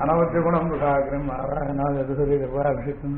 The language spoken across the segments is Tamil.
அனவற்ற குணம் புஷாகிரம் நாராயணாதி கிருபாபிஷித்தம்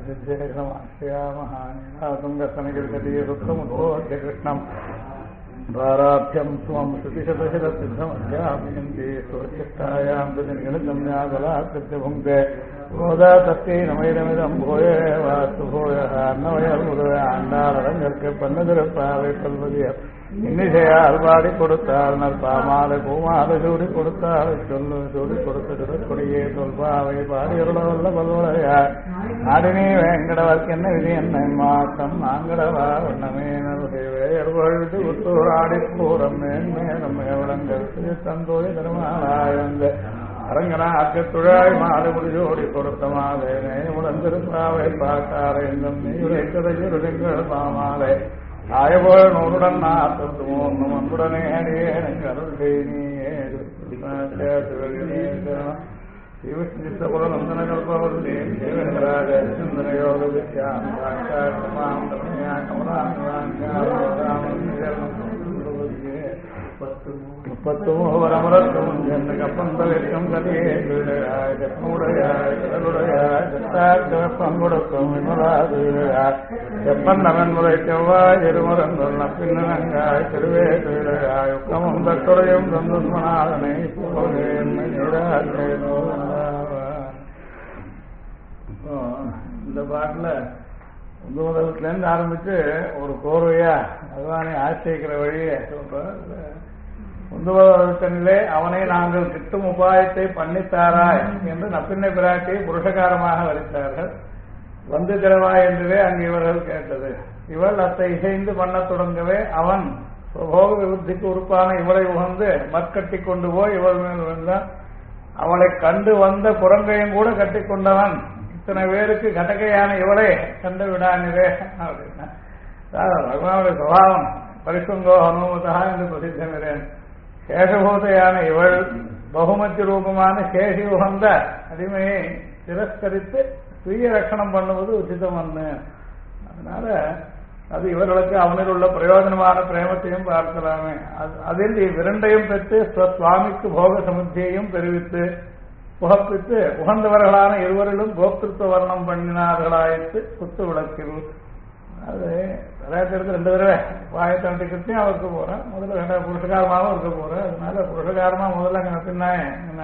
துங்கஸ்தனகிருகதிய சுத்தமுத்தோத்திய கிருஷ்ணம் ராராபியம் ஸ்வம் ஸ்ருதிசதசிரசித்தமத்யாபியந்தி சுவச்சிஷ்டாயாம் துஜன்கணிதம்யாபலாக்கிருத்ய புங்கே கோதா தத்தை நமைதமிதம் போயே வாஸ்து போய அன்னவயல் உதவ ஆண்டாளரங்கற்கு பண்ணதிருப்பாவை சொல்வதியர் இன்னிசையால் பாடி கொடுத்தாள் நற்பாமாலை பூமாலை சூடி கொடுத்தாள் சொல்லு சூடி கொடுத்த கொடியே சொல்பாவை பாடியருளவல்ல பல்வளையார் நாடினே வேங்கடவர்க்கு என்ன விதி என்ன மாற்றம் நாங்கடவா வண்ணமே நல்வேயர்வழுது உத்தூர் ஆடி பூரம் மேன்மேலும் விளங்கள் தந்தோதி திருமாலாயந்த அரங்கனாக்கத்துழாய் மாடு முடிஜோடி கொடுத்த மாலை முடந்திருப்பாவை பார்த்தாரைந்தும் நீ உரைக்கதையுருங்கள் பாமாலை ஆயபோல் நூறுடன் நாற்பத்துமூன்னும் அன்புடனே அடியேனுங்கள் நீயே சிவசித்தபுரநந்தன கல்பவர்தே தேவங்கராஜ சுந்தரயோக வித்யாம் முப்பத்துமூவரமுறத்தும் என்ற கப்பந்தலிற்கும் கதையே வீழாய் ஜப்பமுடையாய் கடலுடையாய் ஜத்தாக்கவப்பம் கொடுக்கும் விமலாதுயாய் எப்பன் அவன் முறை செவ்வாய் இருமுரங்கள் நப்பின்னங்காய் திருவே வீழாய் உக்கமும் தட்டுடையும் தந்துமனாதனை இந்த பாட்டுல முதலிருந்து ஆரம்பிச்சு ஒரு கோர்வையா பகவானை ஆசிரிக்கிற வழியை சொல்ற முந்துவதற்கனிலே அவனை நாங்கள் கிட்டும் உபாயத்தை பண்ணித்தாராய் என்று நப்பின்னை பிராட்டியை புருஷகாரமாக வரித்தார்கள். வந்து திரவாய் என்றே அங்கு இவர்கள் கேட்டது. இவள் அத்தை இசைந்து பண்ணத் தொடங்கவே அவன் போக விபுத்திக்கு உறுப்பான இவளை உகந்து மற்கட்டி கொண்டு போய் இவள் மேல் விழுந்தான். அவளை கண்டு வந்த குரங்கையும் கூட கட்டி கொண்டவன் இத்தனை பேருக்கு கடகையான இவளை கண்டு விடானிரே அப்படின்னா பகவானுடைய சுபாவம் பரிசுங்கோ ஹனுமதா என்று பிரசித்தமிறேன். சேஷபூதையான இவள் பகுமத்தி ரூபமான சேஷி உகந்த அடிமையை திரஸ்கரித்து சுய ரட்சணம் பண்ணுவது உச்சிதம் ஒன்று. அதனால அது இவர்களுக்கு அவனில் உள்ள பிரயோஜனமான பிரேமத்தையும் பார்க்கலாமே. அதில் இவ்விரண்டையும் பெற்று சுவாமிக்கு போக சமுத்தியையும் தெரிவித்து புகப்பித்து உகந்தவர்களான இருவரிலும் கோப்திருத்துவ வர்ணம் பண்ணினார்களாயிற்று குத்து விளக்கில். அது விளையாட்டு ரெண்டு தடவை பாயத்தண்டிக்கிறதையும் அவருக்கு போறேன். முதல்ல புருஷகாரமாகவும் இருக்க போறேன். அதனால புருஷகாரமா முதல்ல அங்கே நப்பின்னாய்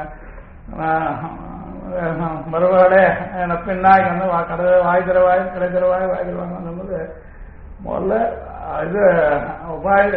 மறுபாடே நப்பின்னாய் கடை வாய் தரவாய் கடை தரவாய் வாய் தருவாங்க சொல்லுது. முதல்ல இது உபாய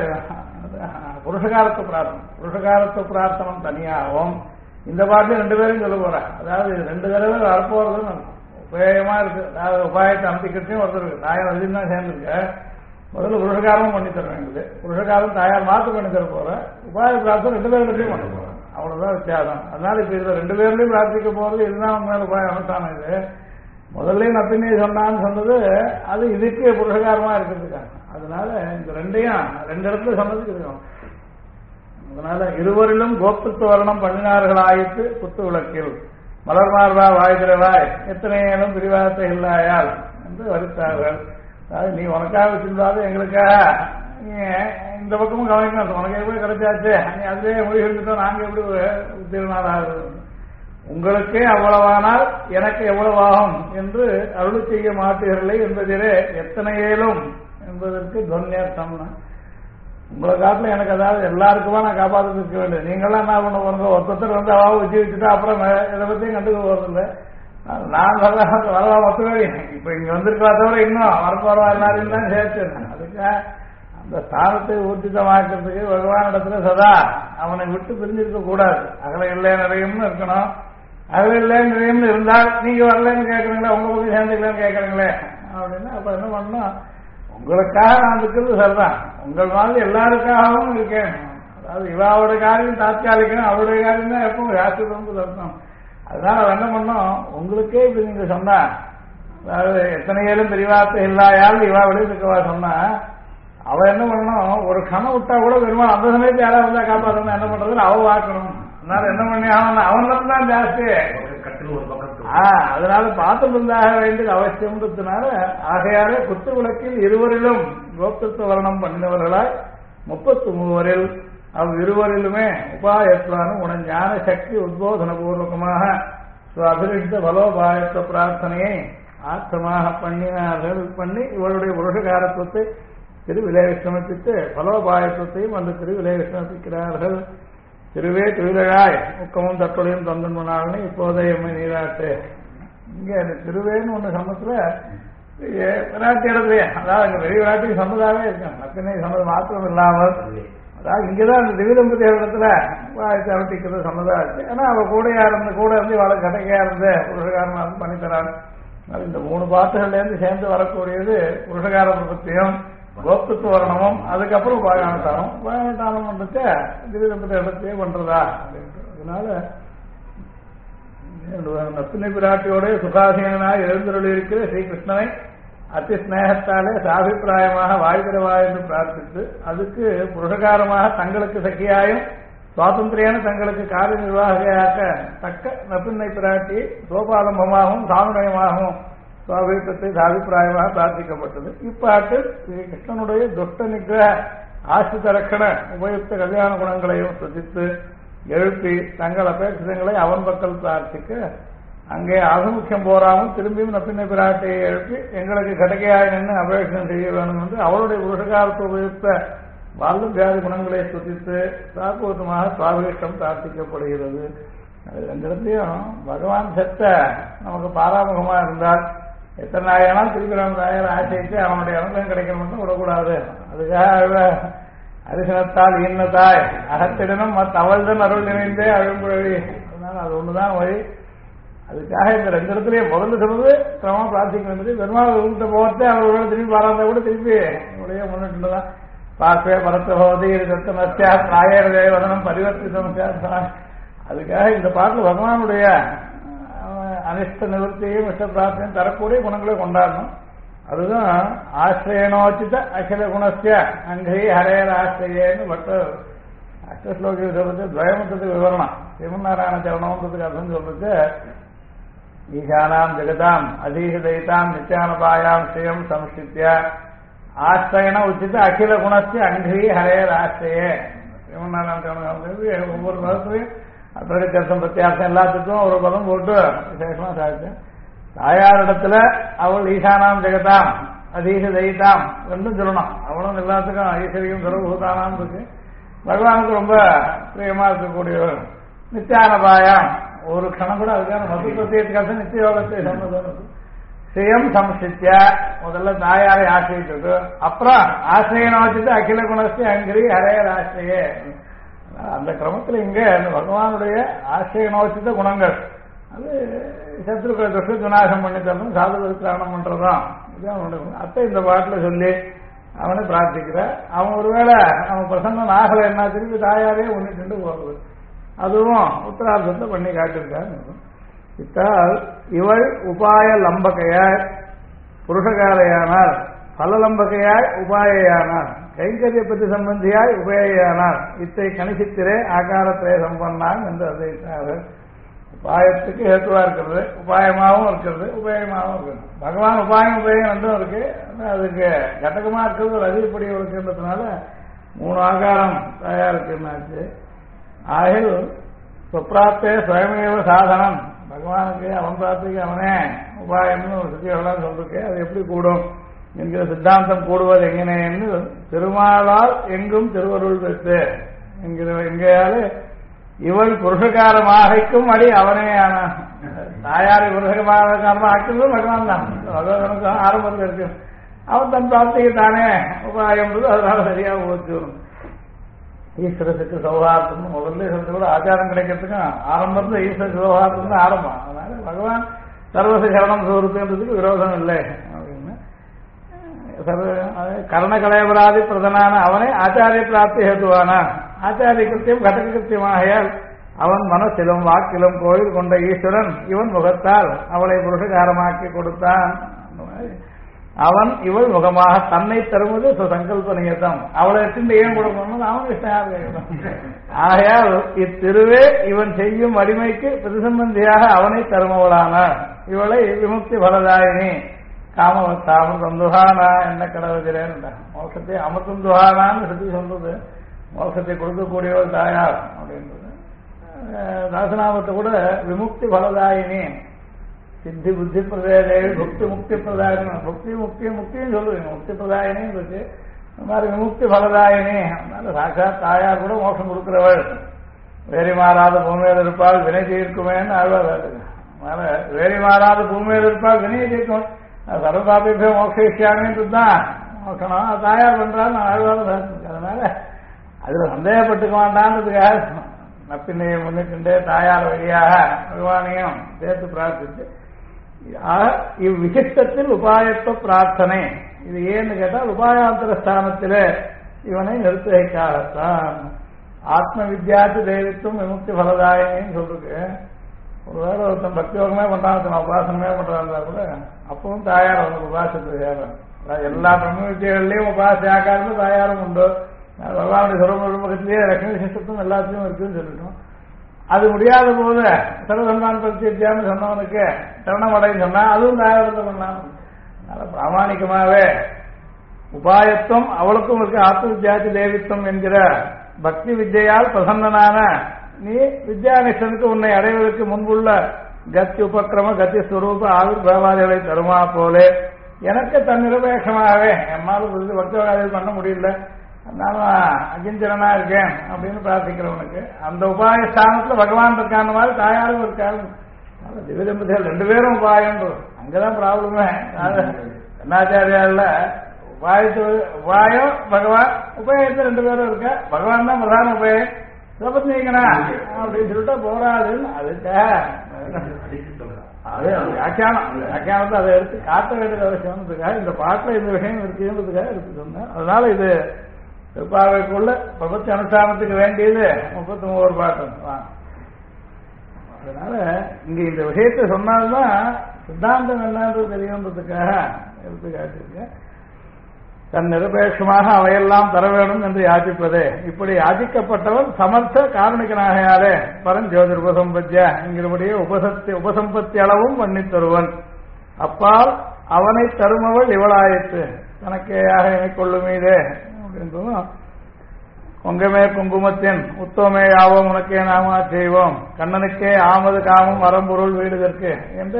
புருஷகாரத்துவ பிரார்த்தனம் தனியாகவும் இந்த பாட்டு ரெண்டு பேரும் சொல்ல போறேன். அதாவது ரெண்டு தடவை வரப்போறதுன்னு உபயோகமா இருக்கு. அதாவது உபாயத்தை அமைக்கிறதையும் ஒருத்தர் இருக்கு. தாயார் அதிலும் தான் சேர்ந்துருக்க. முதல்ல புருஷகாரமும் பண்ணி தருவேன். புருஷகாரம் தாயார் மாத்து பண்ணி தர போறேன். உபாய பிரார்த்தம் ரெண்டு பேருடையும் பண்ண போறேன். அவ்வளவுதான் வித்தியாசம். அதனால இப்ப இதுல ரெண்டு பேர்லயும் பிரார்த்திக்க போறது இதுதான் உண்மையில உபாய அனுஷ்டானம். இது முதல்ல நப்பினை சொன்னான்னு சொன்னது அது இதுக்கு புருஷகாரமா இருக்கிறதுக்காக. அதனால இந்த ரெண்டையும் ரெண்டு இடத்துல சொன்னதுக்கு இருக்கணும். அதனால இருவரிலும் கோப்திருத்துவ வர்ணம் பண்ணினார்களாயிற்று குத்து விளக்கில் மலர்மார்வா வாய்கிறவாய் எத்தனையிலும் பிரிவாசை இல்லாயால் என்று வரித்தார்கள். அதாவது நீ உனக்காக வச்சிருந்தாலும் எங்களுக்காக நீ இந்த பக்கமும் கவனிக்கணும். உனக்கு எப்படி கிடைச்சாச்சு நீ அதுவே முடிவு எடுத்துட்டோம். நாங்க எப்படி திருநாளாகிறது உங்களுக்கே அவ்வளவானால் எனக்கு எவ்வளவு ஆகும் என்று அருள் செய்ய மாட்டீர்களே என்பதிலே எத்தனையிலும் என்பதற்கு தொன்னியர்த்தம். உங்களை காட்டில எனக்கு அதாவது எல்லாருக்குமா நான் காப்பாற்ற இருக்க வேண்டும். நீங்களாம் என்ன பண்ண போறோங்க ஒருத்தர் வந்து அவாவை வச்சு வச்சுட்டா அப்புறம் இதை பத்தியும் கண்டுக்க போறதில்லை. நான் வரலாம் மொத்தமே இப்ப இங்க வந்திருக்கா தவிர இன்னும் வரப்போறவா எல்லாரையும் தான் சேர்த்தேன். அதுக்காக அந்த ஸ்தானத்தை ஊர்ஜிதமாக்கிறதுக்கு பகவான் இடத்துல சதா அவனை விட்டு பிரிஞ்சிருக்க கூடாது. அகல இல்லை நிறையம்னு இருக்கணும். அகல இல்லை நிறையம்னு இருந்தால் நீங்க வரலன்னு கேட்கறீங்களே உங்க பக்கம் சேர்ந்துக்கலன்னு கேட்கறீங்களே அப்படின்னா அப்ப என்ன பண்ணணும். உங்களுக்காக நான் இருக்கிறது சரிதான். உங்கள் மாதிரி எல்லாருக்காகவும் இருக்கேன். அதாவது இவாவோட காரியம் தாத்காலிக்கம் அவருடைய காரியம் தான் எப்பவும் யாத்திரம் அர்த்தம். அதனால என்ன பண்ணோம் உங்களுக்கே இப்படி நீங்க சொன்னா அதாவது எத்தனையிலும் பெரியவார்த்தை இல்லாயால் இவா வெளியிருக்கவா சொன்னா அவ என்ன பண்ணணும் ஒரு கணம் விட்டா கூட பெருமாள் அந்த சமயத்தை யாராவது வந்தா காப்பாற்றணும் என்ன பண்றதுன்னு அவ வாக்கணும். அதனால என்ன பண்ணி ஆகணும் அவன் தான் ஜாஸ்தி. அதனால பார்த்துருந்தாக வேண்டியது அவசியம்ன்றதுனால ஆகையாலே குத்து விளக்கில் இருவரிலும் கோப்திருத்துவ வர்ணம் பண்ணினவர்களாய் 33 அவ்விருவரிலுமே உபாயத்வான உன ஞான சக்தி உத்போதன பூர்வகமாக அபிரிஷ்ட பலோபாயத்துவ பிரார்த்தனையை ஆத்திரமாக பண்ணி இவளுடைய புருஷகாரத்துவத்தை திருவிலை விஷ்ணமிப்பித்து பலோபாயத்துவத்தையும் அந்த திருவிலை விஷ்ணமிப்பிக்கிறார்கள். திருவே திருவிழாய் முக்கமும் தற்கொலையும் தொந்தன்மனாள்னு இப்போதை எம்மை நீராட்டு. இங்க அந்த திருவேன்னு ஒண்ணு சமத்துல விராட்டி இடத்துலயே, அதாவது அங்க பெரிய விராட்டிக்கு சம்மதாவே இருக்காங்க. நப்பினை சம்மதம் மாத்திரம் இல்லாமல், அதாவது இங்கதான் அந்த திவ்யதம்பதி இடத்துல வாயத்தை அவட்டிக்கிறது சம்மதம் இருக்கு. ஆனா அவ கூடையா இருந்து இவளை கடைக்கையா இருந்து புருஷகாரமா இருந்து பண்ணித்தராங்க. இந்த 3 பாட்டுகள்ல இருந்து சேர்ந்து வரக்கூடியது புருஷகார பிரபத்தியும் கோப்தத்துவ வர்ணமும், அதுக்கப்புறம் உபாயானதானம். உபாயானதானம் வந்துட்டு திவ்யதம்பதி இடத்தையே பண்றதா அப்படின்ட்டு. அதனால நப்பினை பிராட்டியோட சுகாசீனாக எழுந்தருளி இருக்கிற ஸ்ரீகிருஷ்ணனை அத்தி ஸ்நேகத்தாலே சாபிப்பிராயமாக வாழ்கிறவா என்று பிரார்த்தித்து, அதுக்கு புருஷகாரமாக தங்களுக்கு சக்கியாயும் சுவாதந்திரியான தங்களுக்கு காரிய நிர்வாகியாக்க தக்க நப்பினை பிராட்டி சோபாலம்பமாகவும் சாமுனயமாகவும் சுவாபீத்தத்தை சாபிப்பிராயமாக பிரார்த்திக்கப்பட்டது. இப்பாட்டு ஸ்ரீ கிருஷ்ணனுடைய துஷ்ட நிகிரக ஆசிரித ரக்கண உபயுக்த கல்யாண குணங்களையும் சுதித்து எழுப்பி தங்கள் அபேட்சிதங்களை அவன் பக்கம் பிரார்த்திக்க, அங்கே ஆசமுக்கியம் போராமல் திரும்பியும் நப்பினை பிராட்டியை எழுப்பி எங்களுக்கு கடக்கையாய் நின்று அபேட்சம் செய்ய வேண்டும் என்று அவருடைய புருஷகாரத்து உபயுக்த வால்வியாதி குணங்களை சுத்தித்து சாக்குவத்தமாக சுவாபீஷ்டம் பிரார்த்திக்கப்படுகிறது. ரெண்டு இடத்துலையும் பகவான் செத்த நமக்கு பாராமுகமா இருந்தால் எத்தனை நாயனாலும் திருப்பி நம்ம நாயர் ஆசைத்து அவனுடைய அனுபவம் கிடைக்கணும்னு விடக்கூடாது. அதுக்காக அரிசனத்தால் ஈன்னதாய் அகத்திடனும் தவழ்தன் அருள் நிறைந்தே அழும்புழவி. அதனால அது ஒண்ணுதான் வழி. அதுக்காக இந்த 2 இடத்துலயும் முதல்ல சொல்றது கிரமம் பிரார்த்திக்கிறது. பெருமாள் உங்கள்கிட்ட போகத்தே அவரோட திரும்பி பாராந்தா கூட திருப்பி உடைய முன்னிட்டுதான் பார்ப்பே பரத்த போவது சத்த நஸ்தியா நாயரே வதனம் பரிவர்த்திதம். அதுக்காக இந்த பாட்டில் பகவானுடைய அனிஷ்ட நிவர்த்தியையும் இஷ்ட பிரார்த்தனையும் தரக்கூடிய குணங்களை கொண்டாடணும். அதுதான் ஆசிரியனோச்சித அகில குணஸ்ய அங்கை ஹரேர் ஆசிரியன்னு பட்டர் அஷ்டஸ்லோகி சொல்றது துவயமத்துக்கு விவரணம். சிவநாராயண சரணம்ன்றதுக்கு அர்த்தம் சொல்றது ஈசானாம் ஜெகதாம் அதீஷதயிதாம் நித்யானபாயாம் ஸ்ரீயம் சம்ஸ்கிருத்ய ஆசிரியன உச்சித அகில குணஸ்ய அங்கை ஹரேர் ஆசிரியே. சிவநாராயண சரணம் ஒவ்வொரு மதத்துலையும் அர்த்தம் பிரத்தியாசம் எல்லாத்துக்கும் ஒரு பதம் போட்டு விசேஷமா சாதிச்சேன். தாயாரிடத்துல அவள் ஈசானாம் ஜெகதாம் அதீஷ தயிதாம் ரெண்டும் சொல்லணும். அவளும் எல்லாத்துக்கும் ஐஸ்வரியம் சர்வபூதானாம் இருக்கு. பகவானுக்கு ரொம்ப பிரியமா இருக்கக்கூடியவர். நித்யானபாயம் ஒரு கணம் கூட அதுக்கான மதுபத்தியத்துக்காக நித்திய யோகத்தை சொன்னது. ஸ்ரீயம் சம்சித்ய முதல்ல தாயாரை ஆசிரியிட்டு அப்புறம் ஆசிரியனை வச்சுட்டு அகில குணஸ்தி அங்கிரி ஹரேர் ஆசிரியே. அந்த கிரமத்தில் இங்க பகவானுடைய ஆசிரியனோச்சித்த குணங்கள் அது சத்ருக்களை துஷ்ட விநாசம் பண்ணி தரணும், சாதுகளுக்கு காரணம் பண்றதும் இதுதான். அத்தை இந்த பாட்டில் சொல்லி அவனை பிரார்த்திக்கிற. அவன் ஒருவேளை அவன் பிரசன்னம் ஆகலை என்ன திருப்பி தாயாரே ஒன்னிட்டு போறது. அதுவும் உத்தரார்த்தத்தை பண்ணி காட்டியிருக்காங்க. இத்தால் இவள் உபாய லம்பகையாய் புருஷகாரையானார், பலலம்பகையாய் உபாயானார், கைங்கரிய பற்றி சம்பந்தியாய் உபயானார். இத்தை கணிசித்திரே ஆகாரத்திலே சம்பன்னான் என்று அறிவித்தார்கள். உபாயத்துக்கு ஏற்றுவா இருக்கிறது, உபாயமாகவும் இருக்கிறது, உபயமாகவும் இருக்கிறது. பகவான் உபாயம் உபயம் ரெண்டும் இருக்கு. அதுக்கு கட்டகமா இருக்கிறது ஒரு அதிகப்படி இருக்குன்றதுனால 3 ஆகாரம் தயாரிச்சுன்னாச்சு. ஆகில் சுப்ராப்தே சுயமேவ சாதனம். பகவானுக்கு அவன் பிரார்த்திக்கு அவனே உபாயம்னு ஒரு சுத்தியெல்லாம் சொல்லிருக்கு. அது எப்படி கூடும் என்கிற சித்தாந்தம் கூடுவது எங்கனேன்னு திருமாலால் எங்கும் திருவருள் பெற்று என்கிற எங்கேயாவது இவள் புருஷகாரமாகைக்கும் அடி அவனே ஆனா தாயாரை புருஷகாரமாக ஆக்குறதும் பகவான் தான். பகவானுக்கு ஆரம்பத்தில் இருக்கு. அவன் தன் பிரார்த்திக்கு தானே உபாயம் அதனால சரியா ஓச்சு வரும். ஈஸ்வரத்துக்கு சௌஹார்த்தம் முதல்ல சொல்றது கூட ஆச்சாரம் கிடைக்கிறதுக்கும் ஆரம்பத்துல ஈஸ்வரத்துக்கு சௌஹார்த்தம் தான் ஆரம்பம். அதனால பகவான் சர்வச சரணம் சோறுன்றதுக்கு விரோதம் இல்லை அப்படின்னு கர்ணகலைபராதி பிரதனான அவனை ஆச்சாரிய பிராப்தி ஹேதுவானா. ஆச்சாரிய கிருத்தியம் கடக கிருத்தியமாகையால் அவன் மனசிலும் வாக்கிலும் கோயில் கொண்ட ஈஸ்வரன் இவன் முகத்தால் அவளை புருஷகாரமாக்கி கொடுத்தான். அவன் இவள் முகமாக தன்னை தருவது சங்கல்ப நியத்தம். அவளை எடுத்து ஏன் கொடுக்கணும் அவன் இஷ்டம். ஆகையால் இத்திருவே இவன் செய்யும் அடிமைக்கு பிரதிசம்பந்தியாக அவனை தருமவளானார். இவளை விமுக்தி பலதாயினி காமவத்தா அமிர்தம் துஹானா என்ன கடவுகிறேன். மோட்சத்தை அமிர்தம் துஹானான்னு சொல்லி சொல்றது மோட்சத்தை கொடுக்கக்கூடியவள் தாயார் அப்படின்றது. சாசனாமத்தை கூட விமுக்தி பலதாயினி சித்தி புத்தி பிரதாயினி புக்தி முக்தி பிரதாயினி புக்தி முக்தி முக்தின்னு சொல்லுவீங்க முக்தி பிரதாயினின்னு இருக்கு. இந்த மாதிரி விமுக்தி பலதாயினி அதனால சாட்சாத் தாயார் கூட மோட்சம் கொடுக்கிறவள். வேறி மாறாத பூமியில் இருப்பால் வினை தீர்க்குமேன்னு ஆழ்வார். அதனால வேறி மாறாத பூமியில் இருப்பால் வினையை தீர்க்கும் சர்வபாபிப்பே மோட்சியாமின்றது தான் மோட்சம் தாயார் பண்றான்னு ஆழ்வார். அதனால அதுல சந்தேகப்பட்டுக்க வேண்டான்றதுக்காக நப்பின்னையை முன்னிட்டு தாயார் வழியாக பகவானையும் சேர்த்து பிரார்த்தித்து இவ்விசிஷ்டத்தில் உபாயத்துவ பிரார்த்தனை. இது ஏன்னு கேட்டால் உபாயாந்தர ஸ்தானத்தில் இவனை நிறுத்துவதற்காகத்தான். ஆத்ம வித்யாத்து தெய்வத்துவம் விமுக்தி பலதாயின்னு சொல்லிருக்கு. ஒருவேளை ஒருத்தன் பக்தியோகமே பண்றான் உபாசனமே பண்றாங்க கூட அப்பவும் தாயார் அவனுக்கு உபாசத்துக்கு சேரும். எல்லா பிரம்ம வித்தியகள்லையும் உபாசியாக்காரன்னு தாயாரும் உண்டு. பகவானுடைய சொல்ல பக்கத்திலேயே லட்சுமி சிஷ்டத்தும் எல்லாத்தையும் இருக்குன்னு சொல்லிட்டோம். அது முடியாத போது சர்வசன்மான் பிரத்யேன்னு சொன்னவனுக்கு சரணமடைன்னு சொன்னா அதுவும் தாயாரத்தை பண்ணலாம். அதனால பிராமணிகமாவே உபாயத்துவம் அவளுக்கும் இருக்கு. ஆத்ம வித்யாதி தேவித்துவம் என்கிற பக்தி வித்யால் பிரசன்னனான நீ வித்யானிஷ்டனுக்கு உன்னை அடைவதற்கு முன்புள்ள கத்தி உபக்கிரம கத்தி ஸ்வரூப ஆவிர் பாவாதிகளை தருமா போலே எனக்கு தன் நிரபேட்சமாகவே எம்மாலும் பக்தவாதிகள் பண்ண முடியல அதனால அகிஞ்சரனா இருக்கேன் அப்படின்னு பிரார்த்திக்கிறவனுக்கு அந்த உபாய ஸ்தானத்துல பகவான் இருக்கான மாதிரி தாயாரும் இருக்காரு. திவ்யதம்பதிகள் ரெண்டு பேரும் உபாயம். அங்கதான் ப்ராப்ளமே. கண்ணாச்சாரியால உபாயம் பகவான் உபயத்துல ரெண்டு பேரும் இருக்க. பகவான் தான் பிரதான உபயம். சிவபத்னிக்கணா அப்படின்னு சொல்லிட்டா போராதுன்னு அதுக்காக அது வியாக்கியானத்தை அதை எடுத்து காட்ட வேண்டியது அவசியம்ன்றதுக்காக இந்த பாட்டில் இந்த விஷயம் இருக்குன்றதுக்காக எடுத்து சொன்னேன். அதனால இது திருப்பாவைக்குள்ள பிரபத்தி அனுஷ்டானத்துக்கு வேண்டியது 33 பாட்டு. அதனால இங்க இந்த விஷயத்தை சொன்னால்தான் சித்தாந்தம் என்னன்றது தெரியுன்றதுக்காக எடுத்து காட்டியிருக்கேன். தன் நிரபேட்சமாக அவையெல்லாம் தர வேண்டும் என்று யாசிப்பதே. இப்படி யாசிக்கப்பட்டவன் சமர்த்த காரணிகனாகையாலே பரஞ்சோதிர் உபசம்பத்திய என்கிறபடியே உபசம்பத்தி அளவும் பண்ணி தருவன். அப்பால் அவனை தருமவள் இவளாயிற்று தனக்கேயாக எண்ணிக்கொள்ளுமீதே அப்படின்றதும் பொங்கமே குங்குமத்தின் உத்தமே யாவோம் உனக்கே நாமா செய்வோம் கண்ணனுக்கே ஆமது காமம் வரம்பொருள் வீடுதற்கு என்று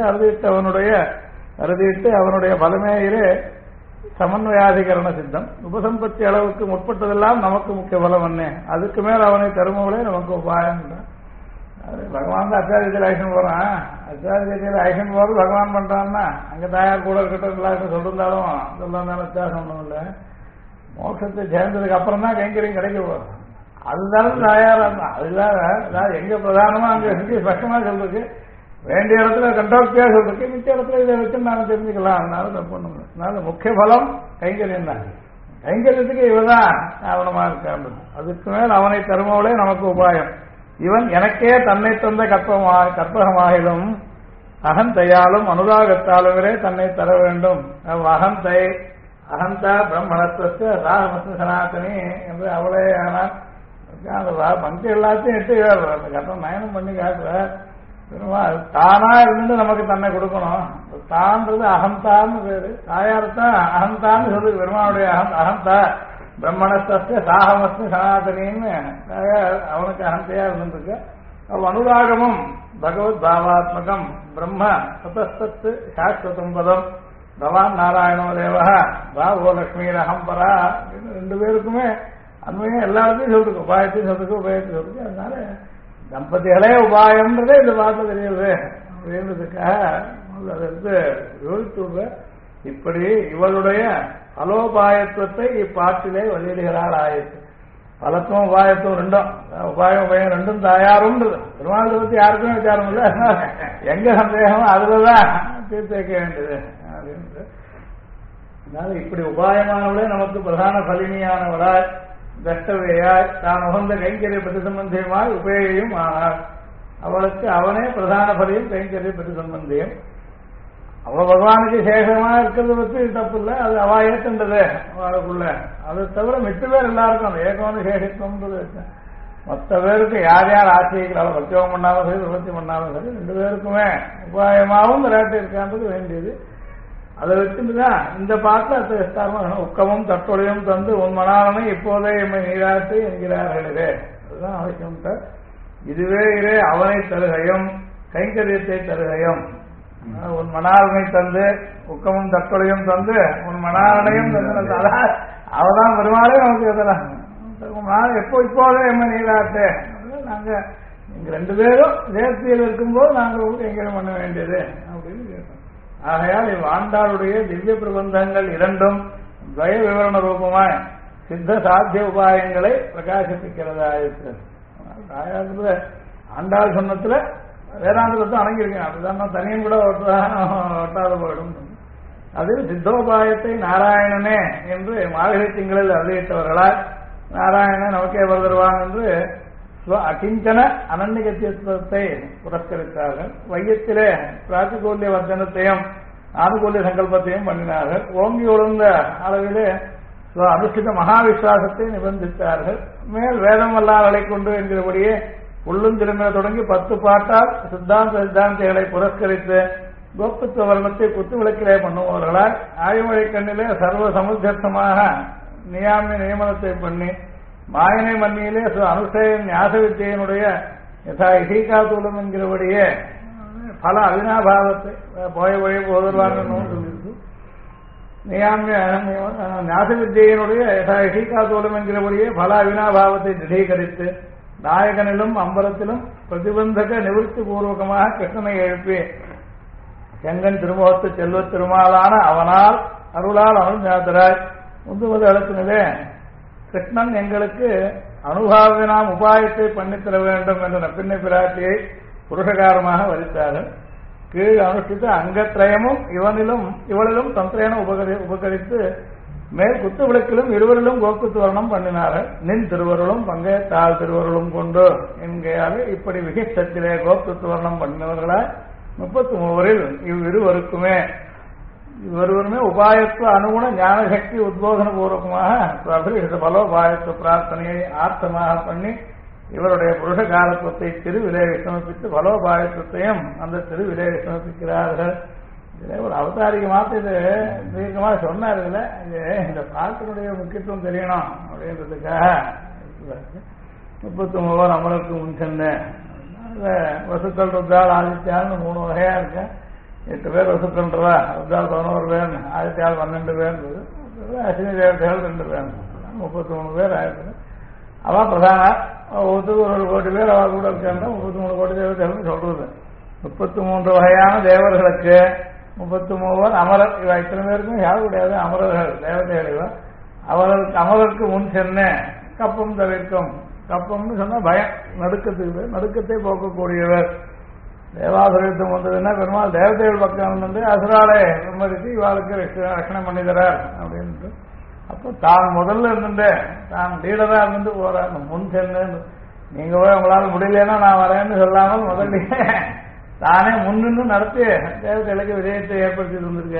அறுதிட்டு அவனுடைய பலமேயிலே சமன்வயாதிகரண சித்தம். உபசம்பத்தி அளவுக்கு முற்பட்டதெல்லாம் நமக்கு முக்கிய பலம் என்ன, அதுக்கு மேல் அவனை தருமவளே நமக்கு உபாயம். பகவான் தான் அச்சாரியத்தில் ஐஷன் போறான். அச்சாரியத்தில் ஐஷன் போறது பகவான் பண்றான்னா அங்க தாயார் கூட இருக்கட்டும் எல்லாருக்கும் சொல்லிருந்தாலும் சொல்லாந்தாலும் வித்தியாசம் ஒன்றும் இல்லை. மோட்சத்தை சேர்ந்ததுக்கு அப்புறம் தான் கைங்கரியம் கிடைக்க போகும். அதுதான் தாயாரா தான். அதுதான் எங்க பிரதானமா அங்க செஞ்சு ஸ்பஷ்டமா சொல்றதுக்கு வேண்டிய இடத்துல கண்டோக்தியா சொல்றதுக்கு மிச்ச இடத்துல இதை வச்சு நாம தெரிஞ்சுக்கலாம். அதனால தப்பு பண்ணுங்க. அதனால முக்கிய பலம் கைங்கரியம் தான். கைங்கரியத்துக்கு இவதான் ஆவணமா இருக்கான். அதுக்கு மேல் அவனை தருமவளே நமக்கு உபாயம். இவன் எனக்கே தன்னை தந்த கற்பகமாகிலும் அகந்தையாலும் அனுராகத்தாலுமே தன்னை தர வேண்டும். அகந்தை அகந்தா பிரம்மணத்துவ ராகமஸ்து சனாதனி என்று அவளே ஆனால் அந்த பங்கு எல்லாத்தையும் எட்டு அந்த கட்டம் நயனம் பண்ணி காட்டுறார். தானா இருந்து நமக்கு தன்னை கொடுக்கணும். தான்றது அகந்தான்னு பேரு. தாயார்தான் அகந்தான்னு சொல்லு. பெருமானுடைய அகந்தா பிரம்மணஸ்து சாகமஸ்து சனாதனின்னு அவனுக்கு அகந்தையா இருந்துருக்கு. அவ் அனுராகமும் பகவத் பாவாத்மகம் பிரம்ம சதஸ்தத்து சாஸ்வதம் பதம் பகவான் நாராயணோ தேவா பாவோ லட்சுமி அகம்பரா ரெண்டு பேருக்குமே அண்மையும் எல்லாருக்கும் சொல்லிருக்கு. உபாயத்தையும் சொல்லிருக்கு உபயத்தையும் சொல்லிருக்கு. அதனால தம்பதிகளே உபாயம்ன்றதே இந்த பாட்டில் தெரியுது அப்படின்றதுக்காக அதை வந்து விவரித்து விடுற. இப்படி இவளுடைய பலோபாயத்துவத்தை இப்பாட்டிலே வெளியிடுகிறாள். ஆயிடுச்சு பலத்துவம் உபாயத்துவம் ரெண்டும் உபாயம் உபயம் ரெண்டும் தாயாரும்ன்றது. பெருமாளை பற்றி யாருக்குமே விசாரம் இல்லை. எங்க சந்தேகம் அதுலதான் தீர்த்து வைக்க வேண்டியது அப்படின்றது. அதனால இப்படி உபாயமானவளே நமக்கு பிரதான பலினியானவளாய் தஷ்டவையாய் தான் உகந்த கைங்கரிய பிரதிசம்பந்தியமாய் உபயோகியும் ஆனார். அவளுக்கு அவனே பிரதான பலியும் கைங்கரிய பிரதிசம்பந்தியம். அவ பகவானுக்கு சேஷமா இருக்கிறத பற்றி தப்பு இல்லை. அது அவ ஏற்றுன்றது அவளுக்குள்ள. அதை தவிர மித்த பேர் எல்லாருக்கும் அந்த ஏகமான சேஷத்துவம்ன்றது மற்ற பேருக்கு யார் யார் ஆசிரியர்கள் பக்தியோகம் பண்ணாலும் சரி விபத்தி பண்ணாலும் சரி ரெண்டு பேருக்குமே உபாயமாகவும் விராட்டி இருக்கான்றது வேண்டியது. அதை வச்சுட்டுதான் இந்த பாட்டில் அத்த விஸ்தாரமாக உக்கமும் தட்டொழியும் தந்து உன் மணாலனை இப்போதே எம்மை நீராட்டு என்கிறார்களே. அதுதான் அவசியம். இதுவே இரே அவனை தருகையும் கைங்கரியத்தை தருகையும். உன் மணாலனை தந்து உக்கமும் தற்கொலையும் தந்து உன் மணாலனையும் தந்து அவதான் பெருமாளே நமக்கு எதெல்லாம் எப்போ இப்போதே எம்ம நீராட்டு. நாங்க நீங்க 2 பேரும் தேர்த்தியில் இருக்கும்போது நாங்கள் கைங்கரியம் பண்ண வேண்டியது அப்படின்னு கேட்டோம். ஆகையால் இவ்வாண்டாளுடைய திவ்ய பிரபந்தங்கள் 2ம் துவய விவரண ரூபமாய் சித்த சாத்திய உபாயங்களை பிரகாசிப்பிக்கிறதா இருக்கிறது. ஆண்டாள் சொன்னத்துல வேதாந்தத்தை அடங்கியிருக்கேன். அப்படிதான் தனியும் கூட ஒட்டாத போயிடும். அதில் சித்தோபாயத்தை நாராயணனே என்று மார்கழி திங்களில் அறிவித்தவர்களால் நாராயணன் நமக்கே வருவான் என்று அகிஞ்சன அனன்யகத்தியத்தை புரஸ்கரித்தார்கள். வையத்திலே பிராத்திகூல்ய வர்த்தனத்தையும் ஆனுகூல்ய சங்கல்பத்தையும் பண்ணினார்கள். ஓங்கி ஒழுந்த அளவிலே அனுஷ்டித மகாவிஸ்வாசத்தை நிபந்தித்தார்கள். மேல் வேதம் வல்லாளை கொண்டு என்கிறபடியே உள்ளும் திரும்ப தொடங்கி 10 பாட்டால் சித்தாந்திகளை புரஸ்கரித்து கோப்துவ வர்ணத்தை குத்துவிளக்கிலே பண்ணுபவர்களால் ஆய்மொழி கண்ணிலே சர்வ சமுத்தமாக நியாமிய நியமனத்தை பண்ணி மாயனை மண்ணியிலே அனுஷ்டய ஞாச வித்தியினுடைய யதா இசைகாத்தூலம் என்கிறபடியே பல அவினாபாவத்தை போய வழி போதர்வான்னு சொல்லியிருக்கு. நியாமிய ஞாச வித்தியினுடைய யதா இசைகாத்தூலம் என்கிறபடியே பல அவினாபாவத்தை திடீகரித்து நாயகனிலும் அம்பலத்திலும் பிரதிபந்தக நிவர்த்தி பூர்வகமாக கிருஷ்ணனை எழுப்பி செங்கன் திருமுகத்து செல்வ திருமாலான அவனால் அருளால் அனுஞாத்தராய் முந்துவது அழுத்தினதே கிருஷ்ணன் எங்களுக்கு அனுபாவினாம் உபாயத்தை பண்ணித்தர வேண்டும் என்ற நப்பின்னை பிராட்டியை புருஷகாரமாக வரித்தார்கள். கீழ் அனுஷ்டித்த அங்கத்ரயமும் இவளிலும் தந்திரேன உபகரித்து மேல் குத்து விளக்கிலும் இருவரிலும் கோக்குத்து வர்ணம் பண்ணினார்கள். நின் திருவருளும் பங்கை தாழ் திருவருளும் கொண்டு என்கையால் இப்படி விகிஷ்டத்திலே கோக்குத்து வர்ணம் பண்ணினவர்களாய் 33 இவ்விருவருக்குமே இவருமே உபாயத்துவ அனுகுண ஞானசக்தி உத்போதன பூர்வகமாக பலோபாயத்துவ பிரார்த்தனையை ஆர்த்தமாக பண்ணி இவருடைய புருஷ காலத்துவத்தை திருவிலையை சமர்ப்பித்து பலோபாயத்துவத்தையும் அந்த திருவிலையை சமர்ப்பிக்கிறார்கள். இதில் ஒரு அவதாரிக மாற்ற இது தீர்க்கமாக சொன்னார்கள். இந்த பாட்டினுடைய முக்கியத்துவம் தெரியணும் அப்படின்றதுக்காக 33 அமலுக்கு முன் சென்றேன். வசுக்கள் ருத்ரால் ஆதித்யால்னு 3 வகையா இருக்கு. 8 பேர் வசுக்கன்றதா, ருத்ரால் 11 பேர், ஆதித்யால் 12 பேர், அஸ்வினி தேவதைகள் 2 பேர், 33 பேர் ஆயிருக்கு. அவ பிரதான ஒவ்வொருத்தருக்கு 1 கோடி பேர் அவ கூட இருக்காங்க. 33 கோடி தேவதைகள் சொல்றது. 33 வகையான தேவர்களுக்கு 33 அமரர். இவ இத்தனை பேருக்கும் யாரும் கிடையாது அமரர்கள் தேவதைகள். இவ அமரருக்கு முன் சென்ன கப்பம் தவிர்க்கும். கப்பம்னு சொன்னா பயம், நடுக்கத்துக்கு நடுக்கத்தை போக்கக்கூடியவர். தேவாசுரயுத்தம் வந்ததுன்னா பெருமாள் தேவதைகள் பக்கம் வந்து அசுராலை விமரித்து இவாளுக்கு ரட்சணம் பண்ணிதரார் அப்படின்ட்டு. அப்போ தான் முதல்ல இருந்துட்டு தான் லீடரா இருந்துட்டு போறார். முன் சென்று நீங்க போய் உங்களால் முடியலன்னா நான் வரேன்னு சொல்லாமல் முதல்ல தானே முன்னின்று நடத்தி தேவதைகளுக்கு விஜயத்தை ஏற்படுத்தி இருந்திருக்க.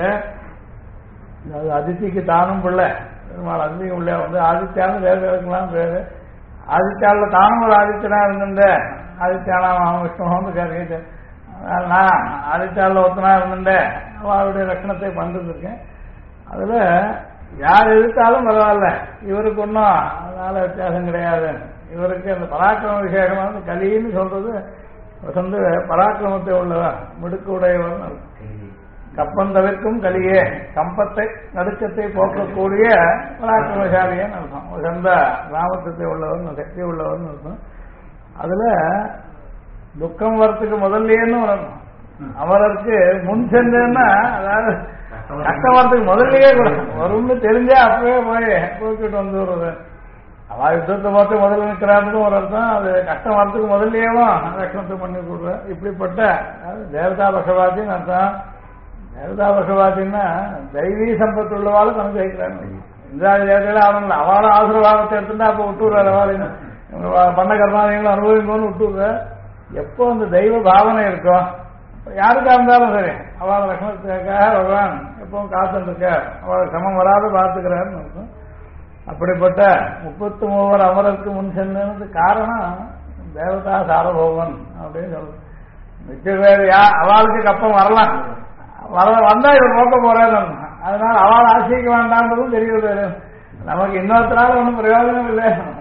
அது அதித்திக்கு தானும் பிள்ளை, பெருமாள் அதித்திக்கு பிள்ளையா வந்து ஆதித்யான்னு தேவதைகளுக்கெல்லாம் பேரு. ஆதித்யால தானும் ஒரு ஆதித்யனா இருந்த ஆதித்யானா விஷ்ணுவோன்னு கேட்டு நான் ஆதித்யால ஒருத்தனா இருந்தேன். அவருடைய லட்சணத்தை பண்ணிருந்திருக்கேன். அதுல யார் எதிர்த்தாலும் பரவாயில்ல, இவருக்கு ஒன்றும் அதனால வித்தியாசம் கிடையாது. இவருக்கு அந்த பராக்கிரம விசேஷமான கலின்னு சொல்றது வந்து பராக்கிரமத்தை உள்ளவர், மிடுக்கு உடையவர். கப்பம் தவிர்க்கும் கலியே, கம்பத்தை நடுக்கத்தை போக்கக்கூடிய பராக்கிரமசாலியன்னு அர்த்தம். சொந்த ராமத்துவத்தை உள்ளவர், சக்தி உள்ளவர்னு அர்த்தம். அதுல துக்கம் வரத்துக்கு முதல்லையேன்னு வரணும். அவருக்கு முன் சென்றேன்னா அதாவது கஷ்டம் வரத்துக்கு முதல்லயே வரும்னு தெரிஞ்சா அப்பவே போய் போய்கிட்டு வந்து வருவது. அவ யுத்தத்தை பார்த்து முதல்ல நிற்கிறாருன்னு ஒரு அர்த்தம். அது கஷ்டம் வரத்துக்கு முதல்லையேவும் ரட்சணத்தை பண்ணி கொடுக்குற. இப்படிப்பட்ட தேவதா பகவாத்தின்னு அர்த்தம். தேவதா பகவாத்தின்னா தெய்வீ சம்பத்து உள்ளவாள் கணக்கு வைக்கிறாங்க. இந்திராதி தேவதையில அவங்கள அவளும் ஆசீர்வாதத்தை எடுத்துட்டா அப்ப விட்டுறாரு. அவள் பண்ண கர்மாதிகளும் அனுபவிங்கன்னு விட்டுற. எப்போ அந்த தெய்வ பாவனை இருக்கும் யாருக்கா இருந்தாலும் சரி அவளை லட்சணத்துக்காக பகவான் எப்பவும் காத்துட்டு இருக்க, அவளுக்கு சமம் வராத பார்த்துக்கிறாருன்னு இருக்கும். அப்படிப்பட்ட 33 அமரருக்கு முன் சென்றது காரணம் தேவதா சாரபோகன் அப்படின்னு சொல்றது. மிச்ச பேர் அவளுக்கு கப்பம் வரலாம், வந்தா இவர் நோக்க போறாரு. அதனால அவள் ஆசைக்க வேண்டாம்ன்றதும் தெரியுது. நமக்கு இன்னொருத்தரால ஒன்றும் பிரயோஜனம் இல்லை.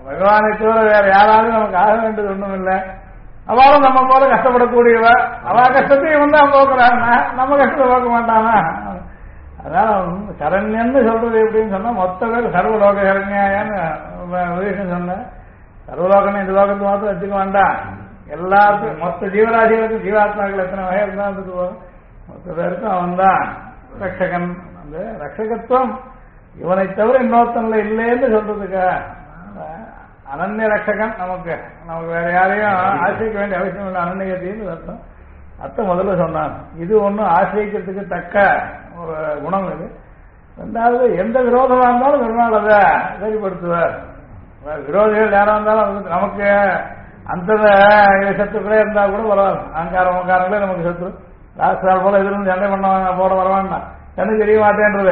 பகவானை தவிர வேற யாராலும் நமக்கு ஆக வேண்டியது ஒண்ணும் இல்லை. அவளும் நம்ம போல கஷ்டப்படக்கூடியவ. அவ கஷ்டத்தையும் இவன் தான் போக்குறான்னா நம்ம கஷ்டத்தை போக்க மாட்டானா? அதான் சரண்யன்னு சொல்றது எப்படின்னு சொன்னா மொத்த பேர் சர்வலோக சரண்யான்னு விவேகம் சொன்ன. சர்வலோகன்னு இந்த லோகத்தை மாத்திரம் வச்சுக்க வேண்டாம். எல்லாருக்கும் மொத்த ஜீவராசிகளுக்கும் ஜீவாத்மாக்கள் எத்தனை வகை இருந்தாலும் போதும், மொத்த பேருக்கும் அவன் தான் ரட்சகன். அந்த ரட்சகத்துவம் இவனை தவிர இன்னொருத்தன்ல இல்லைன்னு சொல்றதுக்கா அனன்ய ரட்சகன். நமக்கு வேற யாரையும் ஆசிரிக்க வேண்டிய அவசியம் இல்லை. அனன்யத்தின்னு அர்த்தம். அர்த்தம் முதல்ல சொன்னான். இது ஒன்றும் ஆசிரியக்கிறதுக்கு தக்க ஒரு குணம் இது. ரெண்டாவது எந்த விரோதமா இருந்தாலும் பெருமாள் அதை சரிப்படுத்துவார். விரோதிகள் யாரா இருந்தாலும் நமக்கு அந்த சத்துக்களே இருந்தா கூட பரவாயில்ல. அங்காரங்களே நமக்கு சத்துரு ராஷ்டிரால் போல எதிர்ந்து சண்டை பண்ண போட வரவான்னா எனக்கு தெரிய மாட்டேன்றது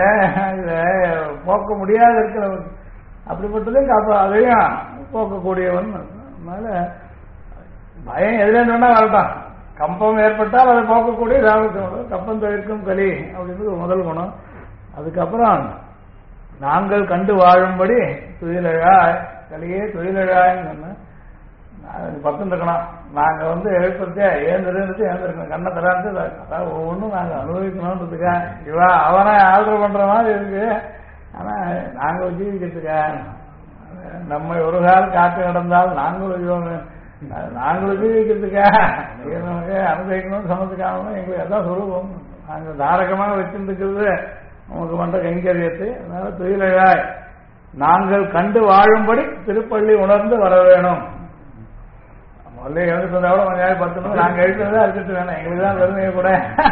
போக்க முடியாது இருக்கிறவங்க. அப்படிப்பட்டதையும் அதையும் போக்கக்கூடியவன். அதனால பயம் எதுல சொன்னா வரட்டான். கம்பம் ஏற்பட்டால் அதை போக்கக்கூடிய சாமர்த்தியம். கப்பம் தவிர்க்கும் கலி அப்படின்றது முதல் குணம். அதுக்கப்புறம் நாங்கள் கண்டு வாழும்படி துயிலழாய் கலியே துயிலழாய்ன்னு சொன்ன பக்கம் இருக்கணும். நாங்க எழுப்பத்தே ஏந்திருக்கணும். கண்ணை தராந்து அதாவது ஒவ்வொன்றும் நாங்க அனுபவிக்கணும்ன்றதுக்கா இவா அவனை ஆதரவு பண்ற மாதிரி இருக்கு. ஆனா நாங்க ஜீவிக்கிறதுக்கா நம்ம ஒரு காலம் காட்டு நடந்தாலும் நாங்களும் ஜீவிக்கிறதுக்கா நமக்கு அனுபவிக்கணும்னு சொன்னதுக்காக எங்களுக்கு அதான் சொல்லுவோம். நாங்க தாரகமாக வச்சிருந்துக்கிறது நமக்கு பண்ற கைங்கரியத்தை. அதனால துயிலாய் நாங்கள் கண்டு வாழும்படி திருப்பள்ளி உணர்ந்து வர வேணும். முதல்ல எழுதுறதா கூட கொஞ்ச நேரம் 10 நிமிஷம் நாங்க எழுதுறதா இருக்கட்டும் வேணும். எங்களுக்கு தான் பெருமையை கூட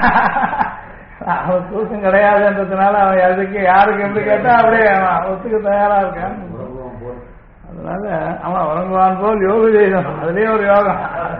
அவன் தூக்கம் கிடையாதுன்றதுனால அவன் அதுக்கு யாருக்கு எப்படி கேட்டா அப்படியே அவன் ஒத்துக்க தயாரா இருக்கான். அதனால அவன் உறங்குவான் போல் யோக செய்யணும். அதுலயே ஒரு யோகம்.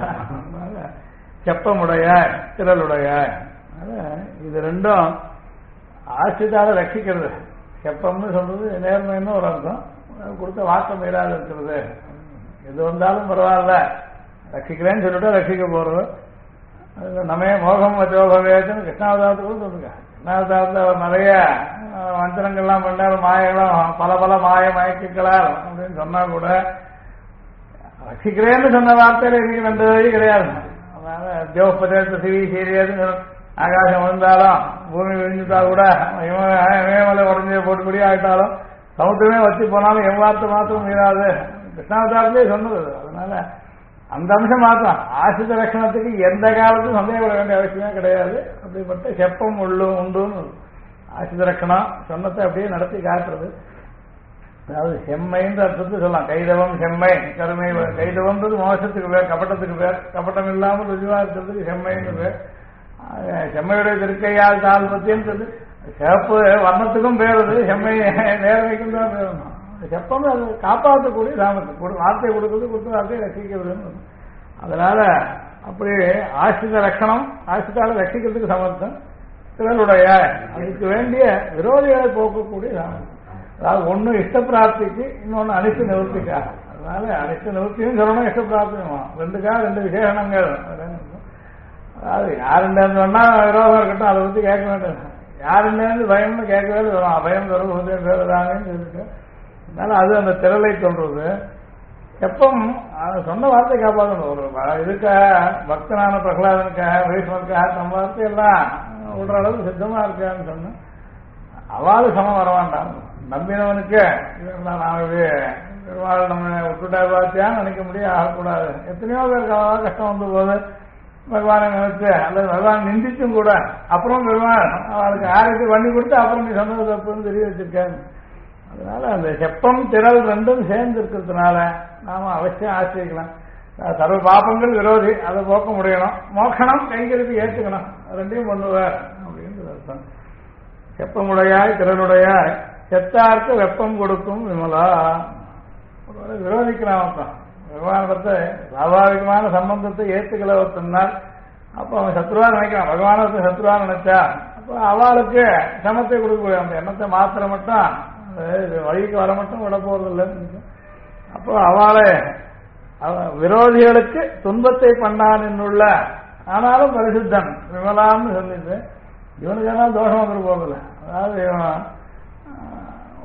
செப்பமுடைய திரளுடைய இது ரெண்டும் ஆசிரிதால ரட்சிக்கிறது. செப்பம்னு சொல்றது நேர்மைன்னு ஒரு அர்த்தம். கொடுத்த வாக்கம் மீறாத இருக்கிறது. எது வந்தாலும் பரவாயில்ல ரட்சிக்கிறேன்னு சொல்லிட்டு ரட்சிக்க போறது. நம்ம மோகம் வச்சோகவேன்னு கிருஷ்ணாவதாரத்துக்கு சொல்லுங்க. கிருஷ்ணாவதாரத்தில் அவர் நிறைய வஞ்சனங்கள்லாம் பண்ணார். மாயெல்லாம் பல மாய மயக்கங்களால் அப்படின்னு சொன்னா கூட ரட்சிக்கிறேன்னு சொன்ன வார்த்தையில இன்னைக்கு 2 வழி கிடையாது. அதனால தேவபதேச சிவி சீரியது ஆகாசம் விழுந்தாலும் பூமி விழுந்துட்டா கூட இமயமலை உடஞ்சே போட்டுப்படி ஆயிட்டாலும் சமுத்திரமே வச்சு போனாலும் என் வார்த்தை மாத்திரம் மீறாது கிருஷ்ணாவதாரத்திலே சொன்னது. அதனால அந்த அம்சம் மாத்திரம் ஆசிரித லட்சணத்துக்கு எந்த காலத்தும் சந்தேகப்பட வேண்டிய அவசியமே கிடையாது. அப்படிப்பட்ட செப்பம் உண்டுன்னு ஆசிரித லட்சணம் சொன்னத்தை அப்படியே நடத்தி காட்டுறது. அதாவது செம்மைன்ற அர்த்தத்தை சொல்லலாம். கைதவம் செம்மை கருமை. கைதவம்ன்றது மோசத்துக்கு பேர், கபட்டத்துக்கு பேர். கபட்டம் இல்லாமல் ருஜுவா இருக்கிறதுக்கு செம்மைன்னு பேர். செம்மையுடைய திருக்கையால் தாள் பத்தின்றது சிறப்பு வர்ணத்துக்கும் பேருது. செம்மை நேர்மைக்கும் தான் பேரணும். செப்பம் அது காப்பாற்றக்கூடிய சாமர்த்தியம். வார்த்தை கொடுத்து வார்த்தையை ரசிக்கிறது. அதனால அப்படி ஆசிரித லட்சணம் ஆசிரியால ரட்சிக்கிறதுக்கு சமர்த்தம். திரளுடைய அதுக்கு வேண்டிய விரோதிகளை போக்கக்கூடிய சாமர்த்தியம். அதாவது ஒண்ணு இஷ்ட பிராப்திக்கு, இன்னொன்னு அனிஷ்ட நிவர்த்திக்காக. அதனால அனிஷ்ட நிவர்த்தியும் சொல்லணும், இஷ்ட பிராப்தியும். 2 விசேஷணங்கள். அதாவது யாருன்னு சொன்னா விரோதம் இருக்கட்டும், அதை பத்தி கேட்க வேண்டாம். யாருன்னு பயம்னு கேட்கவே வரும். அபயம் தொடர்பு பேருதாங்கன்னு இருக்கு. அதனால அது அந்த திரளை சொல்றது. எப்பம் சொன்ன வார்த்தை காப்பாற்றணும். ஒரு இதுக்காக பக்தனான பிரகலாதனுக்காக பீஷ்மருக்காக நம்ம வார்த்தை எல்லாம் விடுற அளவுக்கு சித்தமா இருக்கான்னு சொன்ன அவாது சமம் வர வேண்டாம். நம்பினவனுக்கு நாம பெருமாள் நம்ம விட்டுட்டா பார்த்தியான்னு நினைக்க முடியாது, ஆகக்கூடாது. எத்தனையோ பேருக்கு அவ்வளோ கஷ்டம் வந்து போது பகவானை நினைச்சு அல்லது பகவான் நிந்திச்சும் கூட அப்புறம் பெருமாள் அவளுக்கு ஆரோக்கியம் பண்ணி கொடுத்து அப்புறம் நீ சொன்னது தப்புன்னு தெரிய வச்சிருக்கேன். அதனால அந்த செப்பம் திரள் 2ம் சேர்ந்து இருக்கிறதுனால நாம அவசியம் ஆசிரிக்கலாம். சர்வ பாபங்கள் விரோதி, அதை போக்க முடியணும். மோக்கணம் கைங்கிறது ஏற்றுக்கணும். 2ஐயும் பண்ணுவார் அப்படின்னு அர்த்தம். செப்பமுடையாய் திரளுடையாய் செத்தார்க்கு வெப்பம் கொடுக்கும் விமலா. விரோதிக்கலாம் அர்த்தம். பகவானத்தை சுவாபாவிகமான சம்பந்தத்தை ஏற்றுக்கல ஒருத்தனால் அப்போ அவன் சத்ருவா நினைக்கிறான். பகவானத்தை சத்ருவா நினைச்சா அப்போ அவளுக்கு சமத்தை கொடுக்க அந்த எண்ணத்தை மாத்திர மட்டும் வழிக்கு வர மட்டும் விட போறதில்லை. அப்போ அவளை விரோதிகளுக்கு துன்பத்தை பண்ணான் என்னுள்ள ஆனாலும் பரிசுத்தன் விமலான்னு சொல்லிட்டு இவனுக்கு எல்லாம் தோஷம் வந்துட்டு போறதில்லை. அதாவது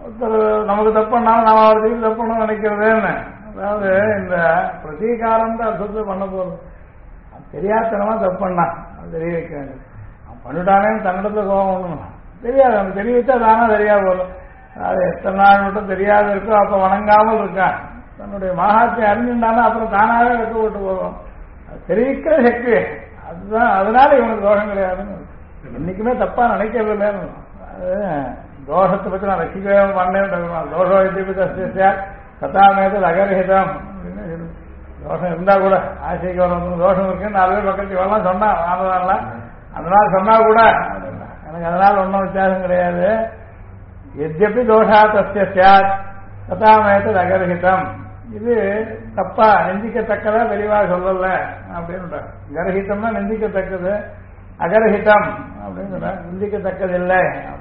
ஒருத்தர் நமக்கு தப்பு பண்ணாலும் நாம அவருக்கு தப்பு பண்ண நினைக்கிறதேன்னு. அதாவது இந்த பிரதீகாரம் தான் அர்த்தத்தை பண்ண போறது. தெரியாதனமா தப்பு பண்ணான் அது தெரிய வைக்க வேண்டும். அவன் பண்ணிட்டானே தன்னிடத்துல கோபம் ஒண்ணும் தெரியாது. அவன் தெரிய வச்சா தானா தெரியாது போதும். அது எத்தனை நாள் மட்டும் தெரியாத இருக்கோ அப்ப வணங்காமல் இருக்கான். தன்னுடைய மகாத்தியம் அறிஞ்சுட்டானா அப்புறம் தானாவே வெக்கப்பட்டு போகும். அது தெரிவிக்கிற சக்தி அதுதான். அதனால இவனுக்கு தோஷம் கிடையாதுன்னு என்னைக்குமே தப்பா நினைக்கிறது இல்லைன்னு. அது தோஷத்தை பத்தி நான் ரசிக்கவே பண்ணேன். தோஷம் வித்தியா கதாமேதல் அகரஹிதம் அப்படின்னு தோஷம் இருந்தா கூட ஆசைக்கு வரணும் தோஷம் இருக்குன்னு 4 பேர் பக்கத்து வரலாம் சொன்னா வாங்கலாம். அதனால சொன்னா கூட எனக்கு அதனால ஒன்றும் வித்தியாசம் கிடையாது. எத்யப்பி தோஷா தஸ்ய சாத் கதாமேதல் அகரஹிதம். இது தப்பா நெஞ்சிக்கத்தக்கதா தெளிவா சொல்லல அப்படின்னு. கரஹிதம்னா நெஞ்சிக்கத்தக்கது, அகரஹிதம் அப்படின்னு நெஞ்சிக்கத்தக்கது இல்லை அப்படின்னு.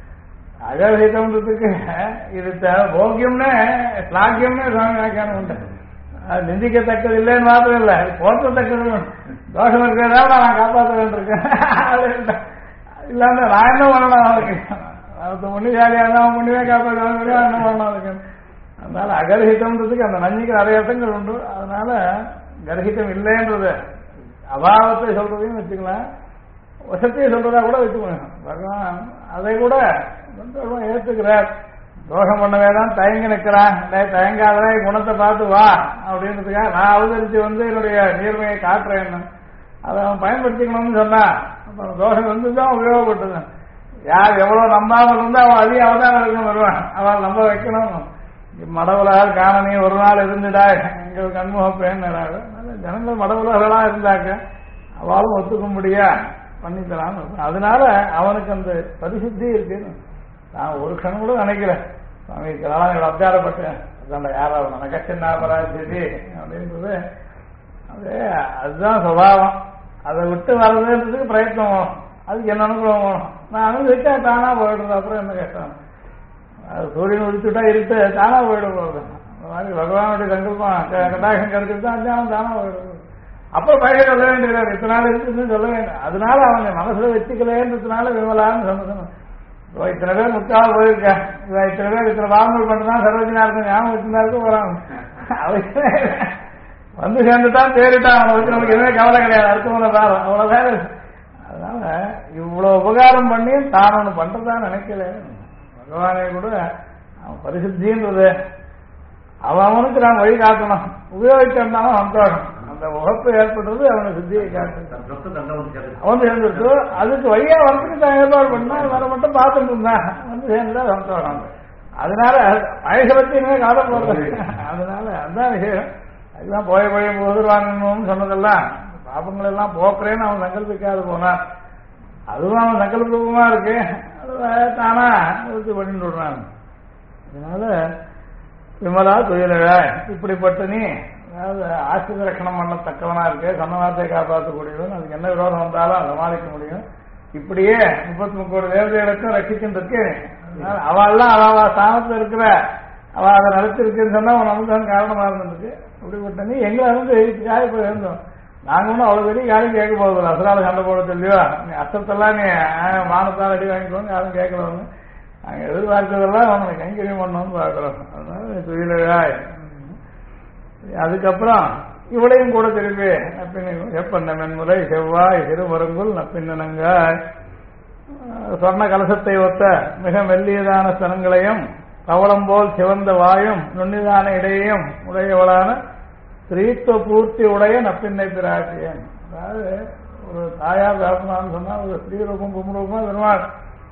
அகரஹிதம்ன்றதுக்கு இது போக்கியம்னு ஸ்லாக்கியம்னு சுவாமி வியாக்கியானம் உண்டு. அது நிந்திக்கத்தக்கது இல்லைன்னு மாத்திரம் இல்லை, அது போற்றத்தக்கது. தோஷம் இருக்கிறதா நான் காப்பாற்ற வேண்டியிருக்கேன். இல்லாம நான் என்ன பண்ணணும் அதுக்கு? முன்னிஜாலியா இருந்தா முன்னிவே காப்பாற்ற என்ன பண்ணணும் அதுக்கு? அதனால அகர்ஹிதம்ன்றதுக்கு அந்த நஞ்சிக்கு நிறைய அர்த்தங்கள் உண்டு. அதனால கர்ஹிதம் இல்லைன்றது அபாவத்தை சொல்றதையும் வச்சுக்கலாம், வசத்தையை சொல்றதா கூட வச்சுக்கணும். பகவான் அதை கூட ஏற்றுக்கிறார். தோஷம் பண்ணவே தான் தயங்கி நிற்கிறான். தயங்காத குணத்தை பார்த்து வா அப்படின்றதுக்காக நான் அவதரிச்சு என்னுடைய நேர்மையை காட்டுறேன். அதை அவன் பயன்படுத்திக்கணும்னு சொன்னா அப்புறம் தோஷம் தான் உபயோகப்பட்டது. யார் எவ்வளவு நம்பாமல் இருந்தா அவன் அதிக அவதாரம் இருக்கணும் வருவான். அவள் நம்ப வைக்கணும். மடவுலால் காணனி ஒரு நாள் இருந்துடா எங்களுக்கு கண்முகப்பேன். ஜனங்கள் மடவுலகளா இருந்தாக்க அவளும் ஒத்துக்க முடியா பண்ணித்தரான். அதனால அவனுக்கு அந்த பரிசுத்தி இருக்கு. நான் ஒரு கண் கூட நினைக்கிறேன் சுவாமி இதெல்லாம் அப்தாரப்பட்டேன். அதான் யாராவது நகச்சின்னா பராஜி அப்படின்றது அதுதான் சுபாவம். அதை விட்டு வர்றதுன்றதுக்கு பிரயத்னம், அதுக்கு என்ன அனுபவம் நான் அனுபவிச்சா தானா போயிடுறது. அப்புறம் என்ன கேட்டான், அது சூரியன் ஒழிச்சுட்டா இருட்டு தானா போயிட போகுது. அந்த மாதிரி பகவானுடைய சங்கல்பம் கட்டாயம் கிடைச்சிட்டு அஞ்சாலும் தானா போயிடுறது. அப்புறம் பயிர் சொல்ல வேண்டியது இத்தனை நாள் இருக்குன்னு சொல்ல வேண்டும். அதனால அவங்க மனசுல வச்சுக்கலன்றதுனால விமலான்னு சொன்னது. இத்தனை பேர் முக்காக போயிருக்க, இத்தனை பேர் இத்தனை பாவங்கள் பண்ணதான் சரோஜனா இருக்கும் ஞாபகம் வச்சுருந்தா இருக்க போறாங்க. வந்து சேர்ந்துட்டான் தேறிட்டான். அவனை வச்சு நமக்கு எதுவுமே கவலை கிடையாது. அடுத்தவனை தான் அவ்வளவுதான். அதனால இவ்வளவு உபகாரம் பண்ணி தான் ஒண்ணு பண்றதான் நினைக்கல. பகவானே கூட அவன் பரிசுத்தின்றது அவனுக்கு நான் வழி காட்டணும். உபயோகிச்சிருந்தாலும் சந்தோஷம். அந்த உகப்பு ஏற்படுறது அவனுக்கு சித்தியை காட்டு. அவன் சேர்ந்துருக்கு. அதுக்கு வழியா வரத்துக்கு தான் ஏற்பாடு பண்ணா வர மட்டும் பார்த்துட்டு இருந்தான். வந்து சேர்ந்துதான் சந்தோஷம். அதனால வயசை பத்தி இனிமே காட்ட போறது. அதனால அதுதான் விஷயம். அதுதான் போய் போது வாங்கணும்னு சொன்னதெல்லாம் பாப்பங்கள் எல்லாம் போக்குறேன்னு அவன் சங்கல்பிக்காது போனான். அதுவும் அவன் சங்கல்பமா இருக்கு. அது தானா நிறுத்தி பண்ணிட்டு விடுறான். அதனால விமலா துயிலழ இப்படிப்பட்ட நீ அதாவது ஆசிரிய ரட்சணம் பண்ணத்தக்கவனா இருக்கு. சொன்ன வார்த்தையை காப்பாற்றக்கூடியவன். அதுக்கு என்ன விரோதம் வந்தாலும் சமாளிக்க முடியும். இப்படியே 33 கோடி தேவதைகளுக்கும் ரட்சிச்சுட்டு இருக்கு. அவள்லாம் அவ ஸ்தானத்துல இருக்கிற அவ அதை நடத்திருக்குன்னு சொன்னா அவன் நமக்கு தான் காரணமா இருந்துருக்கு. அப்படிப்பட்ட நீ எங்களை வந்து எழுதிக்காக இப்ப இருந்தோம். நாங்க ஒன்றும் அவ்வளவு பெரிய யாரும் கேட்க போகுது. அசரால சண்டை போட சொல்லியோ நீ அசத்தெல்லாம் நீ மானத்தால் அடி வாங்கிக்கோங்க யாரும் கேட்கறவங்க. நாங்க எதிர்பார்க்கறதெல்லாம் அவனுக்கு கைங்கரியம் பண்ணணும்னு பார்க்கிறோம். அதனால துயிலாய். அதுக்கப்புறம் இவளையும் கூட திருப்பி எப்பண்ண மென்முறை செவ்வாய் சிறுமருங்குள் நப்பின்னங்காய் சொர்ண கலசத்தை ஒத்த மிக மெல்லியதான ஸ்தனங்களையும் பவளம் போல் சிவந்த வாயும் நுண்ணிதான இடையையும் உடையவளான ஸ்ரீத்துவ பூர்த்தி உடைய நப்பின்னை பிராட்டியன். அதாவது ஒரு தாயார் தாப்பனான்னு சொன்னா ஒரு ஸ்ரீரூபம் கும்ரூபமா பெருமாள்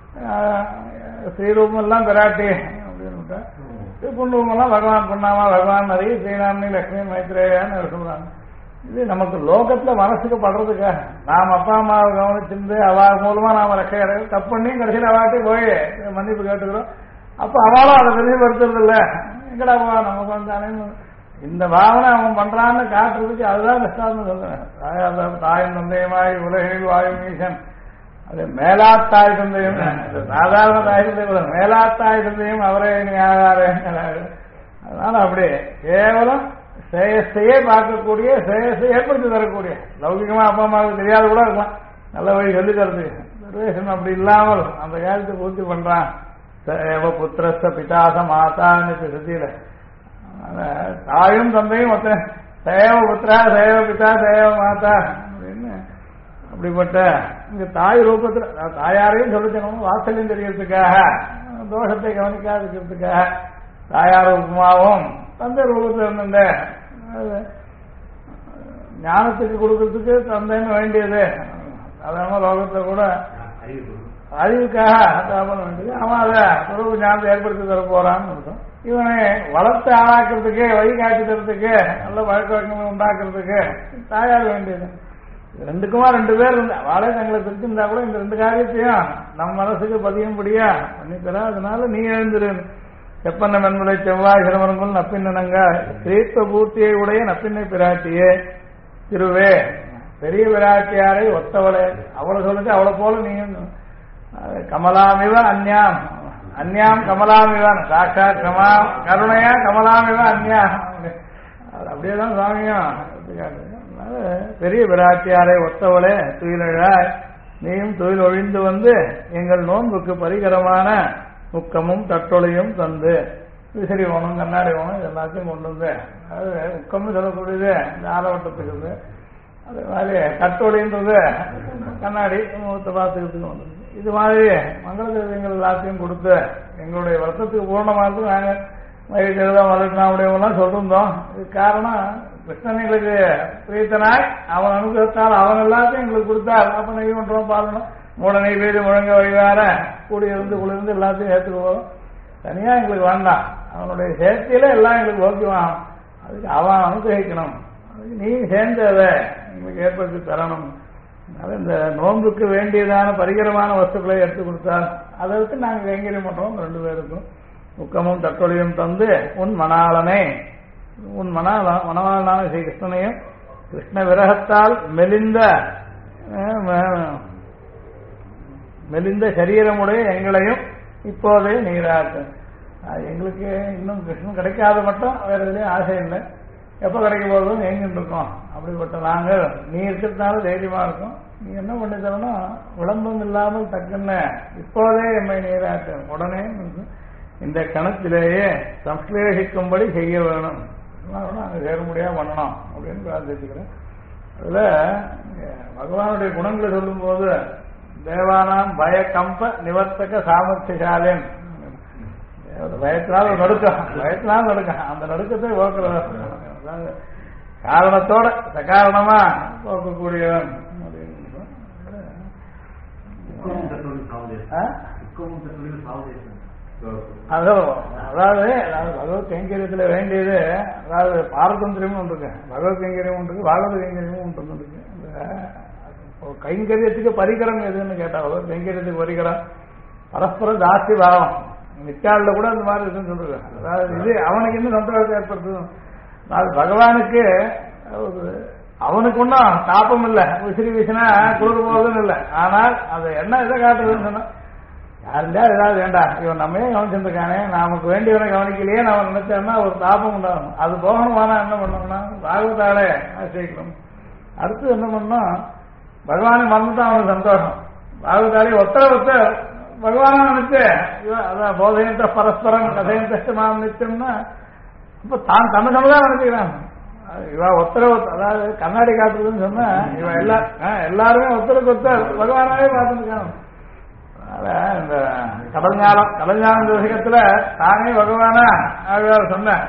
ஸ்ரீரூபம் எல்லாம் பிராட்டி அப்படின்னு புண்ணுமெல்லாம் பகவான் பொண்ணாமா பகவான் நிறைய ஸ்ரீராமனி லட்சுமி மைத்ரேயான்னு சொல்றாங்க. இது நமக்கு லோகத்துல மனசுக்கு படுறதுக்காக நாம் அப்பா அம்மாவை கவனிச்சிருந்து அவ மூலமா நாம ரக்கையற தப்பு பண்ணியும் கடைசியில் அவாட்டி போய் மன்னிப்பு கேட்டுக்கிறோம். அப்ப அவளும் அதை தெளிவுபடுத்துறது இல்ல. எங்கடா நமக்கு வந்தானே இந்த பாவனை அவன் பண்றான்னு காட்டுறதுக்கு அதுதான் கஷ்டம் சொல்றேன். தாயின் தந்தையுமாய் உலகில் வாயும் ஈசன் அது மேலாத்தாய் தந்தையும் சாதாரண தாய் தந்தை மேலாத்தாய் தந்தையும் அவரே நீ ஆகாரே. அதனால அப்படி கேவலம் சேயத்தையே பார்க்கக்கூடிய சேயத்தை ஏற்படுத்தி தரக்கூடிய லௌகிகமா அப்பா அம்மாவுக்கு தெரியாத கூட இருக்கலாம் நல்ல வழி சொல்லி தரது. சர்வேசன் அப்படி இல்லாமல் அந்த காலத்தை பூர்த்தி பண்றான் ஏவ புத்திரஸ்த பிதாச மாதான்னு சுத்தியில தாயும் தந்தையும் ஒத்த சேவ புத்திரா சேவ பிதா சேவ மாதா அப்படின்னு அப்படிப்பட்ட இங்க தாய் ரூபத்துல தாயாரையும் சொல்லிச்சணும் வாசலையும் தெரியறதுக்காக தோஷத்தை கவனிக்காதுக்கிறதுக்காக தாயார் ரூபமாகவும் தந்தை ரூபத்தில் இருந்த ஞானத்துக்கு கொடுக்கறதுக்கு தந்தைன்னு வேண்டியது சாதாரண லோகத்துல கூட அறிவுக்காக தாபம் வேண்டியது அவன் அதை துறவு ஞானத்தை ஏற்படுத்தி தர போறான்னு இருக்கும். இவனை வளர்த்து ஆளாக்குறதுக்கு வழிகாட்டி தரத்துக்கு நல்ல பழக்க வழக்கங்கள் உண்டாக்குறதுக்கு தாயார் வேண்டியது. ரெண்டுக்குமா 2 பேர் இருந்தா வாழை தங்களை பிரிச்சிருந்தா கூட இந்த 2 காரியத்தையும் நம்ம மனசுக்கு பதியும்படியா பண்ணித்தரா. அதனால நீ எழுந்துரு. செப்பன்ன மென்முலை செவ்வாய் சிரமரங்கள் நப்பின்னங்க கிரீத்த பூர்த்தியை உடைய நப்பின்னை பிராட்டியே திருவே பெரிய பிராட்டியாரை ஒத்தவளே அவளை சொல்லிட்டு அவளை போல நீ கமலாமிவ அந்யாம் அந்யாம் கமலாமிவான் சாட்சா கமா கருணையா கமலாமிவ அந்யாம் அப்படியேதான் சுவாமியும் எடுத்துக்காட்டு. பெரிய பிராட்டியாரை ஒத்தவளே துயிலாய் நீயும் தொழில் ஒழிந்து வந்து எங்கள் நோன்புக்கு பரிகரமான முக்கமும் தட்டொலையும் தந்து விசிறி ஓணும் கண்ணாடி ஓணும் இது எல்லாத்தையும் கொண்டு வந்து அது முக்கம்னு சொல்லக்கூடியது இந்த ஆலவட்டத்துக்கு அது மாதிரி தட்டொலின்றது கண்ணாடி முகத்தை பார்த்துக்கிறதுக்கு கொண்டு வந்து இது மாதிரி மங்கள திரவியங்கள் எல்லாத்தையும் கொடுத்து எங்களுடைய வருத்தத்துக்கு பூர்ணமாக நாங்கள் மகிழ்ச்சிதான் வளர்க்கணும் சொல்லிருந்தோம். இது காரணம் கிருஷ்ணன் எங்களுக்கு பிரீத்தனாய் அவன் அனுகிரகத்தால் அவன் எல்லாத்தையும் எங்களுக்கு கொடுத்தார். அப்ப நெய் பண்றோம் பாருணும் மூட நெய் வீடு முழங்க வழிவார கூடியிருந்து குளிர்ந்து எல்லாத்தையும் ஏற்றுக்கு போதும். தனியா எங்களுக்கு வேண்டாம். அவனுடைய சேர்க்கையில எல்லாம் எங்களுக்கு ஓகேவான். அதுக்கு அவன் அனுகிரகிக்கணும். அதுக்கு நீ சேர்ந்து அதை எங்களுக்கு ஏற்படுத்தி தரணும். அதனால இந்த நோன்புக்கு வேண்டியதான பரிகரமான வஸ்துக்களை எடுத்து கொடுத்தால் அதை வச்சு நாங்கள் கைங்கரியம் பண்றோம். 2 பேருக்கும் முக்கமும் தட்டொழியும் தந்து உன் மணாளனை உன் மணவாளனான ஸ்ரீ கிருஷ்ணனையும் கிருஷ்ண விரகத்தால் மெலிந்த சரீரமுடைய எங்களையும் இப்போதே நீராட்டு. எங்களுக்கு இன்னும் கிருஷ்ணன் கிடைக்காத மட்டும் வேற எதுலையும் ஆசை இல்லை. எப்ப கிடைக்க போதும் எங்கிட்டு இருக்கோம். அப்படிப்பட்ட நாங்கள் நீ இருக்கிறதுனால தைரியமா இருக்கும். நீ என்ன பண்ணி தரணும் விளம்பரம் இல்லாமல் டக்குன்னு இப்போதே எம்மை நீராட்டு உடனே இந்த கணத்திலேயே சம்ஸ்லேஷிக்கும்படி செய்ய வேணும். அங்க சேர முடியாம பண்ணணும் அப்படின்னு பிரார்த்திச்சுக்கிறேன். அதுல பகவானுடைய குணங்களை சொல்லும் போது தேவானாம் பய கம்ப நிவர்த்தக சாமர்த்தியசாலின் பயத்தினால நடுக்கம் அந்த நடுக்கத்தை போக்குறதா காரணத்தோட சகாரணமா போக்கக்கூடியவன் அதாவது பகவத் கைங்கரியத்துல வேண்டியது அதாவது பாரதந்திரமும் ஒன்று இருக்கு, பகவத் கைங்கரியம் ஒன்று இருக்கு, பாகவத கைங்கரியமும் ஒன்று இருக்கு. கைங்கரியத்துக்கு பரிகரம் எதுன்னு கேட்டா பகவத் கைங்கரியத்துக்கு பரிகரம் பரஸ்பர தாசி பாவம். நிக்கால கூட அந்த மாதிரி இருக்குன்னு சொல்றது. அதாவது இது அவனுக்கு இன்னும் சந்தோஷத்தை ஏற்படுத்தும். அது பகவானுக்கு அவனுக்கு ஒன்றும் தாப்பம் இல்லை, விசிறி வீசினா கொடுக்க போவதுன்னு இல்லை. ஆனால் அது என்ன இதை காட்டுறதுன்னு சொன்னா யாருந்தா ஏதாவது வேண்டாம் இவன் நம்மையே கவனிச்சிருக்கானே நமக்கு வேண்டியவனை கவனிக்கலையே நம்ம நினைச்சோம்னா ஒரு தாபம் உண்டாகும். அது போகணுமானா என்ன பண்ணோம்னா பாகவதாலே ஆசிரிக்கணும். அடுத்து என்ன பண்ணோம் பகவானை மறந்துதான் அவனுக்கு சந்தோஷம். பாகவதாலே ஒத்த பகவான நினைச்சு அதான் போதையந்த பரஸ்பரம் கதையந்த மாம் நிச்சயம்னா இப்ப தான் தன்னை சமதான் நினைச்சுக்கிறான். இவ ஒத்தரவு அதாவது கண்ணாடி காட்டுறதுன்னு சொன்னா இவ எல்லாருமே ஒத்தருக்கு ஒத்தர் பகவானாவே பார்த்துருக்காங்க. அதனால இந்த கடல்ஞானம் விஷயத்துல தானே பகவானா ஆழ்வார் சொன்னேன்.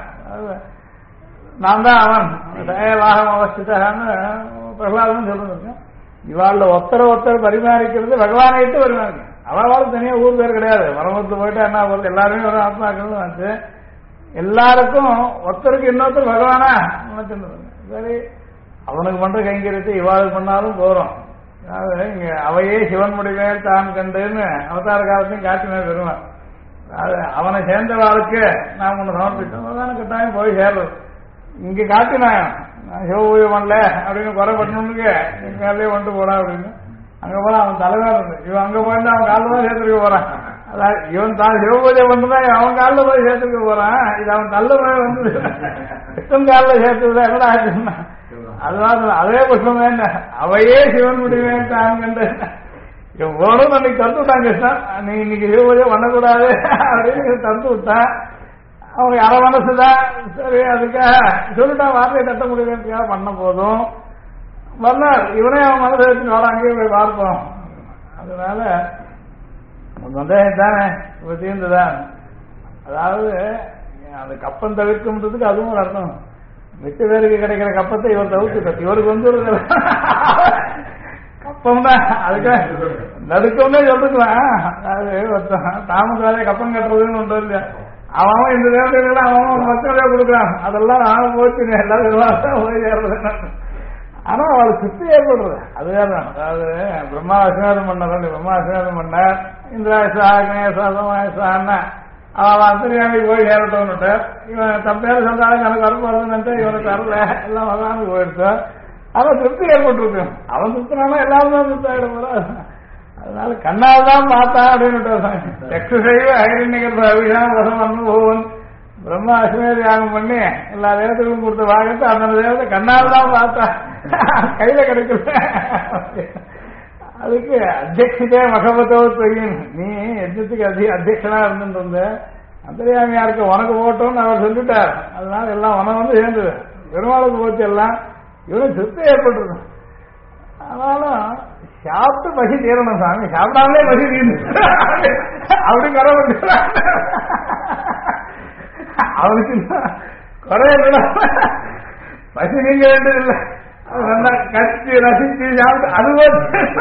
நான் தான் அவன் வாகம் அவஸ்திதான்னு பிரகலாதம் சொல்லிருக்கேன். இவாள்ல ஒத்தர் பரிமாறிக்கிறது பகவானை விட்டு பரிமாறிக்க. அவளும் தனியா ஊர் பேர் கிடையாது. மரமத்து போயிட்டு என்ன போறது எல்லாருமே ஒரு ஆத்மாக்கள் வந்து எல்லாருக்கும் ஒருத்தருக்கு இன்னொருத்தர் பகவானா நினைச்சிருந்தாங்க. சரி அவனுக்கு பண்ற கைங்கரியத்தை இவாளுக்கு பண்ணாலும் போறோம். அதாவது இங்க அவையே சிவன் முடிவேல் தான் கண்டுன்னு அவதார காலத்தையும் காட்டினே பெறுவான். அவனை சேர்ந்த வாழ்க்கை நாம் ஒண்ணு சமர்ப்பித்தோம் தானே கட்டாயம் போய் சேர்றது. இங்க காட்டினாயம் நான் சிவபூஜை பண்ணல அப்படின்னு குறைப்பட்டணுக்கு எங்க மேலேயே கொண்டு போடா அப்படின்னு அங்க போனா அவன் தலைவர் இருந்து இவன் அங்க போயிட்டு அவன் காலில் தான் சேர்த்துக்க போறான். அதாவது இவன் தான் சிவபூஜை பண்ணுறதா அவன் காலில் போய் சேர்த்துக்க போறான். இது அவன் நல்ல போய் வந்து கிருஷ்ணன் காலில் சேர்த்துதான் என்னடா ஆச்சுன்னா அதுதான் அதே புஷ்பம் வேண்ட அவையே சிவன் முடிவேன் தான் கண்டு இவன் போகணும் அன்னைக்கு தந்து விட்டான் கிருஷ்ணன், நீ இன்னைக்கு சிவபூஜை பண்ணக்கூடாது அப்படின்னு தந்து விட்டான். அவனுக்கு அரை மனசுதான் சரி, அதுக்காக சொல்லிட்டான் வார்த்தையை தட்ட முடியறதுக்காக பண்ண போதும் வந்தார். இவனே அவன் மனசை வச்சு வாழ அங்கேயே போய் பார்ப்போம். அதனால சந்தேகம் தானே இப்ப தீர்ந்துதான். அதாவது அந்த கப்பம் தவிர்க்கும்ன்றதுக்கு அதுவும் ஒரு அர்த்தம். மிச்ச பேருக்கு கிடைக்கிற கப்பத்தை இவர் தவிர்த்துட்டார். இவருக்கு வந்து கப்பம் தான் அதுக்கு நடுக்கம்னே சொல்லிருக்கலாம். அதாவது தாமசாலே கப்பம் கட்டுறதுன்னு ஒன்று இல்லை. அவன் இந்த தேவதைகள் அவன் மக்களே கொடுக்குறான். அதெல்லாம் போச்சு எல்லாரும் போய் சேர்றது. ஆனா அவளுக்கு சுத்தி ஏற்படுறது அதுதான். அதாவது பிரம்மா ஆசீர்வாதம் பண்ணார், பிரம்மா ஆசீர்வாதம் பண்ணார், இந்திராயசா அக்னேசாசமாயசான்னா அவன் அந்தரியாமி போய் சேரட்டோன்னுட்டு இவன் தப்பேர் சொன்னாலும் எனக்கு வரப்போறதுன்னு இவனுக்கு வரல, எல்லாம் வரலான்னு போயிடுச்சு. அவன் திருப்தி ஏற்பட்டு அவன் திருப்தினால எல்லாரும் தான் திருப்தி ஆகிட போற. அதனால கண்ணால் தான் பார்த்தா அப்படின்னு எக்ஸசைவ் ஐரண்யகர் அபிஷாம் ரசம் அனுபவம் பிரம்மா அஸ்மேத யாகம் பண்ணி எல்லா தேவத்துக்கும் கொடுத்த வாகத்தை அந்த தேவத்தை கண்ணால் தான் பார்த்தா, கையில கிடைக்கல. அதுக்கு அத்தியட்சிதே மகபத்தோ தெரியும். நீ யஜ்னத்துக்கு அத்தியட்சனா இருந்துட்டு இருந்த அந்தரியாமியாருக்கு உனக்கு போட்டோம்னு அவர் சொல்லிட்டார். அதனால எல்லாம் உனக்கு வந்து சேர்ந்தது, பெருமாளுக்கு போச்சு எல்லாம். இவனுக்கு திருப்தி ஏற்பட்டுருக்கு. ஆனாலும் சாப்பிட்டு பசி தீரணும் சாமி, சாப்பிடாமலே பசி தீர்ந்து அப்படி குறை அவனுக்கு குறைய பசி நீங்க வேண்டியதில்லை. கட்சி ரசிச்சு சாப்பிட்டு அதுதான்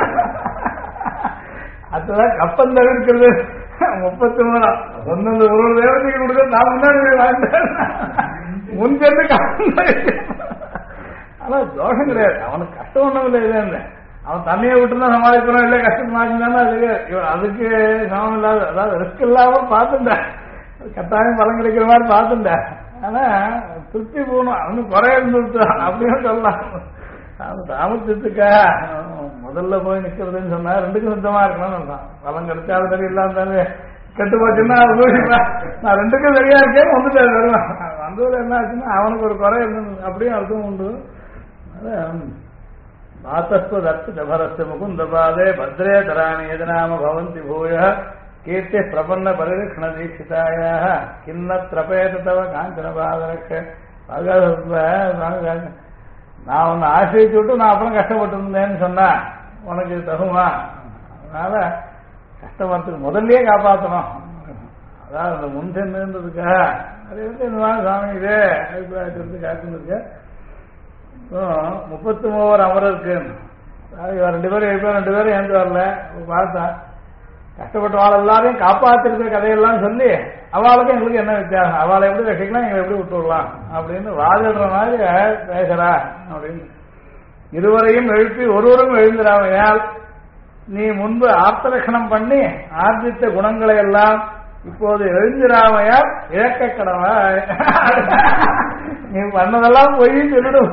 அதுதான் கப்பம் தவிர்க்கிறது. 33 ஒன்னு ஒரு தேவதைக்கு கொடுக்க நான் முன்னாடி வாழ்ந்தேன் முன்கெண்டு கப்பம் தவிர்க்க. ஆனா தோஷம் கிடையாது, அவனுக்கு கஷ்டம் ஒண்ணும் இல்லை. இல்லை அவன் தண்ணியை விட்டுதான் சமாளிக்கணும், இல்லை கஷ்டமாச்சுன்னா அதுக்கு சமம் இல்லாத, அதாவது ரிஸ்க் இல்லாம பார்த்துட்டேன், கட்டாயம் பலம் கிடைக்கிற மாதிரி பார்த்துட்டேன். ஆனா திருப்தி போகணும், அவனுக்கு குறைய இருந்துட்டு அப்படின்னு சொல்லலாம். சாமர்த்தியத்துக்கா முதல்ல போய் நிக்கிறதுன்னு சொன்னா ரெண்டுக்கும் சுத்தமா இருக்கணும்னு பலம் கிடைச்சாலும் சரி இல்லாம கெட்டு போச்சுன்னா நான் ரெண்டுக்கும் சரியா இருக்கேன் வந்துட்டேன் வருவேன். வந்ததுல என்ன ஆச்சுன்னா அவனுக்கு ஒரு குறை இருந்தது, அப்படியும் அர்த்தம் உண்டு. மாத்தஸ்வதர்த்த முகுந்த பாதே பத்ரே தராணி எதனாம பவந்தி பூய கீர்த்தி பிரபன்ன பரிரக்ஷண தீட்சிதாய கிண்ணத்ரபேத தவ காஞ்சன பாதரக்க. நான் உன்னை ஆசிரிச்சு விட்டு நான் அப்புறம் கஷ்டப்பட்டு இருந்தேன்னு சொன்னா உனக்கு இது தகுமா? அதனால கஷ்டப்படுறதுக்கு முதல்லயே காப்பாற்றணும். அதாவது அந்த முன் சென்றுன்றதுக்காக அது வந்து இந்த மாதிரி சாமி இதே அபிப்பிராயத்திலிருந்து காத்துருக்க. 33 அமரருக்கு இவன் 2 பேரும் 2 பேரும் ஏந்து வரல பார்த்தா கஷ்டப்பட்ட வாழ எல்லாரையும் காப்பாத்திருக்கிற கதையெல்லாம் சொல்லி அவளுக்கும் எங்களுக்கு என்ன வித்தியாசம், அவளை எப்படி ரசிக்கலாம் எங்களை எப்படி விட்டு விடலாம் அப்படின்னு வாதிடுற மாதிரி பேசுறா அப்படின்னு. இருவரையும் எழுப்பி ஒருவரும் எழுந்திராமையால் நீ முன்பு ஆர்த்தலட்சணம் பண்ணி ஆர்ஜித்த குணங்களை எல்லாம் இப்போது எழுந்திராமையால் இழக்க கடவாய். நீ பண்ணதெல்லாம் போய் சொல்லிடு,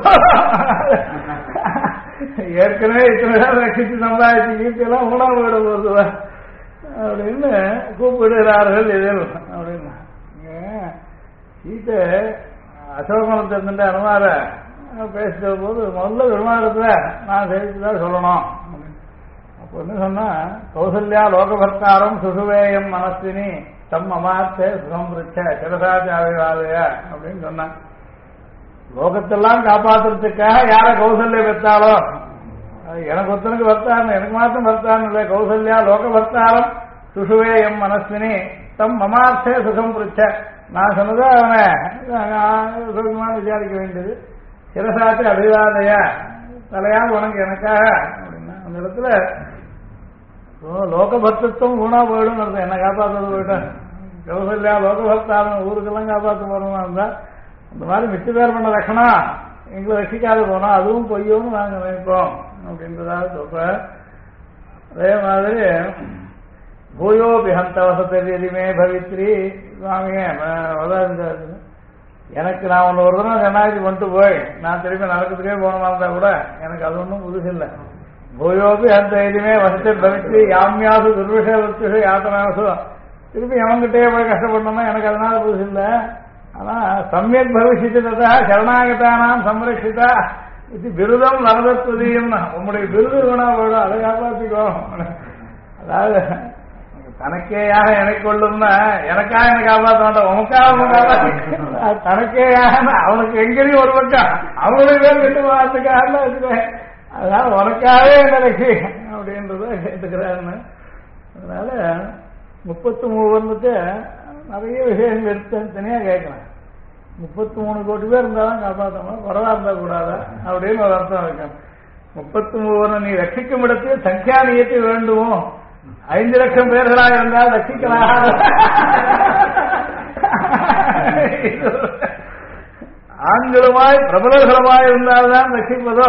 ஏற்கனவே இத்தனை நேரம் ரசித்து சம்பாதிச்சு கீர்த்தியெல்லாம் உணவு விட போதுவா அப்படின்னு கூப்பிடுகிறார்கள் இதில் அப்படின்னு. சீத்தை அசோகமனத்தை இருந்துட்டு அனுமார பேசுகிற போது முதல்ல விமானத்துல நான் சேர்த்துதான் சொல்லணும் அப்படின்னு. அப்போ என்ன சொன்னா கௌசல்யா லோகபர்த்தாரம் சுசுவேயம் மனஸ்வினி தம் அமாத்தே சுகம் பிரிச்ச சிரசாச்சாரியாலய அப்படின்னு சொன்னான். லோகத்தெல்லாம் காப்பாத்துறதுக்காக யார கௌசல்யா பெற்றாலோ எனக்கு ஒருத்தனுக்கு வர்த்தாரம், எனக்கு மாத்திரம் வர்த்தாரம் இல்லை, கௌசல்யா லோக வர்த்தாரம் சுசுவே எம் மனஸ்வினி தம் மமார்த்தே சுகம் பிரிச்ச. நான் சொன்னதை அவனை சுகமான விசாரிக்க வேண்டியது. சிரசாத்து அபிவாதைய தலையாக உனக்கு எனக்காக அப்படின்னா அந்த இடத்துல லோகபக்தத்துவம் ஊனா போயிடும் அர்த்தம். என்ன காப்பாற்றது போயிட்டேன் கௌசல்யா லோகபக்தாரம் ஊருக்கெல்லாம் காப்பாற்ற போறோமா இருந்தா அந்த மாதிரி மிச்ச பேர் பண்ண லட்சணம் எங்களை ரசிக்காது போனோம், அதுவும் பொய்யோன்னு நாங்க நினைப்போம் அப்படின்றதாக சொல்ற. அதே மாதிரி பூயோபி ஹந்த வசதியுமே பவித்ரி சுவாமியே எனக்கு நான் ஒன்று ஒரு தடவை ஜனாதி பண்ணிட்டு போய் நான் திருப்பி நடக்கிறதுக்கே போனமா இருந்தா கூட எனக்கு அது ஒன்றும் புதுசு இல்லை. பூயோபி அந்த இதுமே வசத்தை பவித்ரி யாமியாசு துர்விஷ யாத்தனாசு திருப்பி எவன்கிட்டே போய் கஷ்டப்படணும்னா எனக்கு அதனால புதுசு இல்லை. ஆனா சமயக் பவிஷ்யத்தா சரணாகதானாம் சம்ரட்சிதா இது விருதம் நரதத்துவதியும் உங்களுடைய விருது வேணா போயிடும், அதை காப்பாற்றிக்கோ அதாவது தனக்கேயாக எனக்கு கொள்ளும்னா எனக்காக என்ன காப்பாற்ற மாட்டான், உனக்காக தனக்கேயாக அவனுக்கு எங்கேயும் ஒரு பக்கம் அவனுடைய பேர் கெட்டு போறதுக்காக வச்சுக்கேன். அதனால உனக்காகவே எனக்கு அப்படின்றத கேட்டுக்கிறாருன்னு. அதனால 33 வருடத்தை நிறைய விஷயங்கள் எடுத்து தனியா கேட்கலாம். 33 கோடி பேர் இருந்தாலும் காப்பாற்றணும், குறவா இருந்தா கூடாதா அப்படின்னு ஒரு அர்த்தம் வைக்கணும். 33 வருடம் நீ ரட்சிக்கும் இடத்தில் சங்கியா நியத்தி வேண்டுமோ, 5 லட்சம் பேர்களாக இருந்தால் ரட்சிக்கலாம். ஆண்களுமாய் பிரபலர்களுமாய் இருந்தால்தான் ரட்சிப்பதோ,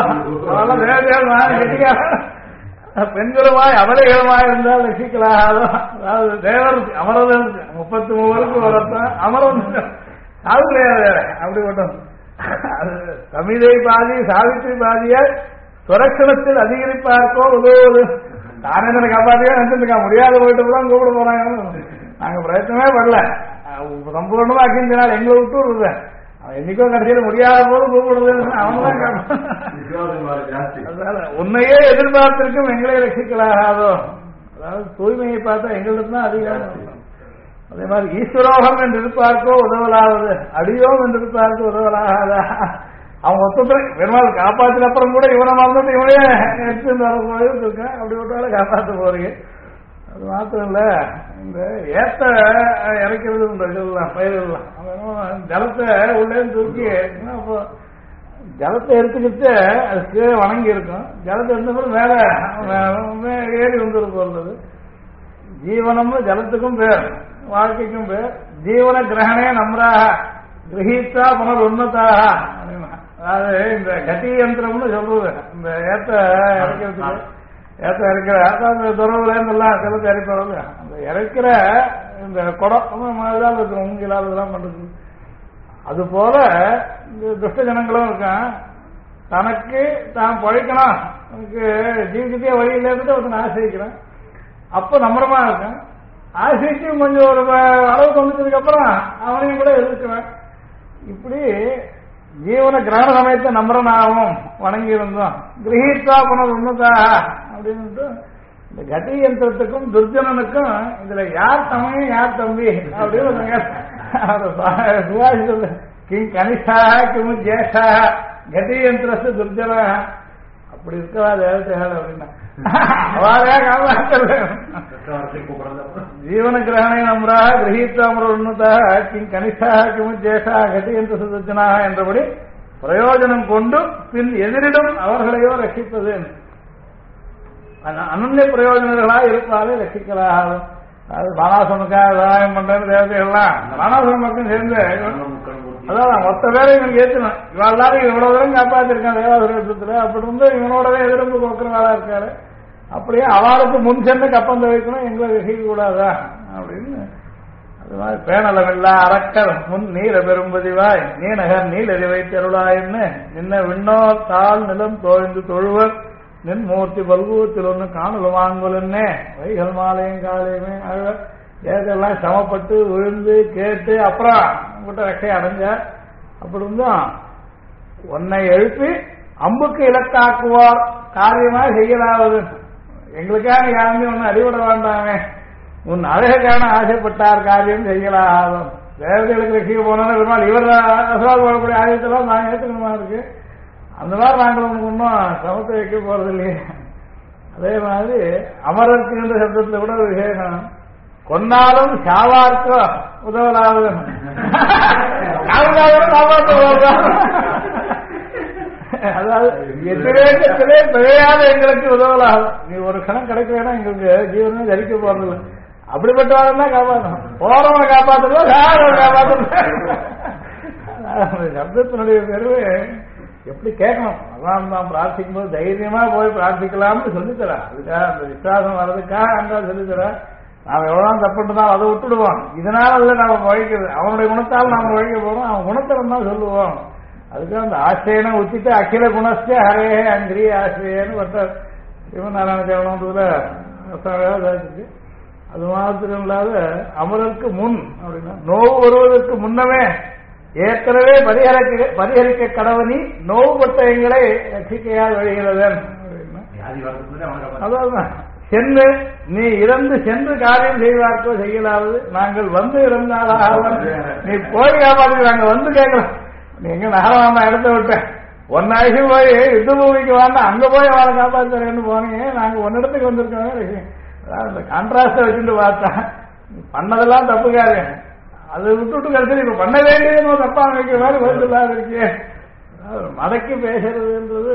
பெண்களுமாய் அமரைகளுமாய் இருந்தால் ரட்சிக்கலாகாதோ. அதாவது தேவர் அமரதன் 33 ஒரு அர்த்தம், அமரம் அது கிடையாது வேற. அப்படி மட்டும் அது தமிழை பாதி சாவித்திரி பாதியால் சுரட்சணத்தில் அதிகரிப்பார்க்கோ உதவுவது. தானே எனக்கு காப்பாற்றியா நினைச்சிருக்கா, முடியாத போயிட்டு கூட கூப்பிட போறாங்க. நாங்க பிரயத்தனமே பண்ணல, சம்பூர்ணமா அக்கினால எங்களை விட்டு விடுறேன். அவன் என்னைக்கோ கடைசியில் முடியாத போது கூப்பிடுறது அவன்தான். அதனால உன்னையே எதிர்பார்த்திருக்கும் எங்களை ரசிக்கலாகாதோ. அதாவது தூய்மையை பார்த்தா எங்களுக்கு தான் அதிகம். அதே மாதிரி ஈஸ்வரோகம் என்று இருப்பார்க்கோ உதவலாவது, அடியோம் என்று இருப்பார்க்கோ உதவலாகாதா. அவங்க ஒத்துக்கிற பெருமாள் காப்பாற்றின அப்புறம் கூட இவனை மறந்துட்டு இவனே எடுத்து வர இருக்கேன். அப்படி விட்டால காப்பாற்ற போறீங்க. அது மாத்திரம் இல்ல, இந்த ஏத்த இறக்கிறது பயிர்கள்லாம் ஜலத்தை உள்ளே தூக்கி அப்போ ஜலத்தை எடுத்துக்கிட்டு அது கீழே வணங்கி இருக்கும். ஜலத்தை எடுத்து மேல ஏறி வந்துட்டு போறது. ஜீவனம்னு ஜலத்துக்கும் பேர், வாழ்க்கைக்கும் பேர். ஜீவன கிரகணே நம்ராக கிரகித்தா புனர் உன்னதாக. அதாவது இந்த கட்டி யந்திரம்னு சொல்றது, இந்த ஏத்த இறக்கிறதுக்கு ஏத்த இறக்கிற அந்த துறவுல இருந்தெல்லாம் ஜலத்தை இறக்கிறது. அந்த இறக்கிற இந்த குடம் மாதிரிதான் இருக்கும், உங்களால் பண்றது. அது போல இந்த துஷ்ட ஜனங்களும் இருக்கான். தனக்கு தான் பழைக்கணும், எனக்கு ஜீவிக்கத்தே வழி இல்லைன்னு ஒருத்தன் ஆசிரிக்கிறேன். அப்ப நம்பரமா இருக்கேன். ஆசிரிச்சு கொஞ்சம் ஒரு அளவுக்கு வந்துட்டதுக்கு அப்புறம் அவனையும் கூட எதிர்க்கிறேன். இப்படி ஜீவன கிரகண சமயத்தை நம்பரனாகவும் வணங்கி இருந்தோம். கிரகித்தா புனர் உன்னதா அப்படின்னு இந்த கட்டி யந்திரத்துக்கும் துர்ஜனனுக்கும் இதுல யார் தமையும் யார் தம்பி அப்படின்னு சுபாஷிதல் கிங் கனிஷா கிமு ஜேஷா கட்டி யந்திரத்து துர்ஜன அப்படி இருக்கவா தேவதைகள் அப்படின்னா ஜீவன கிரகணை நம்ரா கிரகித்தாமர உன்னதா கிங் கனிஷா கிமு ஜேஷா கட்டி யந்திர சுதர்ஜனா என்றபடி பிரயோஜனம் கொண்டு பின் எதிரிடம் அவர்களையோ ரட்சிப்பது. அனன்ய பிரயோஜனர்களாக இருப்பாலே ரட்சிக்கலாக. அது பானாசனுக்காக சகாயம் பண்றது தேவதைகள்லாம் பானாசனம் மட்டும் சேர்ந்து அதான் மொத்த பேரை இவனுக்கு ஏற்றணும். இவாழ்லாரும் இவ்வளவு தூரம் காப்பாத்திருக்கான் தேவாசுரத்துல. அப்படி இருந்து இவனோடவே எதிர்ப்பு கொடுக்கிறவாளா இருக்காரு. அப்படியே அவளுக்கு முன் சென்று கப்பம் வைக்கணும், எங்களை ரசிக்க கூடாதா அப்படின்னு. அது மாதிரி பேணலமில்லா அரக்கர் முன் நீர பெரும்பதிவாய் நீ நகர் நீல் எறிவை தெருளாயின்னு நின்ன விண்ணோ தாள் நிலம் தோய்ந்து தொழுவர் நின் மூர்த்தி பல்கூத்தில் ஒன்று காணல் வாங்கலன்னே வைகள் மாலையும் காலையுமே ஏதெல்லாம் சமப்பட்டு விழுந்து கேட்டு அப்புறம் உங்ககிட்ட ரெக்கையை அடைஞ்ச. அப்படி இருந்தும் உன்னை எழுப்பி அம்புக்கு இலக்காக்குவார் காரியமா செய்யலாவது. எங்களுக்காக யாருமே ஒன்னு அடிபட வேண்டாமே, உன் அழகுக்கான ஆசைப்பட்டார் காரியம் செய்யலாகும். தேவதைகளுக்கு ரசிக்க போனோம்னா பெருமாள் இவர் அசவால் போடக்கூடிய ஆயுதத்தெல்லாம் நாங்கள் ஏற்றுக்கணுமா இருக்கு. அந்த மாதிரி நாங்கள் உங்களுக்கு ஒன்றும் சமத்தை வைக்க போறது இல்லையே. அதே மாதிரி அமரருக்கு என்ற சப்தத்தில் கூட ஒரு விசேஷம். கொன்னாலும் சாவார்க்கோ உதவலாவது. அதாவது எதிரேக்கத்திலே பிழையாத எங்களுக்கு உதவலாகும். நீ ஒரு கணம் கிடைக்கலன்னா எங்களுக்கு ஜீவனமே தரிக்க போறதில்லை. அப்படிப்பட்டவன் தான் காப்பாற்றணும். போறவனை காப்பாற்றணும், காப்பாற்றணும். சப்தத்தினுடைய பெருமை எப்படி கேட்கணும். அதான் நாம் பிரார்த்திக்கும் போது தைரியமா போய் பிரார்த்திக்கலாம்னு சொல்லித்தரேன். அதுக்காக அந்த விசுவாசம் வர்றதுக்காக அங்க சொல்லித்தரேன். நாம் எவ்வளவு தப்புதான் அதை விட்டுடுவோம். இதனால அல்ல நாம உழைக்கிறது, அவனுடைய குணத்தால் நாம உழைக்க போறோம். அவன் குணத்தரம் தான் சொல்லுவோம். அதுக்கு அந்த ஆசிரியனை உச்சிட்டு அகில குணஸ்தே ஹரே அங்கிரி ஆசிரியன்னு ஒருத்தர் சிவநாராயண தேவனத்துல சாதிச்சு. அது மாத்திரம் இல்லாத அமரருக்கு முன் அப்படின்னா நோவு வருவதற்கு முன்னமே ஏற்கனவே பரிகரிக்க கடவுளி நோவுபட்ட எங்களை ரட்சிக்கையால் வருகிறது அப்படின்னா. அதான் சென்று நீ இறந்து சென்று காரியம் செய்வார்க்கோ செய்யலாவது நாங்கள் வந்து இறந்தாலும் நீ போய் காப்பாற்று நாங்க வந்து கேட்கலாம். நீ எங்க நகரம் இடத்த விட்டேன் ஒன்னாயிரம் போய் யுத்த பூமிக்கு வாங்க அங்க போய் அவளை காப்பாற்றுறேன்னு போனீங்க நாங்க ஒன்னிடத்துக்கு வந்திருக்கோம். அந்த கான்ட்ராஸ்ட வச்சுட்டு பார்த்தா பண்ணதெல்லாம் தப்புக்காரு அதை விட்டுட்டு கருத்து இப்ப பண்ண வேண்டியது தப்பா வைக்கிற மாதிரி வருது இல்லாத இருக்கே. மடக்கி பேசுறதுன்றது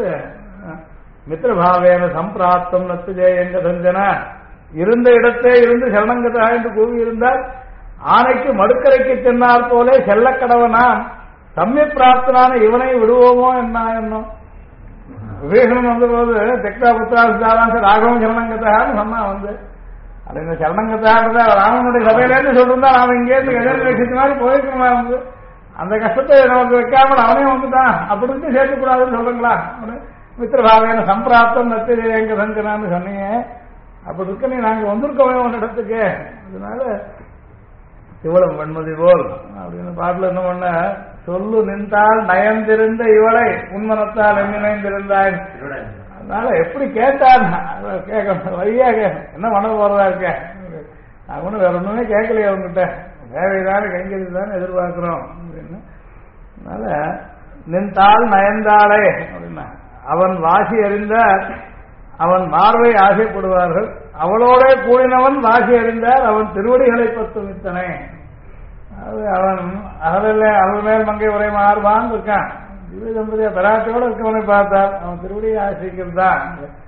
மித்திரபாவேன சம்பிராப்தம் நத்துஜே எங்க சஞ்சன இருந்த இடத்தே இருந்து சரணங்கதா என்று கூவி இருந்தால் ஆணைக்கு மடுக்கரைக்கு சென்றார் போலே செல்லக்கடவனான் சமய பிராப்தனான இவனை விடுவோமோ என்ன விவேகன் வந்த போது தெக்தா புத்திராசாராச ராகவன் சரணங்கதான்னு சொன்னா வந்து அது இந்த சரணங்கதான்றத ராமனுடைய சபையிலேருந்து சொல்லிருந்தா அவன் இங்கேருந்து கஜன் மாதிரி போயிருக்கணுமா வந்து அந்த கஷ்டத்தை நமக்கு வைக்காமல் அவனே வந்துட்டான் அப்படின்னு சேர்த்துக்கூடாதுன்னு சொல்லுங்களா. மித்திரபாவேன சம்பிராப்தம் நத்து எங்க சஞ்சனான்னு சொன்னீங்க. அப்படி இருக்க நீ நாங்க வந்திருக்கோமே ஒரு இடத்துக்கு அதனால இவ்வளவு வெண்மதி போல் அப்படின்னு பாட்டுல என்ன பண்ண சொல்லு நின்றால் நயந்திருந்த இவளை உன்மனத்தால் எண்ணிணைந்திருந்தாய். அதனால எப்படி கேட்டான் கேட்கணும் வழியா என்ன பண்ண போறதா இருக்க நான் ஒன்றும் வேற ஒண்ணுமே கேட்கலையே அவங்ககிட்ட தேவைதானே கைங்கறி தானே எதிர்பார்க்கிறோம் அப்படின்னு. அதனால நின்றால் நயந்தாளே அப்படின்னா அவன் வாசி அறிந்த அவன் பார்வை ஆசைப்படுவார்கள் அவளோட கூடினவன் வாசி அறிந்தார் அவன் திருவடிகளை பத்துமித்தனே. அது அவன் அவள் மேல் மங்கை உரை மாறுவான் இருக்கான் திவ்ய தம்பதியா பெராட்சியோட இருக்கவனை பார்த்தார் அவன் திருவடியை ஆசிரிக்கிறதான்.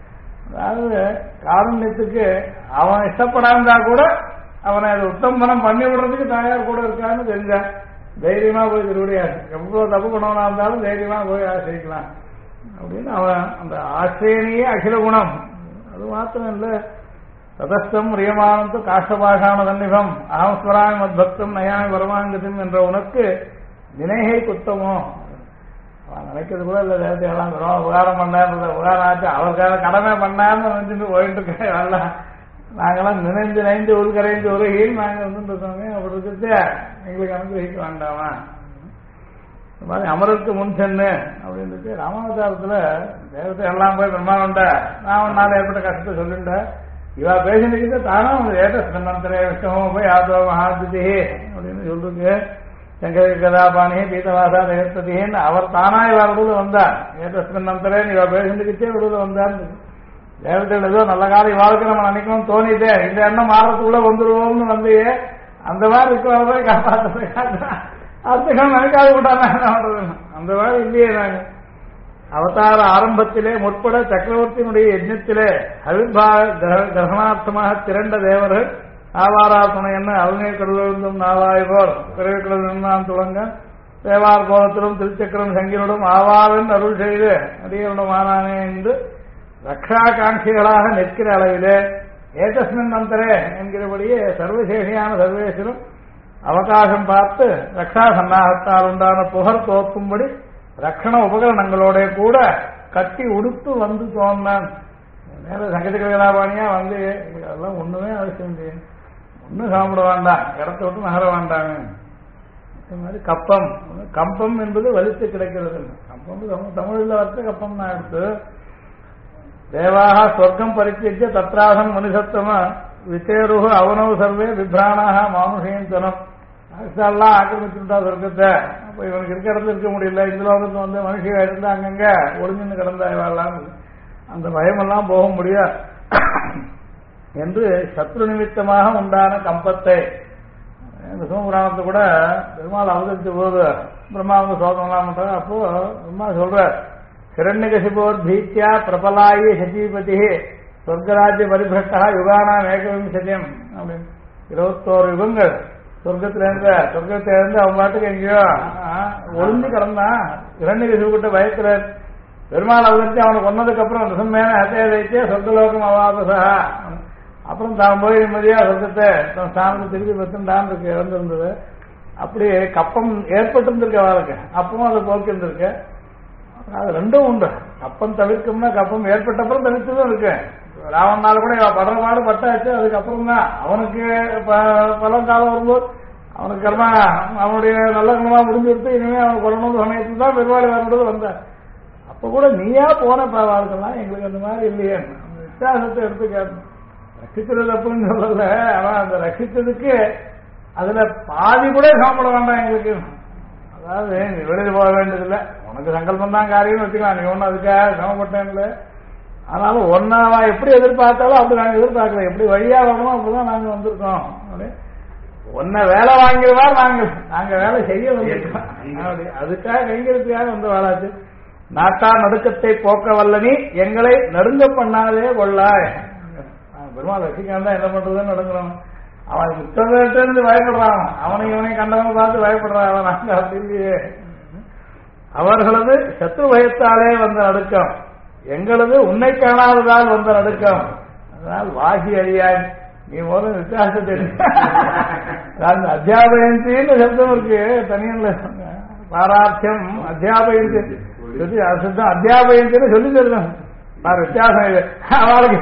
அதாவது காருண்யத்துக்கு அவன் இஷ்டப்படாந்தா கூட அவனை அதை உத்தமனம் பண்ணி விடுறதுக்கு தாயார் கூட இருக்கான்னு தெரிஞ்சான். தைரியமா போய் திருவடி எவ்வளவு தப்பு பண்ணவனா இருந்தாலும் தைரியமா போய் ஆசிரிக்கலாம் அப்படின்னு அவன் அந்த ஆசிரியனையே அகில குணம். அது மாத்திரம் இல்ல ததஸ்தம் ரியமானத்து காஷ்டபாஷான தன்னிபம் அகம்ஸ்வராமி மத்பக்தம் நயாமி பரமாங்கதம் என்ற உனக்கு வினைகை குத்தமோ அவன் நினைக்கிறது கூட இல்ல தேவதையெல்லாம் உபகாரம் பண்ணார் உபகாரம் ஆச்சு அவருக்காக கடமை பண்ணார்னு நினைச்சுட்டு போயிட்டு இருக்கேன். நாங்கெல்லாம் நினைந்து நினைந்து உள்கரைந்து உலகில் நாங்க வந்துட்டு இருக்கோமே அப்படி இருக்கிறது எங்களுக்கு அனுகிரகிக்க வேண்டாமா. இந்த மாதிரி அமருக்கு முன் சென்னு அப்படின்னு ராமாவதாரத்துல தேவத்தை எல்லாம் போய் பிரம்மாண்ட ராமனால ஏற்பட்ட கஷ்டத்தை சொல்லிண்ட இவா பேசினதுக்கு தானும் ஏற்றே விஷ்ணமும் போய் ஆதோ மகாதிதி அப்படின்னு சொல்லிருக்கு. சங்கர கதாபாணி பீதவாசா தேவத்தின்னு அவர் தானா இவா விடுதல வந்தார். ஏற்றே இவா பேசினதுக்கே விடுதல வந்தார். தேவத்தைகள் ஏதோ நல்ல காலம் இவாளுக்கு நம்ம நினைக்கணும்னு தோணிட்டே இந்த எண்ணம் மாறத்துக்குள்ள வந்துருவோம்னு வந்து அந்த மாதிரி இருக்கிற போய் காப்பாற்ற அடுத்த நினைக்காது விட்டாங்க அந்த மாதிரி இல்லையே. நாங்க அவதார ஆரம்பத்திலே முற்பட சக்கரவர்த்தியினுடைய யஜ்ஞத்திலே கிரகணார்த்தமாக திரண்ட தேவர்கள் ஆவாரா துணை என்ன அருணை கடலிருந்தும் நாவாய்வோர் பிறகு கடலிருந்தான் துளங்க தேவார் கோலத்திலும் திருச்சக்கரம் சங்கினுடன் ஆவாரன் அருள் செய்து அடியனுடன் ஆனானே என்று ரக்ஷா காட்சிகளாக நிற்கிற அளவிலே ஏதஸ்மின் அந்தரே என்கிறபடியே சர்வசேஷியான சர்வேஸ்வரும் அவகாசம் பார்த்து ரக்ஷா சன்னாகத்தால் உண்டான புகழ் தோற்கும்படி ரக்ஷண உபகரணங்களோட கூட கட்டி உடுத்து வந்து தோன்றான். நேரம் சங்கதி கலாபாணியா வந்து அதெல்லாம் ஒண்ணுமே அவசியம் இல்லை. ஒன்னும் சாப்பிட வேண்டாம் இடத்த விட்டு நகர வேண்டாங்க. இந்த மாதிரி கப்பம் கம்பம் என்பது வலித்து கிடைக்கிறது. கப்பம் தமிழில் வந்து கப்பம் தான் எடுத்து தேவாக சொர்க்கம் பரித்திய தத்ராசன் மனுஷத்தம விசேருகு அவனவு சர்வே விப்ராணாக மானுஷியம் தனம் எல்லாம் ஆக்கிரமிச்சுட்டா சொர்க்கத்தை. அப்ப இவனுக்கு இருக்க இடத்துல இருக்க முடியல இந்த லோகத்துக்கு வந்து மனுஷியா இருந்தா அங்கங்க ஒளிஞ்சுன்னு கிடந்தா இவாள் அந்த பயமெல்லாம் போக முடியாது என்று சத்ரு நிமித்தமாக உண்டான கம்பத்தை இந்த சிவபுராணத்தை கூட பெருமாள் அவதரித்த போது பிரம்மா வந்து சோதனைலாம் பண்றாங்க. அப்போ பிரம்மா சொல்ற ஹிரண்யகசிபோர் பீத்தியா பிரபலாயி சசீபதி சொர்க்கராஜ்ய பரிபிரஷ்டா யுகானாம் ஏகவிம்சதியம் அப்படின்னு 21 யுகங்கள் சொர்க்கத்திலிருந்து அவன் பாட்டுக்கு எங்கேயோ ஒளிஞ்சு கிடந்தான். ஹிரண்யகசிபு கிட்ட பயத்துல பெருமாள் அவதரித்து அவனை கொன்னதுக்கு அப்புறம் ரிசம்மேன ஹத்தே வைத்தே சொர்க்கலோகம் அவாதசா அப்புறம் தான் போய் நிம்மதியா சொர்க்கத்தை தன் ஸ்தானத்தை திருப்பி பத்துண்டான் இருக்கு இறந்திருந்தது. அப்படி கப்பம் ஏற்பட்டிருந்திருக்கு அவளுக்கு அப்பவும் அதை போக்கிருந்திருக்கு. அது ரெண்டும் உண்டு. கப்பம் தவிர்க்கும்னா கப்பம் ஏற்பட்டப்புறம் தவிர்த்துதான் இருக்கு. ராவணனால கூட படுற பாடு பட்டாச்சு. அதுக்கப்புறம் தான் அவனுக்கு பலம் காலம் வரும்போது அவனுக்கு கர்மா அவனுடைய நல்ல குணமா முடிஞ்சிருத்து இனிமே அவனுக்கு கொல்லணும் சமயத்துல தான் பெருவாளி வரும்போது வந்தார். அப்ப கூட நீயா போன பாவாளுக்கெல்லாம் எங்களுக்கு அந்த மாதிரி இல்லையே வித்தியாசத்தை எடுத்து கேட்கணும். ரட்சிக்கிறது தப்புன்னு சொல்லல. அவன் அந்த ரட்சித்ததுக்கு அதுல பாதி கூட சமப்பட வேண்டாம் எங்களுக்கு. அதாவது நீ வெளியில் போக வேண்டியதில்லை, உனக்கு சங்கல்பம் தான் காரியம் வச்சுக்கலாம், நீ ஒன்னும் அதுக்காக சமப்பட்டேன்ல. ஆனாலும் ஒன்னாவா எப்படி எதிர்பார்த்தாலும் அப்படி நாங்க எதிர்பார்க்கல, எப்படி வழியா வரணும் அப்படிதான் நாங்க வந்திருக்கோம். ஒன்ன வேலை வாங்கிடுவா, நாங்க வேலை செய்ய வந்திருக்கோம். அப்படி அதுக்காக கைங்கிறதுக்காக வந்த வேளாச்சு. நாட்டார் நடுக்கத்தை போக்க வல்லனி எங்களை நடுங்க பண்ணாதே கொள்ளாய். பெருமாள் ரசிக்காம தான் என்ன பண்றதுன்னு நடுங்குறோம். அவன் முத்தமிட்டு இருந்து பயப்படுறான், அவனை இவனையும் கண்டவனை பார்த்து பயப்படுறான். அவன் நாங்க அப்படி இல்லையே. அவர்களது சத்ரு பயத்தாலே வந்த நடுக்கம், எங்களது உன்னை காணாததால் வந்த நடுக்கம். அதனால் வாகி அறியாய் நீ முதல்ல வித்தியாசம் தெரியும். அத்தியாபயந்தின்னு சப்தம் இருக்கு தனியன்ல, பாரார்த்தியம் அத்தியாபயந்தி அசுத்தம் அத்தியாபயந்தின்னு சொல்லி தருவேன். வித்தியாசம் இது அவளுக்கு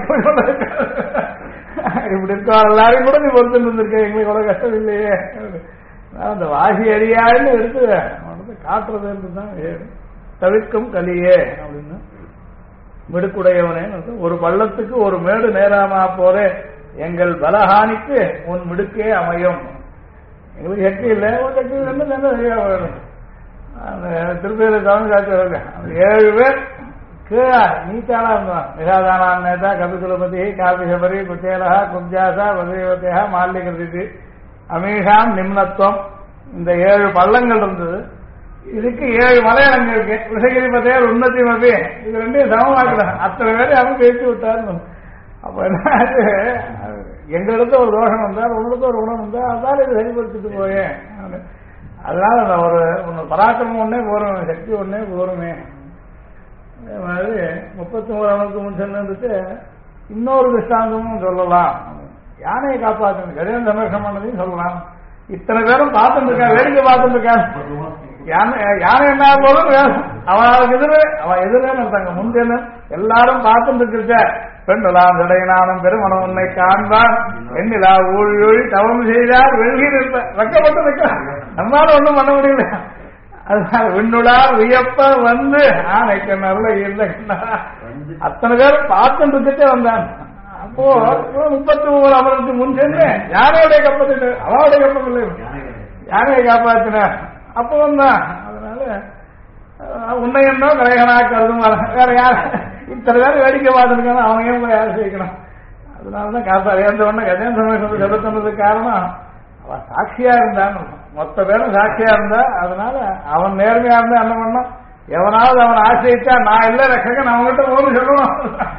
இப்படி இருக்கா எல்லாரையும் கூட நீ பொறுத்து இருந்திருக்க, எங்களுக்கு அவ்வளவு கஷ்டம் இல்லையே. அந்த வாசி அறியான்னு எடுத்து காட்டுறது தான் தவிர்க்கும் கலியே அப்படின்னு. மிடுக்குடையவனே ஒரு பள்ளத்துக்கு ஒரு மேடு நேராமா போதே எங்கள் பலஹானிக்கு உன் மிடுக்கே அமையும். எங்களுக்கு சக்தி இல்லை, ஒரு சக்தி இல்லைன்னு அந்த திருப்பதி தமிழ் காட்சி 7 பேர் கீழே நீட்டானா இருந்தான். நிராதானா நேதா கபிகுலபதி காபிசபரி குச்சேலா குப்ஜாசா வசேவத்தையா மால்லிகிருதி அமீஷாம் நிம்னத்துவம். இந்த 7 பள்ளங்கள் இருந்தது. இதுக்கு 7 மலையளங்க இருக்கு. விஷகிரி பத்தையார் உன்னதி மபி இது ரெண்டையும் சமமாக்குறான். அத்தனை பேரை அவன் பேசி விட்டாரு. அப்ப என்ன எங்களிடத்து ஒரு தோஷம் வந்தால் உங்களுக்கு ஒரு குணம் வந்தால் அதால் இது சரிப்படுத்திட்டு போயேன். அதனால ஒரு பராக்கிரமம் ஒன்னே போறோம், சக்தி ஒன்னே போருமே. அதே மாதிரி 33 அவனுக்கு முன்சென்னுட்டு இன்னொரு திஷ்டாந்தமும் சொல்லலாம். யானையை காப்பாற்றணும் கஜேந்திர சமர்ஷம் பண்ணதையும் சொல்லலாம். இத்தனை பேரும் பார்த்துட்டு இருக்கா, வேடிக்கை பார்த்துட்டு இருக்கா. யானை என்ன போதும் அவனுக்கு அவன் எதிரேன்னு இருக்காங்க. முன்தேன்னு எல்லாரும் பார்த்துட்டு இருக்க பெண்ணெல்லாம் தடையினானும் பெருமணம் உன்னை காண்பான் எண்ணிலா ஊழி தவம் செய்தார் வெள்ளியில் இருப்ப வெக்கப்பட்டு நிற்கிறான். நம்மளால ஒண்ணும் பண்ண முடியல. அதனால விண்ணுளார் வியப்ப வந்து ஆனைக்கு நல்ல இல்லை அத்தனை பேர் பார்த்துட்டு இருக்கிட்டே வந்தான். அப்போ 33 அவருக்கு முன் சென்று யானையுடைய கப்பத்து அவனுடைய கப்பம் இல்லை, யானையை காப்பாத்தின அப்போ வந்தான். அதனால உன்னை என்னோ கலைகனா கருதும் வேற யார் இத்தனை பேர் வேடிக்கை பார்த்துருக்காங்க, அவனையும் போய் யாரும் செய்யணும். அதனாலதான் காப்பாற்ற உடனே கஜேந்திர சொல்ல காரணம் அவன் சாட்சியா இருந்தான். மொத்த பேரும் சாட்சியா இருந்தா. அதனால அவன் நேர்மையா இருந்தா என்ன பண்ணா, எவனாவது அவன் ஆசைச்சா நான் இல்ல ரட்சகன் அவங்ககிட்ட போன்னு சொல்லணும்.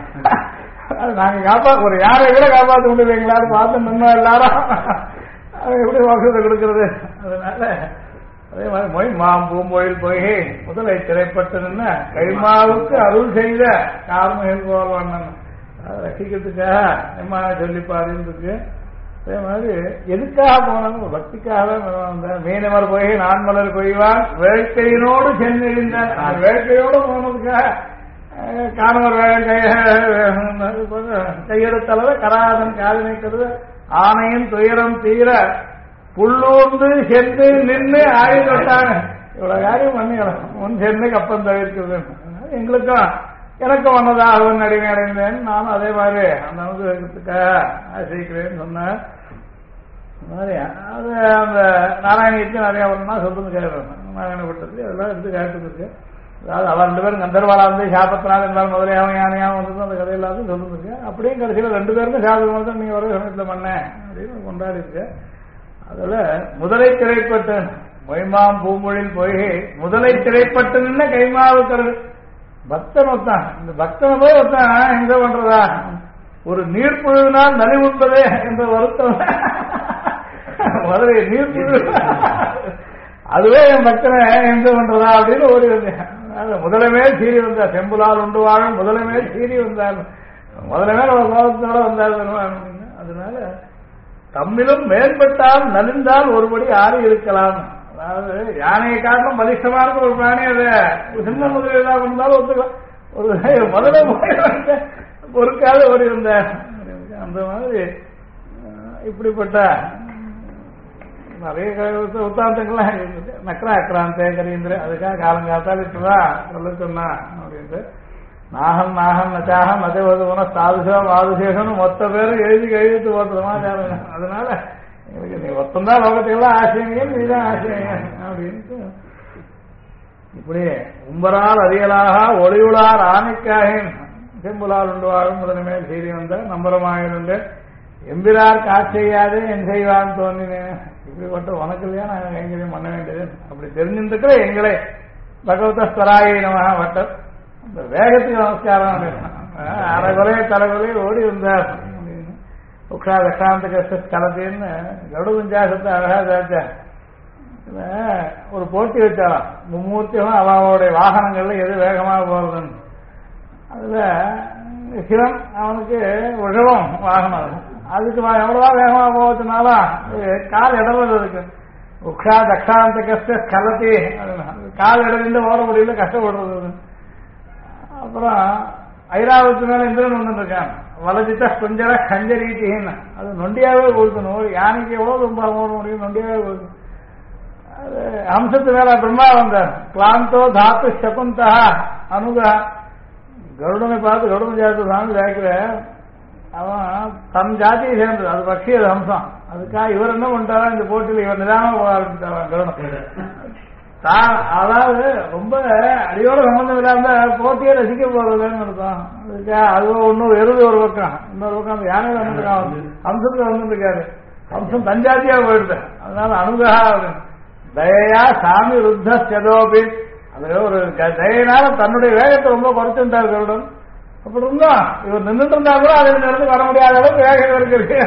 நாங்க ஒரு யாரை கூட காப்பாற்ற முடியல, எங்களாரும் பார்த்து நின்னா எல்லாரும் எப்படி வாக்குறுதி கொடுக்கறது. அதனால அதே மாதிரி மொய் மாம் பூம்பொழில் போய் முதலை திரைப்பட்டு நின்ன கைமாவுக்கு அருள் செய்த காரணம் போவான் ரசிக்கிறதுக்காக எம்மான சொல்லிப்பாருன்னு இருக்கு. அதே மாதிரி எதுக்காக போனாலும் பக்திக்காக மீனவர் போய் நான்மலர் கொய்வான் வேட்கையினோடு சென்றிருந்தார். வேட்கையோடு போனதுக்காக காணவர் கையெடுத்தளவு கராதன் காதனை கருத ஆணையின் துயரம் தீர புள்ளூர்ந்து சென்று நின்று ஆயுதட்டாங்க. இவ்வளவு காரியம் பண்ணிக்கலாம். முன் சென்று கப்பம் தவிர்க்கிறது. எங்களுக்கும் எனக்கும் வந்ததா அவன் அடிமை அடைந்தேன். நானும் அதே மாதிரி அந்த அனுபவத்துக்காக ஆசிக்கிறேன்னு சொன்னேன். அது அந்த நாராயணியத்தை நிறைய வரணும்னா சொல்றது கேட்கறேன். நாராயணப்பட்டது அதெல்லாம் எடுத்து காட்டுறதுக்கு. அதாவது அவன் 2 பேரும் கந்தர்வாலா வந்து சாபத்தினால் இருந்தாலும் முதலே அவன் யானையாவும் வந்து அந்த கதையெல்லாம் சொல்லிருக்கு. அப்படியும் கடைசியில் 2 பேருமே சாதகம் தான் நீ ஒரே சமயத்தில் பண்ண அப்படின்னு கொண்டாடி இருக்கு. அதுல முதலை திரைப்பட்டு மொய்மாம் பூமொழில் போய் முதலை திரைப்பட்டு நின்ன கைமாவுக்கிறது பக்தன் ஒத்தான். இந்த பக்தனை போய் ஒத்தான் எங்க பண்றதா, ஒரு நீர்ப்புழுவினால் நலி உண்பதே என்ற வருத்தம். முதலை நீர்ப்புழு அதுவே என் பக்தனை எங்க பண்றதா அப்படின்னு ஓடி வந்தேன். முதலமே சீறி வந்தார். செம்புலால் உண்டு வாழும் முதலமே சீறி வந்தார். முதலமே அவர் கோபத்தோட வந்தார். அதனால தம்மிலும் மேம்பட்டால் நலிந்தால் ஒருபடி ஆறி இருக்கலாம். அதாவது யானையை காரணம் பலிஷ்டமான ஒரு பிராணி. அது சின்ன முதல் ஏதாவது இருந்தாலும் ஒத்துக்கலாம். ஒரு முதல பொறுக்காத ஓடி இருந்த அந்த மாதிரி இப்படிப்பட்ட நிறைய உத்தாந்தங்கள்லாம் நக்கரா அக்ராந்தே கரீந்திர அதுக்காக காலங்காத்தால் இப்பதான் சொல்ல சொன்னா அப்படின்ட்டு நாகம் நாகம் நச்சாகம் நச்சவதுன சாதுசம் வாதுசேஷம்னு மொத்த பேரும் எழுதி கையெழுத்து போட்ட சமாச்சாரம். அதனால எனக்கு நீ ஒத்தந்தான் லோகத்துக்கெல்லாம் ஆசைங்க, நீதான் ஆசைங்க அப்படின்ட்டு இப்படி உம்பரால் அறியலாக ஒளியுளார் ஆணைக்காக செம்புலால் உண்டு வாழும் முதன்மேல் செய்தி வந்த நம்பரமாயிருந்து எம்பிரார் காட்செய்யாது என் செய்வான்னு தோன்றினேன். இப்படிப்பட்ட உனக்கு இல்லையா நான் கைங்கரியம் பண்ண வேண்டியது அப்படி தெரிஞ்சிருக்கிற எங்களை பகவதஸ்வராய நமக வட்டம் இந்த வேகத்துக்கு நமஸ்காரம். அரைகுறைய தலைகுறைய ஓடி வந்தார் அப்படின்னு உக்ஷா தக்ஷாந்த கஷ்ட கலத்தின்னு கருட பஞ்சாசத்தை அழகா சாச்சார். ஒரு போட்டி வச்சாராம், மும்மூர்த்தியும் அவனுடைய வாகனங்கள்ல எது வேகமாக போறதுன்னு. அதுல சிவன் அவனுக்கு விஷவம் வாகனம், அதுக்கு எவ்வளவா வேகமாக போவதுனால கால் இடறது இருக்கு. உக்ஷா தக்ஷாந்த கஷ்ட கலத்தி கால் இடந்து ஓட முடியல, கஷ்டப்படுறது. அப்புறம் ஐராவத்து மேல இந்திரன் ஒன்று இருக்கான், வலஜித்த குஞ்சர கஞ்சரீட்டின்னு அது நொண்டியாவே கொடுக்கணும். யானைக்கு எவ்வளவு ரொம்ப ஓட முடியும், நொண்டியாவே கொடுக்கணும். அது அம்சத்து மேல பிரம்மா வந்தார், கிளாந்தோ தாத்து சகுந்தா அனுகா. கருடனை பார்த்து கருடன் ஜாதி சாமி கேட்கிற அவன் தன் ஜாதியை சேர்ந்தது, அது பட்சி, அது அம்சம். அதுக்காக இவர் என்ன பண்ணிட்டாரா இந்த போட்டியில் இவர் நிதானமா போக ஆரம்பிச்சாரான் கருடன். அதாவது ரொம்ப அடியோட சம்பந்தம் இல்லாம போட்டியை ரசிக்க போறதுன்னு இருக்கும். அதுக்காக அது ஒன்னும் எருது ஒரு பக்கம், இன்னொரு பக்கம் அந்த யானை வந்துருக்கான், அம்சத்துல வந்துருக்காரு. அம்சம் தஞ்சாதியா போயிடுது. அதனால அனுகா தயா சாமி ருத்த செதோபி, அது ஒரு தயனால தன்னுடைய வேகத்தை ரொம்ப குறைச்சுட்டார் கருடன். அப்படி இருந்தா இவர் நின்றுட்டு இருந்தா கூட அதில் இருந்து வர முடியாத அளவுக்கு வேகம் இருக்கு.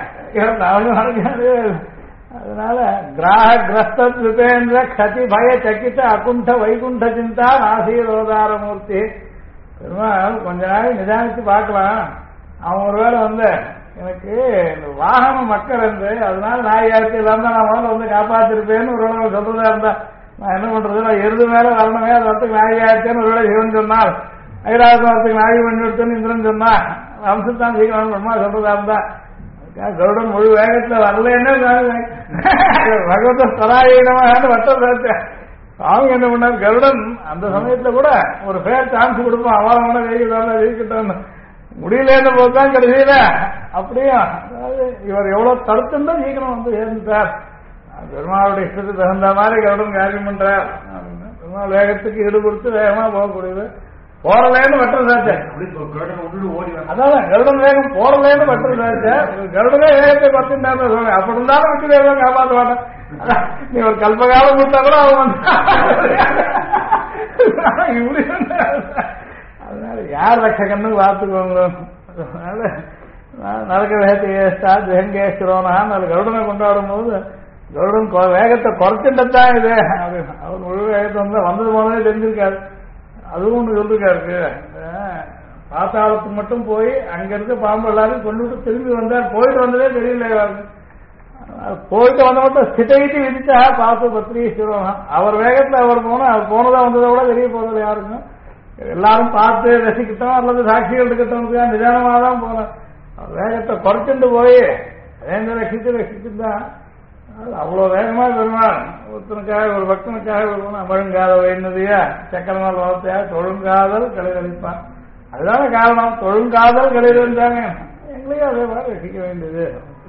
அதனால கிராக கிரஸ்த விபேந்திர கதி பய சக்கித்த அகுண்ட வைகுண்ட சிந்தா நாசீரோதாரமூர்த்தி. பெருமாள் கொஞ்ச நாள் நிதானிச்சு பார்க்கலாம். அவன் ஒருவேளை வந்து எனக்கு இந்த வாகனம் மக்கள் இருந்து அதனால நாயாயிரத்தி இல்லாம நான் முதல்ல வந்து காப்பாத்திருப்பேன்னு ஒரு வேளை சொல்றதா இருந்தா நான் என்ன பண்றது, நான் எருது மேல வரணுமே அது வரத்துக்கு நாயாயிரத்தேன்னு ஒரு வேளை சிவன் சொன்னார், ஐராவதம் வரத்துக்கு நாயி பண்ணி விடுத்துன்னு இந்திரன் சொன்னா அம்சத்தான் சீக்கிரம் பிரம்மா சொல்றதா இருந்தா கருடன் முழு வேகத்துல வரலன்னு பகவத ஸ்வராயினமாக வட்டம் சேர்த்த அவங்க என்ன பண்ணாரு, கருடன் அந்த சமயத்துல கூட ஒரு பேர் சான்ஸ் கொடுப்போம், அவன் ஜெயிக்கிட்டோம் முடியலன்னு போதுதான் கடைசியில அப்படியும். அதாவது இவர் எவ்வளவு தடுத்துன்னு சீக்கிரம் வந்து சேர்ந்துட்டார். பெருமாளுடைய இஷ்டத்துக்கு தகுந்த மாதிரி கருடன் காரியம் பண்றார். பெருமாள் வேகத்துக்கு ஈடுபடுத்து வேகமா போகக்கூடியது. போறலேன்னு வட்டம் சாச்சேன், அதான் கருடன் வேகம் போறலேன்னு வட்டம் சாச்சேன். கருடனே வேகத்தை பத்துட்டாரு சொல்லுங்க. அப்படி இருந்தாலும் விட்டு வேகம் காப்பாற்ற மாட்டேன். நீ ஒரு கல்பகாலம் கொடுத்தா கூட அவன் இப்படி அதனால யார் ரட்சகன்னு பார்த்துக்கோங்க. அதனால நரக வேகத்தை ஜெகங்கேஸ்வரோனான்னு அது கருடனை கொண்டாடும் போது கருடன் வேகத்தை குறைச்சுட்டதான் இது அப்படின்னு அவர் முழு வேகத்தை வந்தது போனதே தெரிஞ்சிருக்காரு. அதுவும் ஒண்ணு சொல்லிருக்காருக்கு, பாத்தாளத்துக்கு மட்டும் போய் அங்க இருக்க பாம்பு எல்லாரும் கொண்டுட்டு திரும்பி வந்தார். போயிட்டு வந்ததே தெரியல. போயிட்டு வந்த மட்டும் ஸ்திதைட்டு விதிச்சா பாச பத்ரீஸ்வரம் அவர் வேகத்துல அவர் போனா அவர் போனதா வந்ததை கூட தெரிய போறது யாருக்கும். எல்லாரும் பார்த்து ரசிக்கட்டும் அல்லது சாட்சிகள் இருக்கட்டும் நிதானமாக தான் போன வேகத்தை குறைச்சுட்டு போய் ரசிச்சுதான் அவ்வளவு வேகமா பெருமாள் ஒருத்தனுக்காக ஒரு பக்தனுக்காக அமழுங்காத வைனதையா சக்கரநாள் வளர்த்தையா தொழுங்காதல் கலைகளிப்பான். அதுதான காரணம், தொழுங்காதல் கலைஇருந்தாங்க எங்களையும் அதே மாதிரி ரசிக்க வேண்டியது.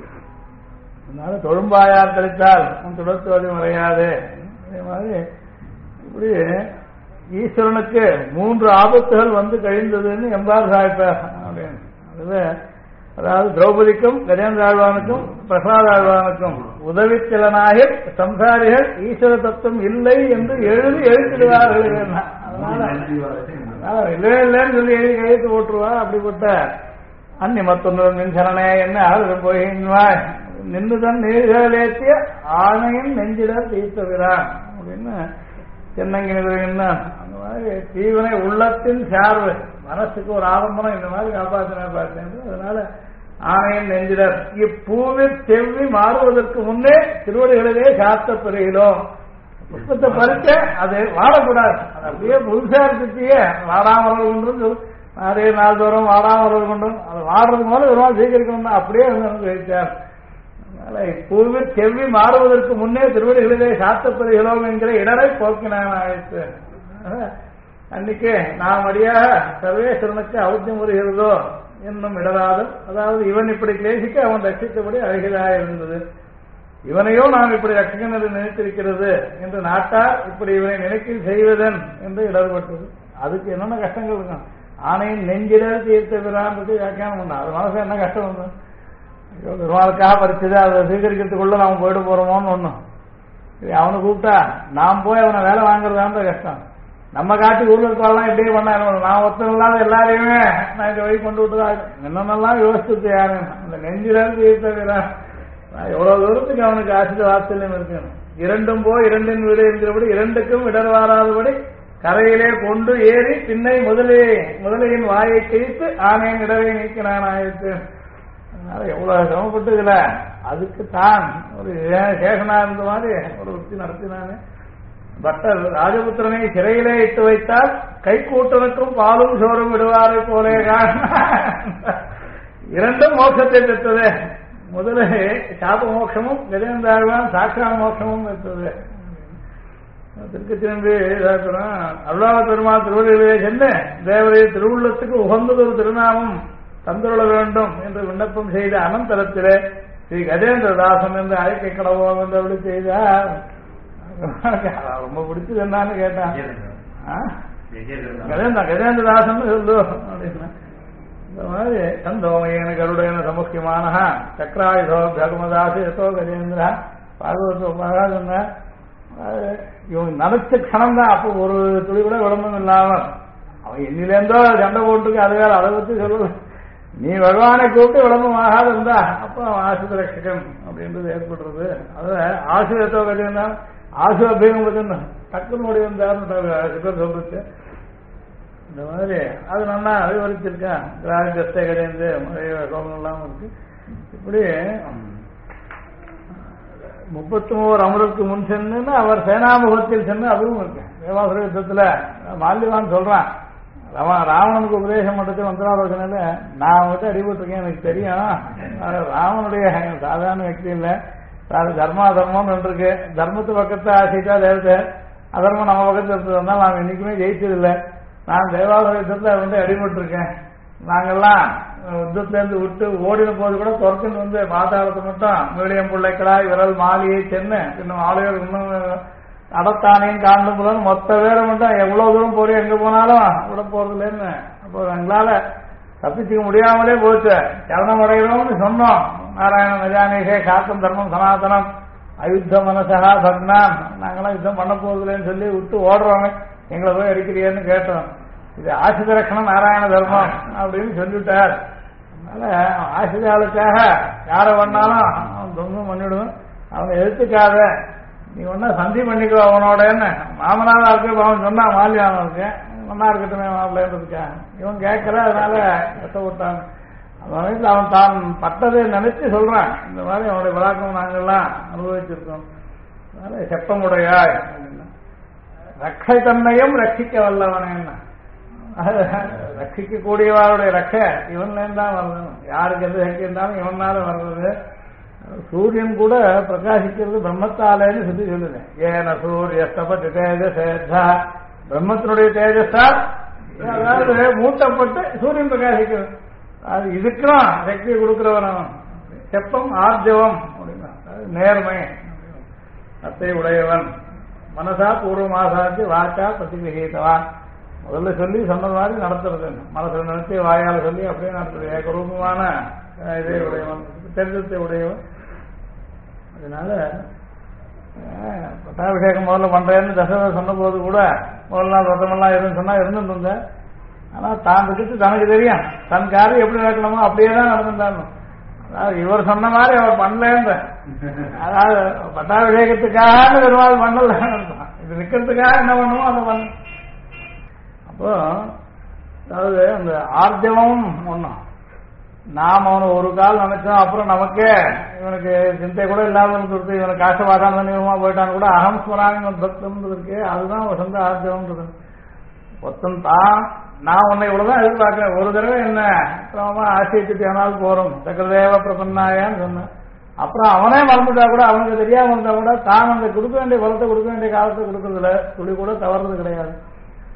அதனால தொழும்பாயார் கழித்தால் தொடர்த்துவது முறையாது. அதே மாதிரி இப்படி ஈஸ்வரனுக்கு 3 ஆபத்துகள் வந்து கழிந்ததுன்னு எம்பார் சாய்ப்பார் அப்படின்னு. அதுல அதாவது திரௌபதிக்கும் கஜேந்திர ஆழ்வானுக்கும் பிரகலாத ஆழ்வானுக்கும் உதவித்திலனாக சம்சாரிகள் ஈஸ்வர தத்துவம் இல்லை என்று எழுதிடுவார்கள். அதனால இல்லவே இல்லைன்னு சொல்லி எழுதி கையெழுத்து போட்டுருவா. அப்படிப்பட்ட அன்னி மத்தொன்று மின்சரணே என்ன ஆளும் போய் நின்றுதன் நீர்களேற்றிய ஆணையின் நெஞ்சிடர் தீர்த்தவிரான் அப்படின்னு தென்னங்கி நிறுவன அந்த மாதிரி தீவனை உள்ளத்தின் சார்பு மனசுக்கு ஒரு ஆலம்பனம் இந்த மாதிரி காப்பாற்றினார் பார்த்தேன். அதனால ஆணையின் நெஞ்சிடர் இப்பூவில் செவ்வி மாறுவதற்கு முன்னே திருவடிகளிலே சாத்த பெறுகிறோம். புஷ்பத்தை பறிக்க அது வாடக்கூடாது, அது அப்படியே புதுசா இருந்துச்சியே வாடாமலர் கொண்டும் நிறைய நாள் தோறும் வாடாமலர் கொண்டும் அது வாடுறதுக்கு போல ஒரு நாள் சீக்கிரம் அப்படியே வந்து வைத்தார். அதனால இப்பூவில் செவ்வி மாறுவதற்கு முன்னே திருவடிகளிலே சாத்த பெறுகிறோம் என்கிற இடரை போக்கினான் ஆயிடுச்சு. அன்னைக்கு நாம் அடியாக சர்வேஸ்வரனுக்கு அவசியம் வருகிறதோ என்னும் இடராதல், அதாவது இவன் இப்படி கிளேசிக்க அவன் ரட்சித்தபடி அழகிதாக இருந்தது. இவனையோ நாம் இப்படி ரட்சகன் என்று நினைத்திருக்கிறது என்று நாட்டார் இப்படி இவனை நினைக்கில் செய்வதன் என்று இடர்பட்டது. அதுக்கு என்னென்ன கஷ்டங்கள் இருக்கும். ஆணையின் நெஞ்சிடர் தீர்த்த விரான்றது வியாக்கியானம் பண்ண அது மனசு என்ன கஷ்டம் வந்து பெருமாளுக்காக பறிச்சது அதை சீகரிக்கிறதுக்குள்ள நாம போயிட்டு போறோமோன்னு ஒண்ணும். அவனை கூப்பிட்டா நாம் போய் அவனை வேலை வாங்குறதான் கஷ்டம். நம்ம காட்டி ஊர்ல இருக்கலாம் இப்படியே பண்ண நான் ஒருத்தர் இல்லாத எல்லாரையுமே நான் இந்த வழி கொண்டு விட்டுதான் என்னென்னலாம் யோசிச்சுட்டு யாரு அந்த நெஞ்சிடர் தீர்த்த விரான் எவ்வளவு தூரத்துக்கு அவனுக்கு ஆசித வாத்சல்யம் இருக்கு. இரண்டும் போய் இரண்டின் வீடு என்கிறபடி இரண்டுக்கும் இடர் வாராதபடி கரையிலே கொண்டு ஏறி பின்னை முதலையின் வாயை கிழித்து ஆணையின் இடரை நீக்கினான் ஆயிடுச்சு. அதனால எவ்வளவு சிரமப்பட்டதுல அதுக்கு தான் ஒரு சேஷனா இருந்த மாதிரி ஒரு வృత్తి நடத்தினானே. பட்டர் ராஜபுத்திரனை சிறையிலே இட்டு வைத்தால் கைக்கூட்டனுக்கும் பாலும் சோறும் விடுவாரை போலே இரண்டும் மோட்சத்தை பெற்றது. முதலே சாப மோட்சமும் கஜேந்திராழ்வான் சாட்சான மோட்சமும் பெற்றது. திருக்க திரும்பி அருளாள பெருமாள் திருவள்ளுவரே சென்று தேவரைய திருவுள்ளத்துக்கு உகந்தது ஒரு திருநாமம் தந்துள்ள வேண்டும் என்று விண்ணப்பம் செய்த அனந்தரத்திலே ஸ்ரீ கஜேந்திரதாசன் என்று அழைக்க கடவோம் என்று அப்படி செய்தார். ரொம்ப பிடிச்சது என்னன்னு கேட்டான். கஜேந்திரதாசன் சொல்லு அப்படின்னா இந்த மாதிரி சந்தோமையன கருடையன சமுக்கியமான சக்கராயுதோ தர்மதாசு எதோ கஜேந்திரா பார்வதமாக சொன்ன இவங்க நினைச்ச கணம் தான். அப்போ ஒரு துளி கூட விளம்பரம் இல்லாமல் அவன் என்னிலேருந்தோ சண்டை போட்டுருக்கு. அது வேற அதை பற்றி சொல்லுவது நீ பகவானை கூப்பிட்டு விளம்பரம் ஆகாது இருந்தா அப்போ அவன் ஆசித ரட்சகன் அப்படின்றது ஏற்படுறது. அது ஆசிரியத்தோ கஜேந்திரா ஆசு அபியம் பற்றி டக்குன்னு ஓடி வந்தாருன்னு சிக்கர் சொல்லிச்சு. இந்த மாதிரி அது நல்லா விவரிச்சிருக்கேன். கிராஜஸ்தே கஜேந்து மழைய சோகம் இல்லாமல் இருக்கு. இப்படி 33 அமருக்கு முன் சென்னுன்னு அவர் சேனாமுகத்தில் சென்று அதுவும் இருக்கு. தேவாசுர யுத்தத்துல மால்யவான் சொல்றான் ராவணனுக்கு உபதேசம் பண்றது மந்திராலோசனையில நான் அவங்ககிட்ட அடிபட்டிருக்கேன் எனக்கு தெரியும். ராவனுடைய சாதாரண వ్యక్తి இல்லை. தர்மா தர்மம் இருக்கு. தர்மத்து பக்கத்தை ஆசைத்தா தேவத்தை அதர்மம் நம்ம பக்கத்தில் இருந்ததுனால நாம் என்னைக்குமே ஜெயிச்சதில்லை. நான் தேவாசுர யுத்தத்தில் வந்து அடிபட்டிருக்கேன். நாங்கெல்லாம் யுத்தத்திலேருந்து விட்டு ஓடின போது கூட துரத்துன்னு வந்து பாதாளத்தை மட்டும் மீடியம் பிள்ளைக்களாய் விரல் மாலியை சென்னு இன்னும் ஆளுநர் இன்னும் அடத்தானையும் காண்டும் போது மொத்த பேரை மட்டும் எவ்வளவு தூரம் போறோம் எங்க போனாலும் விட போறதில்லைன்னு. அப்போ எங்களால தப்பிச்சுக்க முடியாமலே போச்சு. சரணம் அடைகிறோம்னு சொன்னோம். நாராயண நஜானேஷே காத்தம் தர்மம் சனாதனம் அயுத்த மனசகா பக்னான் நாங்களாம் யுத்தம் பண்ண போறதில்லைன்னு சொல்லி விட்டு ஓடுறோங்க. எங்களை போய் அடிக்கிறீன்னு கேட்டோம். இது ஆசித ரட்சணம் நாராயண தர்மம் அப்படின்னு சொல்லிவிட்டார். அதனால ஆசிரியாளுக்காக யாரை பண்ணாலும் அவன் தொங்கும் பண்ணிவிடுவோம். அவனை எடுத்துக்காத நீ ஒன்னா சந்தி பண்ணிக்கோ அவனோட என்ன மாமனாரா இருக்கு அவன் சொன்னா மாலியானவனுக்கு நல்லா இருக்கட்டுமே மாப்பிள்ளைன்றதுக்கா இவன் கேட்கல. அதனால கஷ்டப்பட்டான். அந்த அவன் தான் பட்டதை நினைச்சு சொல்றான். இந்த மாதிரி அவனுடைய விளாக்கம் நாங்கெல்லாம் அனுபவிச்சிருக்கோம். அதனால செப்பமுடையாய் அப்படின்னா ரட்சை தன்னையும் ரட்சிக்க வல்லவனேன்னா ரட்சிக்க கூடியவாருடைய ரட்ச இவன்லேருந்து தான் வர்றது. யாருக்கு எந்த சக்தி இருந்தாலும் இவனால வர்றது. சூரியன் கூட பிரகாசிக்கிறது பிரம்மத்தாலேன்னு சொல்லி சொல்லுது. ஏன சூரிய ஸ்தபதி தேஜசேத்தா பிரம்மத்தினுடைய தேஜஸால் அதாவது மூட்டப்பட்டு சூரியன் பிரகாசிக்கிறது. அது இதுக்கும் சக்தியை கொடுக்கிறவன் செப்பம் ஆர்ஜவம் அப்படின்னா நேர்மை அத்தை உடையவன் மனசா பூர்வமாசாச்சு வாச்சா பிரதிகிரகித்தவான். முதல்ல சொல்லி சொன்னது மாதிரி நடத்துறது. மனசுல நினைச்சு வாயால சொல்லி அப்படியே நடத்துறது. ஏகரூபமான இதே உடையவன் தெரிஞ்சத்தை உடையவன். அதனால பட்டாபிஷேகம் முதல்ல பண்றேன்னு தசரதர் சொன்ன போது கூட முதல் நாள் ரத்தமெல்லாம் இருந்துன்னு சொன்னா இருந்துட்டு இருந்தேன். ஆனா தான் விட்டு தனக்கு தெரியும் தன் காரியம் எப்படி நடக்கணுமோ அப்படியே தான் நடந்துட்டாங்க. அதாவது இவர் சொன்ன மாதிரி அவர் பண்ணல. அதாவது பட்டாபிஷேகத்துக்காக பெருமாள் பண்ணல. இது நிக்கிறதுக்காக என்ன பண்ணுவோம் அதை பண்ண. அப்போ அதாவது அந்த ஆர்ஜவம் ஒண்ணும் நாம் அவனை ஒரு கால் நினைச்சோம். அப்புறம் நமக்கே இவனுக்கு சிந்தை கூட இல்லாம கொடுத்து இவனுக்கு காசவாதான் நியமமா போயிட்டான்னு கூட அகம் ஸ்மராமி பக்தம் இருக்கு. அதுதான் ஒரு சொந்த ஆர்ஜவம்ன்றது. ஒருத்தன் தான் நான் உன்னை இவ்வளவுதான் எதிர்பார்க்கிறேன். ஒரு தடவை என்ன கிரமமா ஆசைத்துட்டு ஆனாலும் போறோம் சக்கரதேவ பிரபன்னாயான்னு சொன்னேன். அப்புறம் அவனே மறந்துட்டா கூட அவனுக்கு தெரியாம இருந்தா கூட தான் அந்த கொடுக்க வேண்டிய பலத்தை கொடுக்க வேண்டிய காலத்தை கொடுக்கறதுல துளி கூட தவறுறது கிடையாது.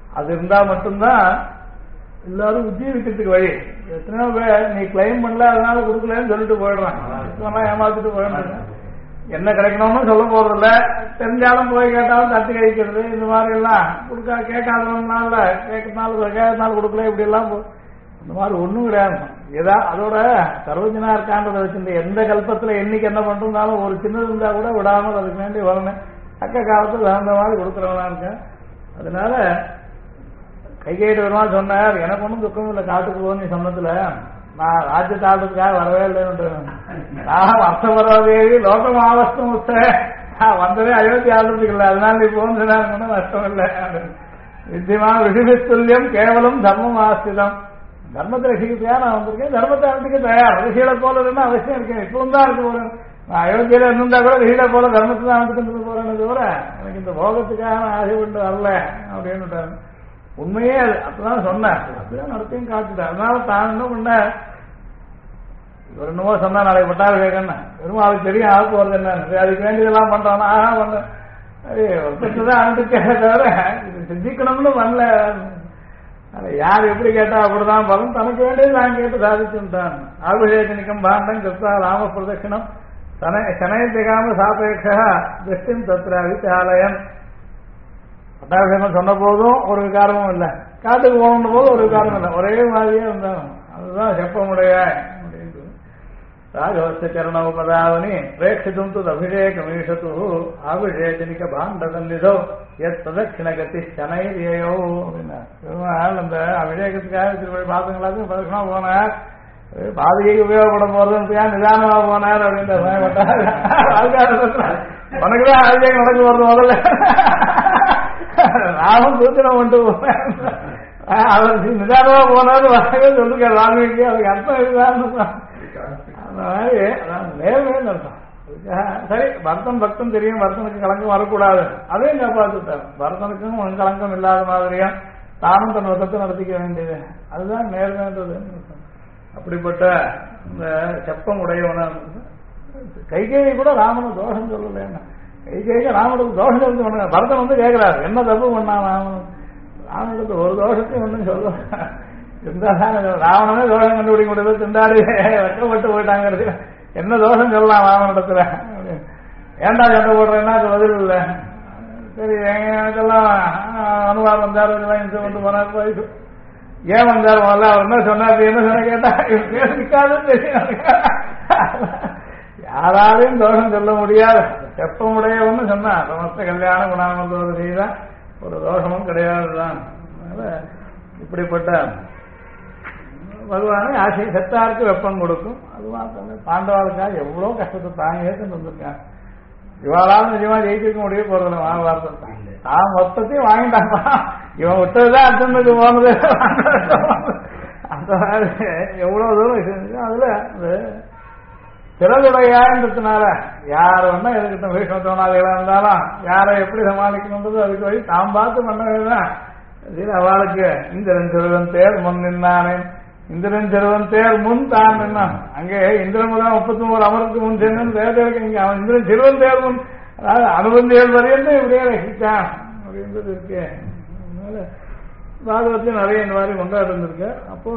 அது இருந்தா மட்டும்தான் எல்லாரும் உஜ்ஜீவிக்கிறதுக்கு வழி. எத்தனையோ பேர் நீ கிளைம் பண்ணல அதனால கொடுக்கலன்னு சொல்லிட்டு போயிடுறான், ஏமாத்திட்டு போயிடுறாங்க. என்ன கிடைக்கணும்னு சொல்ல போறதில்ல, தெரிஞ்சாலும் போய் கேட்டாலும் தட்டி கழிக்கிறது, இந்த மாதிரி எல்லாம் கொடுக்க கேட்காதனால கேட்கறதுனால கொடுக்கல, இப்படி எல்லாம் இந்த மாதிரி ஒண்ணும் கிடையாது. ஏதா அதோட சர்வஜனா இருக்கான்றதை வச்சிருந்த எந்த கல்பத்துல என்னைக்கு என்ன பண்றதுனாலும் ஒரு சின்னது இருந்தா கூட விடாமல் அதுக்கு வேண்டி வரணும். தக்க காலத்துல அந்த மாதிரி கொடுக்குறவனா இருக்கேன். அதனால கைகேட்டு வருவான் சொன்னார், எனக்கு ஒன்றும் துக்கம் இல்லை, காட்டுக்கு போன்னு சொன்னதுல நான் ராஜ்யத்தை ஆடுறதுக்காக வரவே இல்லைன்னு நான் அர்த்தவரதேவி லோகம் ஆவஸ்தம் வந்ததே அயோத்தி ஆடுறதுக்கு இல்லை, அதனால நீ போன்னு நஷ்டம் இல்லை. வித்தியமான ரிஷிபித்துல்யம் கேவலம் தர்மம் ஆஸ்திதம். தர்மத்தை ரசிக்கிறதுக்காக நான் வந்திருக்கேன், தர்மத்தை அனுப்பிக்க தயார். ரிஷிகளை போல இருந்தா அவசியம் இருக்கேன், இப்பவும் தான் இருக்கு போறேன். நான் அயோத்தியில இருந்தா கூட ரிஷிகளை போல தர்மத்தை தான் அனுப்பிட்டு போறேன்னு தவிர எனக்கு இந்த போகத்துக்காக நான் ஆசைப்பட்டு வரல அப்படின்னு உண்மையே அது அப்பதான் சொன்னேன். அப்படிதான் நடத்தையும் காட்டுட்டேன். அதனால தான் என்ன பண்ண, இவர் என்னமோ சொன்னா நாளைக்கு பட்டாரு கேட்கணும், வெறும் அதுக்கு தெரியும் ஆக போறது என்ன, அதுக்கு வேண்டியதெல்லாம் பண்றானா ஆஹா பண்ண ஒருத்ததான் அனுப்பிச்சே தவிர இது சிந்திக்கணும்னு பண்ணல. யார் எப்படி கேட்டா அப்படிதான் பலம், தனக்கு வேண்டியது நான் கேட்டு சாதிச்சுட்டான். ஆபிஷேகனிக்கம் பாண்டம் கிருஷ்ணா ராம பிரதட்சிணம் சனயத்திகாம சாபேட்சா திருஷ்டிம் தத்ரா விசாலயம். பட்டாபிஷேகம் சொன்ன போதும் ஒரு விகாரமும் இல்லை, காட்டுக்கு போகணும் போது ஒரு விகாரம் இல்லை, ஒரே மாதிரியே இருந்தாங்க. அதுதான் செப்பமுடைய அப்படின்ட்டு. ராஜவஸ்த சரணோபதாவனி பிரேட்சிதும் து அபிஷேகமீஷத்து அபிஷேகனிக்க பாண்டதோ எத் பிரதட்சிணகத்தி சனைரியோ அப்படின்னா. அந்த அபிஷேகத்துக்காக திருப்பி பாத்தங்களாச்சும் பிரதட்சிணமா போனார், பாதியை உபயோகப்பட போறதுக்காக நிதானமா போனார் அப்படின்ற உனக்குதான் அபிஷேகம் நடக்க போறது முதல்ல நானும் சூத்திரம் கொண்டு போனேன். அவர் நிதானமா போனாரு வரவே சொல்லுங்க வால்மீகி, அதுக்கு அர்த்தம் இதுதான். அந்த மாதிரி அதான் நேர்மைன்னு அர்த்தம். சரி பரதன் பக்தன் தெரியும், பரதனுக்கு கலங்கம் வரக்கூடாது, அதையும் காப்பாற்றுட்டார். பரதனுக்கும் கலங்கம் இல்லாத மாதிரியும் தானும் தன் வசத்தை நடத்திக்க வேண்டியது, அதுதான் நேர்மைன்றது. அப்படிப்பட்ட இந்த செப்பம் உடையவன கைகேயை கூட ராமனு தோஷம் சொல்லல. கைகேயிக்கு ராமனுக்கு தோஷம் சொல்லி பரதன் கேட்கிறாரு என்ன தப்பு பண்ணான் ராமன். ராமனுக்கு ஒரு தோஷத்தையும் ஒன்றும் சொல்ல இருந்தாதான் ராவணனே தோஷம் கண்டுபிடிக்க முடியாது, திண்டாடி வெக்கப்பட்டு போயிட்டாங்கிறது. என்ன தோஷம் சொல்லலாம் ராமனிடத்துல, ஏண்டா சண்டை போடுறேன்னா அது பதில் இல்லை. சரி எனக்கெல்லாம் அனுவார் வந்தார், கொண்டு போனார், வயசு ஏன் வந்தார் முதல்ல அவர் என்ன சொன்னார், என்ன சொன்ன கேட்டா பேசிக்காதுன்னு தெரியும். யாராலையும் தோஷம் சொல்ல முடியாது, செப்பமுடையவன்னு சொன்னா சமஸ்த கல்யாண குணாமந்தோதரி தான், ஒரு தோஷமும் கிடையாதுதான். அதனால இப்படிப்பட்ட பகவானை ஆசை செத்தாருக்கு வெப்பம் கொடுக்கும். அது மாத்திரம் பாண்டவாளுக்காக எவ்வளவு கஷ்டத்தை தாங்க வந்திருக்காங்க. இவாளாலும் நிஜமா ஜெயிச்சிருக்க முடிய போறதில்ல மகாபாரதத்தை. தான் மொத்தத்தையும் வாங்கிட்டாப்பா, இவன் விட்டதுதான் அர்த்தத்துக்கு போனது. அந்த மாதிரி எவ்வளவு தூரம் அதுல திறதுடையான்றதுனால யார் வேணா எதுக்கிட்ட வீஷ்ண தோணாதிகளா இருந்தாலும் யாரை எப்படி சமாளிக்கணுன்றது அதுக்கு வழி தாம் பார்த்து பண்ணவேதான். அவளுக்கு இந்திரன் சிறுவன் தேர் முன் நின்னானே, இந்திரன் சிறுவன் தேர் முன் தான் நின்னான். அங்கே இந்திரன் 33 அமருக்கு முன் சென்னு தேர்தலுக்கு இங்க அவன் இந்திரன் சிறுவன் தேர் முன், அதாவது அனுபந்தியல் வரையும் இப்படியே ரசிச்சான் அப்படின்றது இருக்கு. அதனால பாகவத்திலும் நிறைய இந்த மாதிரி கொண்டாடி இருந்திருக்கு. அப்போ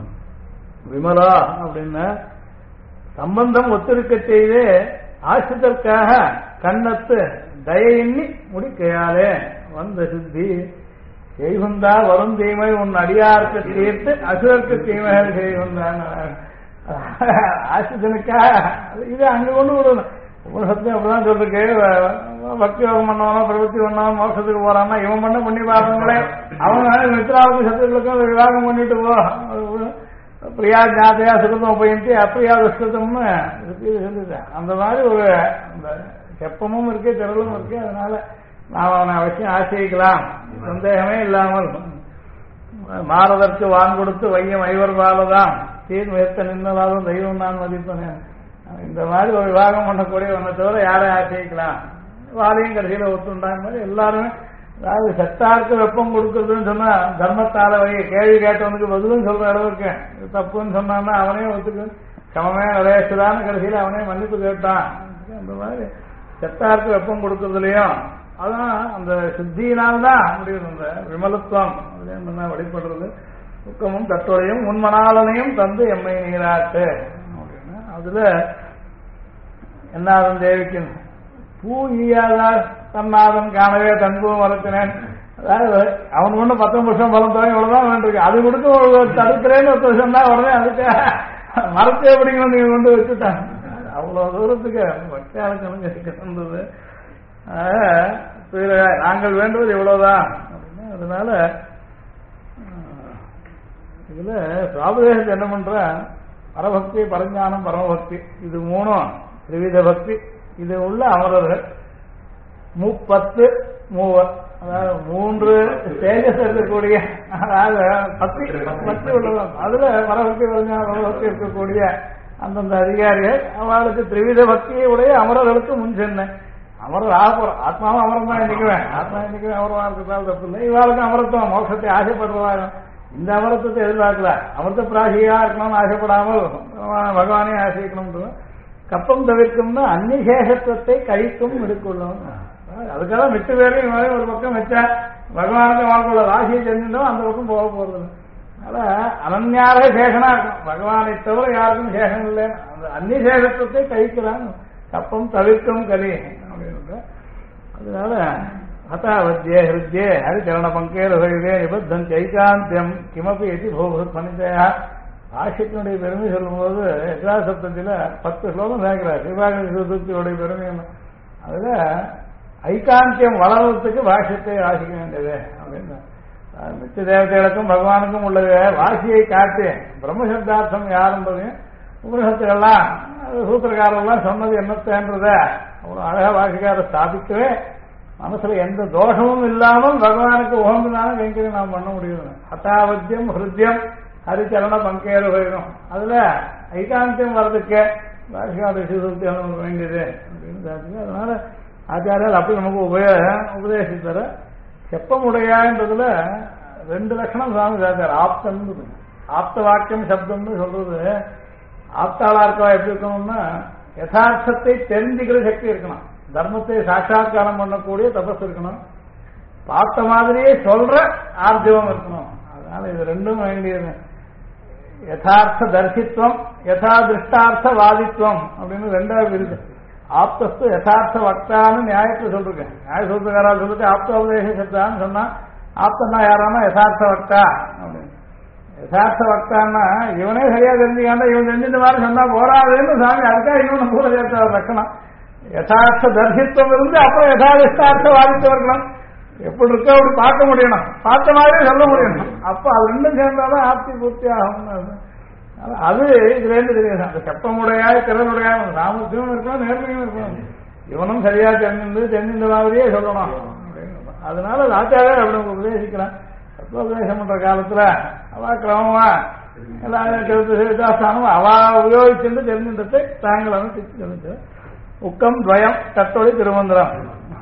விமலா அப்படின்னா சம்பந்தம் ஒத்திருக்க செய்து ஆசிரியதற்காக கண்ணத்து தயெண்ணி முடிக்கையாலே வந்த சித்தி செய்குந்தா வரும் தீமை உன் அடியாருக்கு தீர்த்து அசுரருக்கு தீமைகள் செய்குந்தான். ஆசிரியனுக்காக இது அங்க கொண்டு விடணும். சத்தியம் அப்படிதான் சொல்லிருக்கு. பக்தி யோகம் பண்ணவனோ பிரவൃத்தி பண்ணவன் மோட்சத்துக்கு போறான்னா இவன் பண்ண பண்ணி பாருங்களே, அவன் மித்ராவுக்கு சத்துக்களுக்கும் விவாகம் பண்ணிட்டு போ, பிரியா ஜாதையா சுகத்தம் போயிட்டு அப்பிரியா துஷ்கத்தம்னு இருந்தது. அந்த மாதிரி ஒரு செப்பமும் இருக்கு, திரளும் இருக்கு. அதனால நாம் அவனை அவசியம் ஆசிரிக்கலாம், சந்தேகமே இல்லாமல். மாறதற்கு வான் கொடுத்து வையம் ஐவர் பாலதான் தீர் உயர்த்த நின்றதாலும் தெய்வம் நான் மதிப்பேன். இந்த மாதிரி ஒரு விவாகம் பண்ணக்கூடியவனை தவிர யாரை ஆசிரிக்கலாம். வாழையும் கடைசியில ஒத்துண்டாங்க மாதிரி எல்லாருமே. அதாவது சத்தாருக்கு வெப்பம் கொடுக்கறதுன்னு சொன்னா தர்மத்தால வை கேள்வி கேட்டவனுக்கு பதிலும் சொல்ற அளவுக்கு தப்புன்னு சொன்னான்னா அவனே ஒத்துக்கு சமமே நரேசுதான்னு கடைசியில அவனே மன்னிப்பு கேட்டான். அந்த மாதிரி சத்தாருக்கு வெப்பம் கொடுக்கறதுலயும் அதான் அந்த சுத்தியினால்தான் முடியும். அந்த விமலத்துவம் அப்படின்னு வழிபடுறது. துக்கமும் தட்டொழியும் உன்மணாலனையும் தந்து எம்மை நீராட்டு அப்படின்னு. அதுல என்னாதன் தேவிக்கு பூ ஈயாதார் தன்னாதன் காணவே தன்பூ வளர்த்தினேன். அதாவது அவன் ஒண்ணு 19 வருஷம் பலம் தோணி இவ்வளவுதான் வேண்டியிருக்கு. அது கொடுத்து தடுக்கிறேன்னு ஒரு வருஷம் தான் உடனே அதுக்கு மரத்தை எப்படிங்கன்னு நீங்க கொண்டு வச்சுட்டாங்க. அவ்வளவு தூரத்துக்கு பக்தியாளுக்கு இருந்தது. நாங்கள் வேண்டுவது இவ்வளவுதான் அப்படின்னு. அதனால இதுல சுவாபதேசத்தை என்ன பண்ற, பரபக்தி, பரஞானம், பரமபக்தி, இது மூணும் திரிவித பக்தி. இது உள்ள அமரர்கள் 30 மூவர், அதாவது 3 ஸ்டேஜஸ் இருக்கக்கூடிய, அதாவது பக்தி உள்ளதான். அதுல பரபக்தி, பரஞானம், பரமபக்தி இருக்கக்கூடிய அந்தந்த அதிகாரிகள் அவளுக்கு திரிவித பக்தியை உடைய அமரர்களுக்கு முன் சென்ன அமரர் ஆகப்போறோம். ஆத்மாவும் அமரம் தான் எண்ணிக்குவேன். ஆத்மா எண்ணிக்குவேன் அமரமா இருக்கிறதால தப்பு இல்லை. இவாளுக்கு அமரத்துவம், மோட்சத்தை ஆசைப்படுறதா. இந்த அமரத்துவத்தை எதிர்பார்க்கல. அமிர்த பிராசியா இருக்கணும்னு ஆசைப்படாமல் பகவானே ஆசைக்கணும். கப்பம் தவிர்க்கும்னா அந்நிசேஷத்துவத்தை கழிக்கும் எடுக்கொள்ளும். அதுக்காக மிட்டு பேரையும் ஒரு பக்கம் வச்சா பகவானுக்கு வாழ்க்கையுள்ள ராசியை தெரிஞ்சிருந்தோம் அந்த பக்கம் போக போறது. அதனால அனன்யாரே சேஷனா இருக்கும். பகவானை தவிர யாருக்கும் சேஷம் இல்லை. அந்த அந்நிசேஷத்துவத்தை கழிக்கிறான். கப்பம் தவிர்க்கும் கலி அப்படின்னு. அதனால ஹதாவத்தியே ஹிருத்யே ஹரிச்சரண பங்கேர ஹரிதே நிபத்தம் சைகாந்தியம் கிமப்பி எதி போகுத் மனிதயா. ஆஷத்தினுடைய பெருமை சொல்லும்போது எக்ராசப்தத்தில் 10 ஸ்லோகம் சேர்க்கிறார். சிவாகனுடைய பெருமை. அதுல ஐகாந்தியம் வளர்றதுக்கு பாஷ்யத்தை வாசிக்க வேண்டியது அப்படின்னு. மிச்ச தேவதைகளுக்கும் பகவானுக்கும் உள்ள வாசியை காட்டி பிரம்மசப்தார்த்தம் யாருன்றதையும் உபனிஷத்துக்கெல்லாம் சூத்திரக்காரெல்லாம் சொன்னது என்னத்தேன்றத அவ்வளவு அழகா வாசிக்கார ஸ்தாபிக்கவே மனசுல எந்த தோஷமும் இல்லாமல் பகவானுக்கு உகந்துனாலும் கைங்கரியம் நாம் பண்ண முடியும். ஹதாவத்தியம் ஹிருத்யம் ஹரிச்சரண பங்கேறு போயிடும். அதுல ஐகாந்தியம் வர்றதுக்கு பாஷிகார சீர்திருத்தி நமக்கு வேண்டியது அப்படின்னு. அதனால ஆச்சாரியால் அப்படி நமக்கு உபதேசித்தர. செப்பமுடையான்றதுல 2 லட்சணம் சுவாமி சாச்சார். ஆப்தன்னு ஆப்த வாக்கியம் சப்தம்னு சொல்றது. ஆப்தாளா இருக்கா எப்படி இருக்கணும்னா யதார்த்தத்தை தெரிஞ்சுக்கிற சக்தி இருக்கணும். தர்மத்தை சாட்சாத்காரம் பண்ணக்கூடிய தபஸ் இருக்கணும். பார்த்த மாதிரியே சொல்ற ஆர்ஜவம் இருக்கணும். அதனால இது ரெண்டும் வேண்டியது. யதார்த்த தரிசித்துவம், யதா திருஷ்டார்த்த வாதித்துவம் அப்படின்னு 2 இருக்கு. ஆப்தஸ்து யதார்த்த வக்தான்னு நியாயத்தை சொல்லிருக்கேன். நியாய சூத்திரக்காரா சொல்லிட்டு ஆப்தோபதேச சப்தான்னு சொன்னா ஆப்தன்னா யாரானா யதார்த்த வக்தா அப்படின்னு. யதார்த்த வக்தான்னா இவனே சரியா தெரிஞ்சுக்காண்டா இவன் தெரிஞ்சிட்ட மாதிரி சொன்னா போராதுன்னு சாமி அதுக்காக இன்னொன்னு கூட சேர்த்த ரக்கணும். யதார்த்த தரிசித்துவம் இருந்து அப்புறம் யதாதிஷ்டார்த்த வாதித்துவம் இருக்கணும். எப்படி இருக்கோ அப்படி பார்க்க முடியணும். பார்த்த மாதிரி சொல்ல முடியணும். அப்ப அது 2 சேர்ந்தாதான் ஆப்தி பூர்த்தி ஆகும். அது இதுல இருந்து தெரியாது. அந்த செப்பமுடையாய் திறனுடையா சாமர்த்தியம் இருக்கணும், நேர்மையும் இருக்கணும். இவனும் சரியா தெரிஞ்சிருந்த மாதிரியே சொல்லணும். அதனால ஆச்சாரியர் அப்படி உபதேசிக்கிறான். உபதேசம் பண்ற காலத்துல அவா கிரமமா எல்லாரும் அவா உபயோகிச்சு தெரிஞ்சின்றதை தாங்கள் தெரிஞ்சு உக்கம் துவயம் தத்தொழி திருமந்திரம்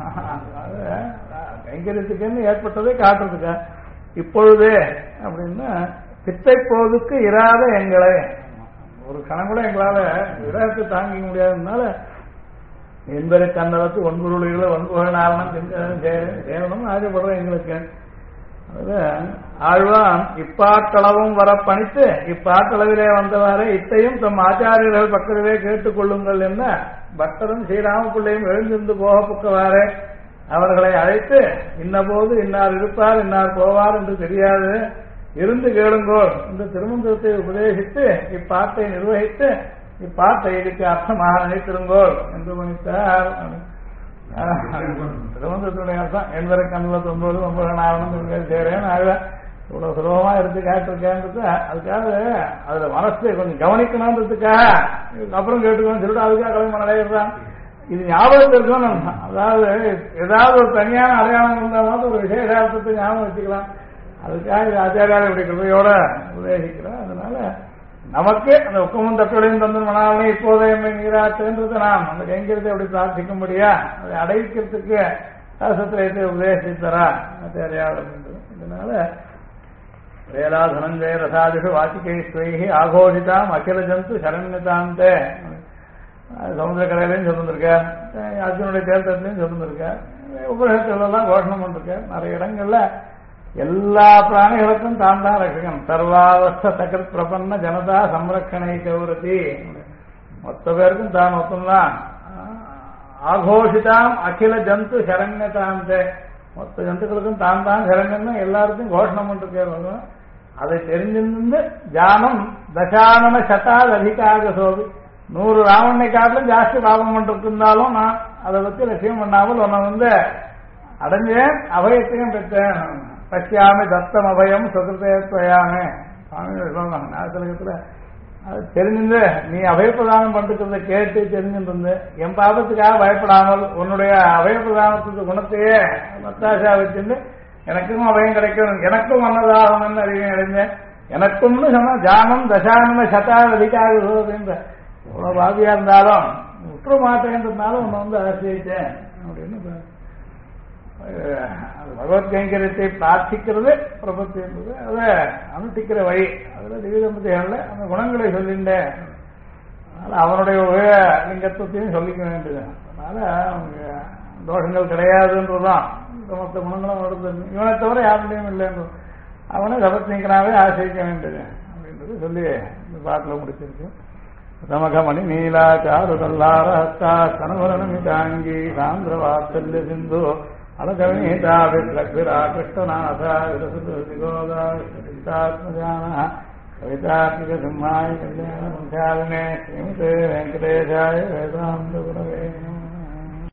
கைங்கரியத்துக்குன்னு ஏற்பட்டதை காட்டுறதுக்கா. இப்பொழுதே அப்படின்னா பித்தை போதுக்கு இராத எங்களை ஒரு கணம் கூட எங்களால விரகத்தை தாங்கிக்க முடியாததுனால என்பதை கண்ணளத்து ஒன்பொருளிகளை ஒன்புகழாரணம் செய்யணும் ஆசைப்படுறோம் எங்களுக்கு. அதுல ஆழ்வான் இப்பாட்டளவும் வர பணித்து இப்பாட்டளவிலே வந்தவாறே இத்தையும் தம் ஆச்சாரியர்கள் பக்கத்திலே கேட்டுக் கொள்ளுங்கள் என்ன பக்தரும் ஸ்ரீராம பிள்ளையும் எழுந்திருந்து போக புக்கவாறே அவர்களை அழைத்து இன்னபோது இன்னார் இருப்பார் இன்னார் போவார் என்று தெரியாது இருந்து கேளுங்கோள் இந்த திருமந்திரத்தை உபதேசித்து இப்பாட்டை நிர்வகித்து இப்பாட்டை இதுக்கு அர்த்தமாக நினைத்திருங்கோள் என்று பணித்தார். திருமந்திரத்துடைய அர்த்தம் என்பதை கண்ணில் 9 சேரேன் இவ்வளவு சுலபமா இருந்து கேட்டிருக்கேன்றது அதுக்காக அதுல மனசை கொஞ்சம் கவனிக்கணும்ன்றதுக்காக அப்புறம் கேட்டுக்கணும் சொல்லிட்டு அதுக்காக கிளம்பி நடைபெறான். இது ஞாபகத்தில் இருக்கணும். அதாவது ஏதாவது ஒரு தனியான அடையாளம் இருந்தாலும் ஒரு விசேஷார்த்தத்தை ஞாபகம் வச்சுக்கலாம். அதுக்காக ஆச்சாரியார் இப்படி கிருபையோட உபதேசிக்கிறோம். அதனால நமக்கு அந்த உக்கமும் தப்பையும் தந்து மனாலே இப்போதைய நீராற்றுன்றதை நாம் அந்த கைங்கரத்தை அப்படி பிரார்த்திக்கும்படியா அதை அடைக்கிறதுக்கு சாஸ்திரத்தை உபதேசித்தரா ஆச்சாரியார் அப்படின்றது. இதனால வேலா தனஞ்சய ரசாதிஷு வாசிகை ஸ்வைஹி ஆகோஷிதாம் அகில ஜந்து சரண்யதாந்தே சமுதிர கரையிலையும் சொல்லிருக்கேன், அர்ஜுனுடைய தேர்தலையும் சொல்லிருக்கேன், உபநிஷத்துலாம் கோஷணம் பண்ணிருக்கேன். நிறைய இடங்கள்ல எல்லா பிராணிகளுக்கும் தான் தான் ரட்சகன். சர்வாவஸ்த சகத் பிரபன்ன ஜனதா சம்ரக்ஷணை கௌரதி. மொத்த பேருக்கும் தான் மொத்தம்தான். ஆகோஷிதாம் அகில ஜந்து சரண்யதாம். மொத்த ஜந்துக்களுக்கும் தான் தான் சரண்யன்னு எல்லாருக்கும் கோஷணம் பண்ணிருக்கேன். அதை தெரிஞ்சிருந்து ஜானம் தசானன சட்டால் அதிகாக சோபி. 100 ராவணனை காட்டிலும் ஜாஸ்தி பாபம் பண்ணிருந்தாலும் நான் அதை பத்தி லட்சியம் பண்ணாமல் உன்னை அடைஞ்சேன், அபயத்தையும் பெற்றேன். பசியாமி தத்தம் அபயம் சுகிருதேயாமே. சுவாமி சொல்றாங்க நாசலகத்துல. அது தெரிஞ்சிருந்து நீ அபயப்பிரதானம் பண்ணிருக்கிறத கேட்டு தெரிஞ்சிருந்து என் பாபத்துக்காக பயப்படாமல் உன்னுடைய அபயப்பிரதானத்துக்கு குணத்தையே மத்தாசா வச்சிருந்து எனக்கும் அபயம் கிடைக்கும், எனக்கும் மன்னதாகணும்னு அறிவியன் அடைஞ்சேன். எனக்கும்னு சொன்னா ஜானம் தசானம சதாவதிக்காக சொல்றதுன்ற எவ்வளவு பாவியா இருந்தாலும் உற்ற மாட்டேன்றதுனால உன்னை ஆசிரியத்தேன் அப்படின்னு. பகவத் கைங்கரியத்தை பிரார்த்திக்கிறது பிரபத்தி என்பது அதை அனுஷ்டிக்கிற வழி. அதுல திவ்யதம்பதிகள்ல அந்த குணங்களை சொல்லிண்டேன். அதனால அவனுடைய உபய லிங்கத்துவத்தையும் சொல்லிக்க வேண்டியது. அதனால அவங்க தோஷங்கள் கிடையாதுன்றதுதான். மொத்த குணங்களும் வருது. இவனை தவிர யாருடையும் இல்லைன்னு அவனை சபத்னிகனாவே ஆசிரிக்க வேண்டியது அப்படின்றது சொல்லி இந்த பாட்டில் முடிச்சிருக்கு. ரமகமணி நீலாச்சாருதல்லாரஹஸ்தா கனவரணமிதாங்கி சாந்திர வாத்சல்ய சிந்து அலகவிநீதா விப்லக்விரா கிருஷ்ணநாதா விரசுதிகோதா சித்தாத்மஜான கவிதாத்மிக சிம்மாய கல்யாண சம்சாரிணே ஸ்ரீமதே வெங்கடேஷாய வேதாந்த குரவே நமः.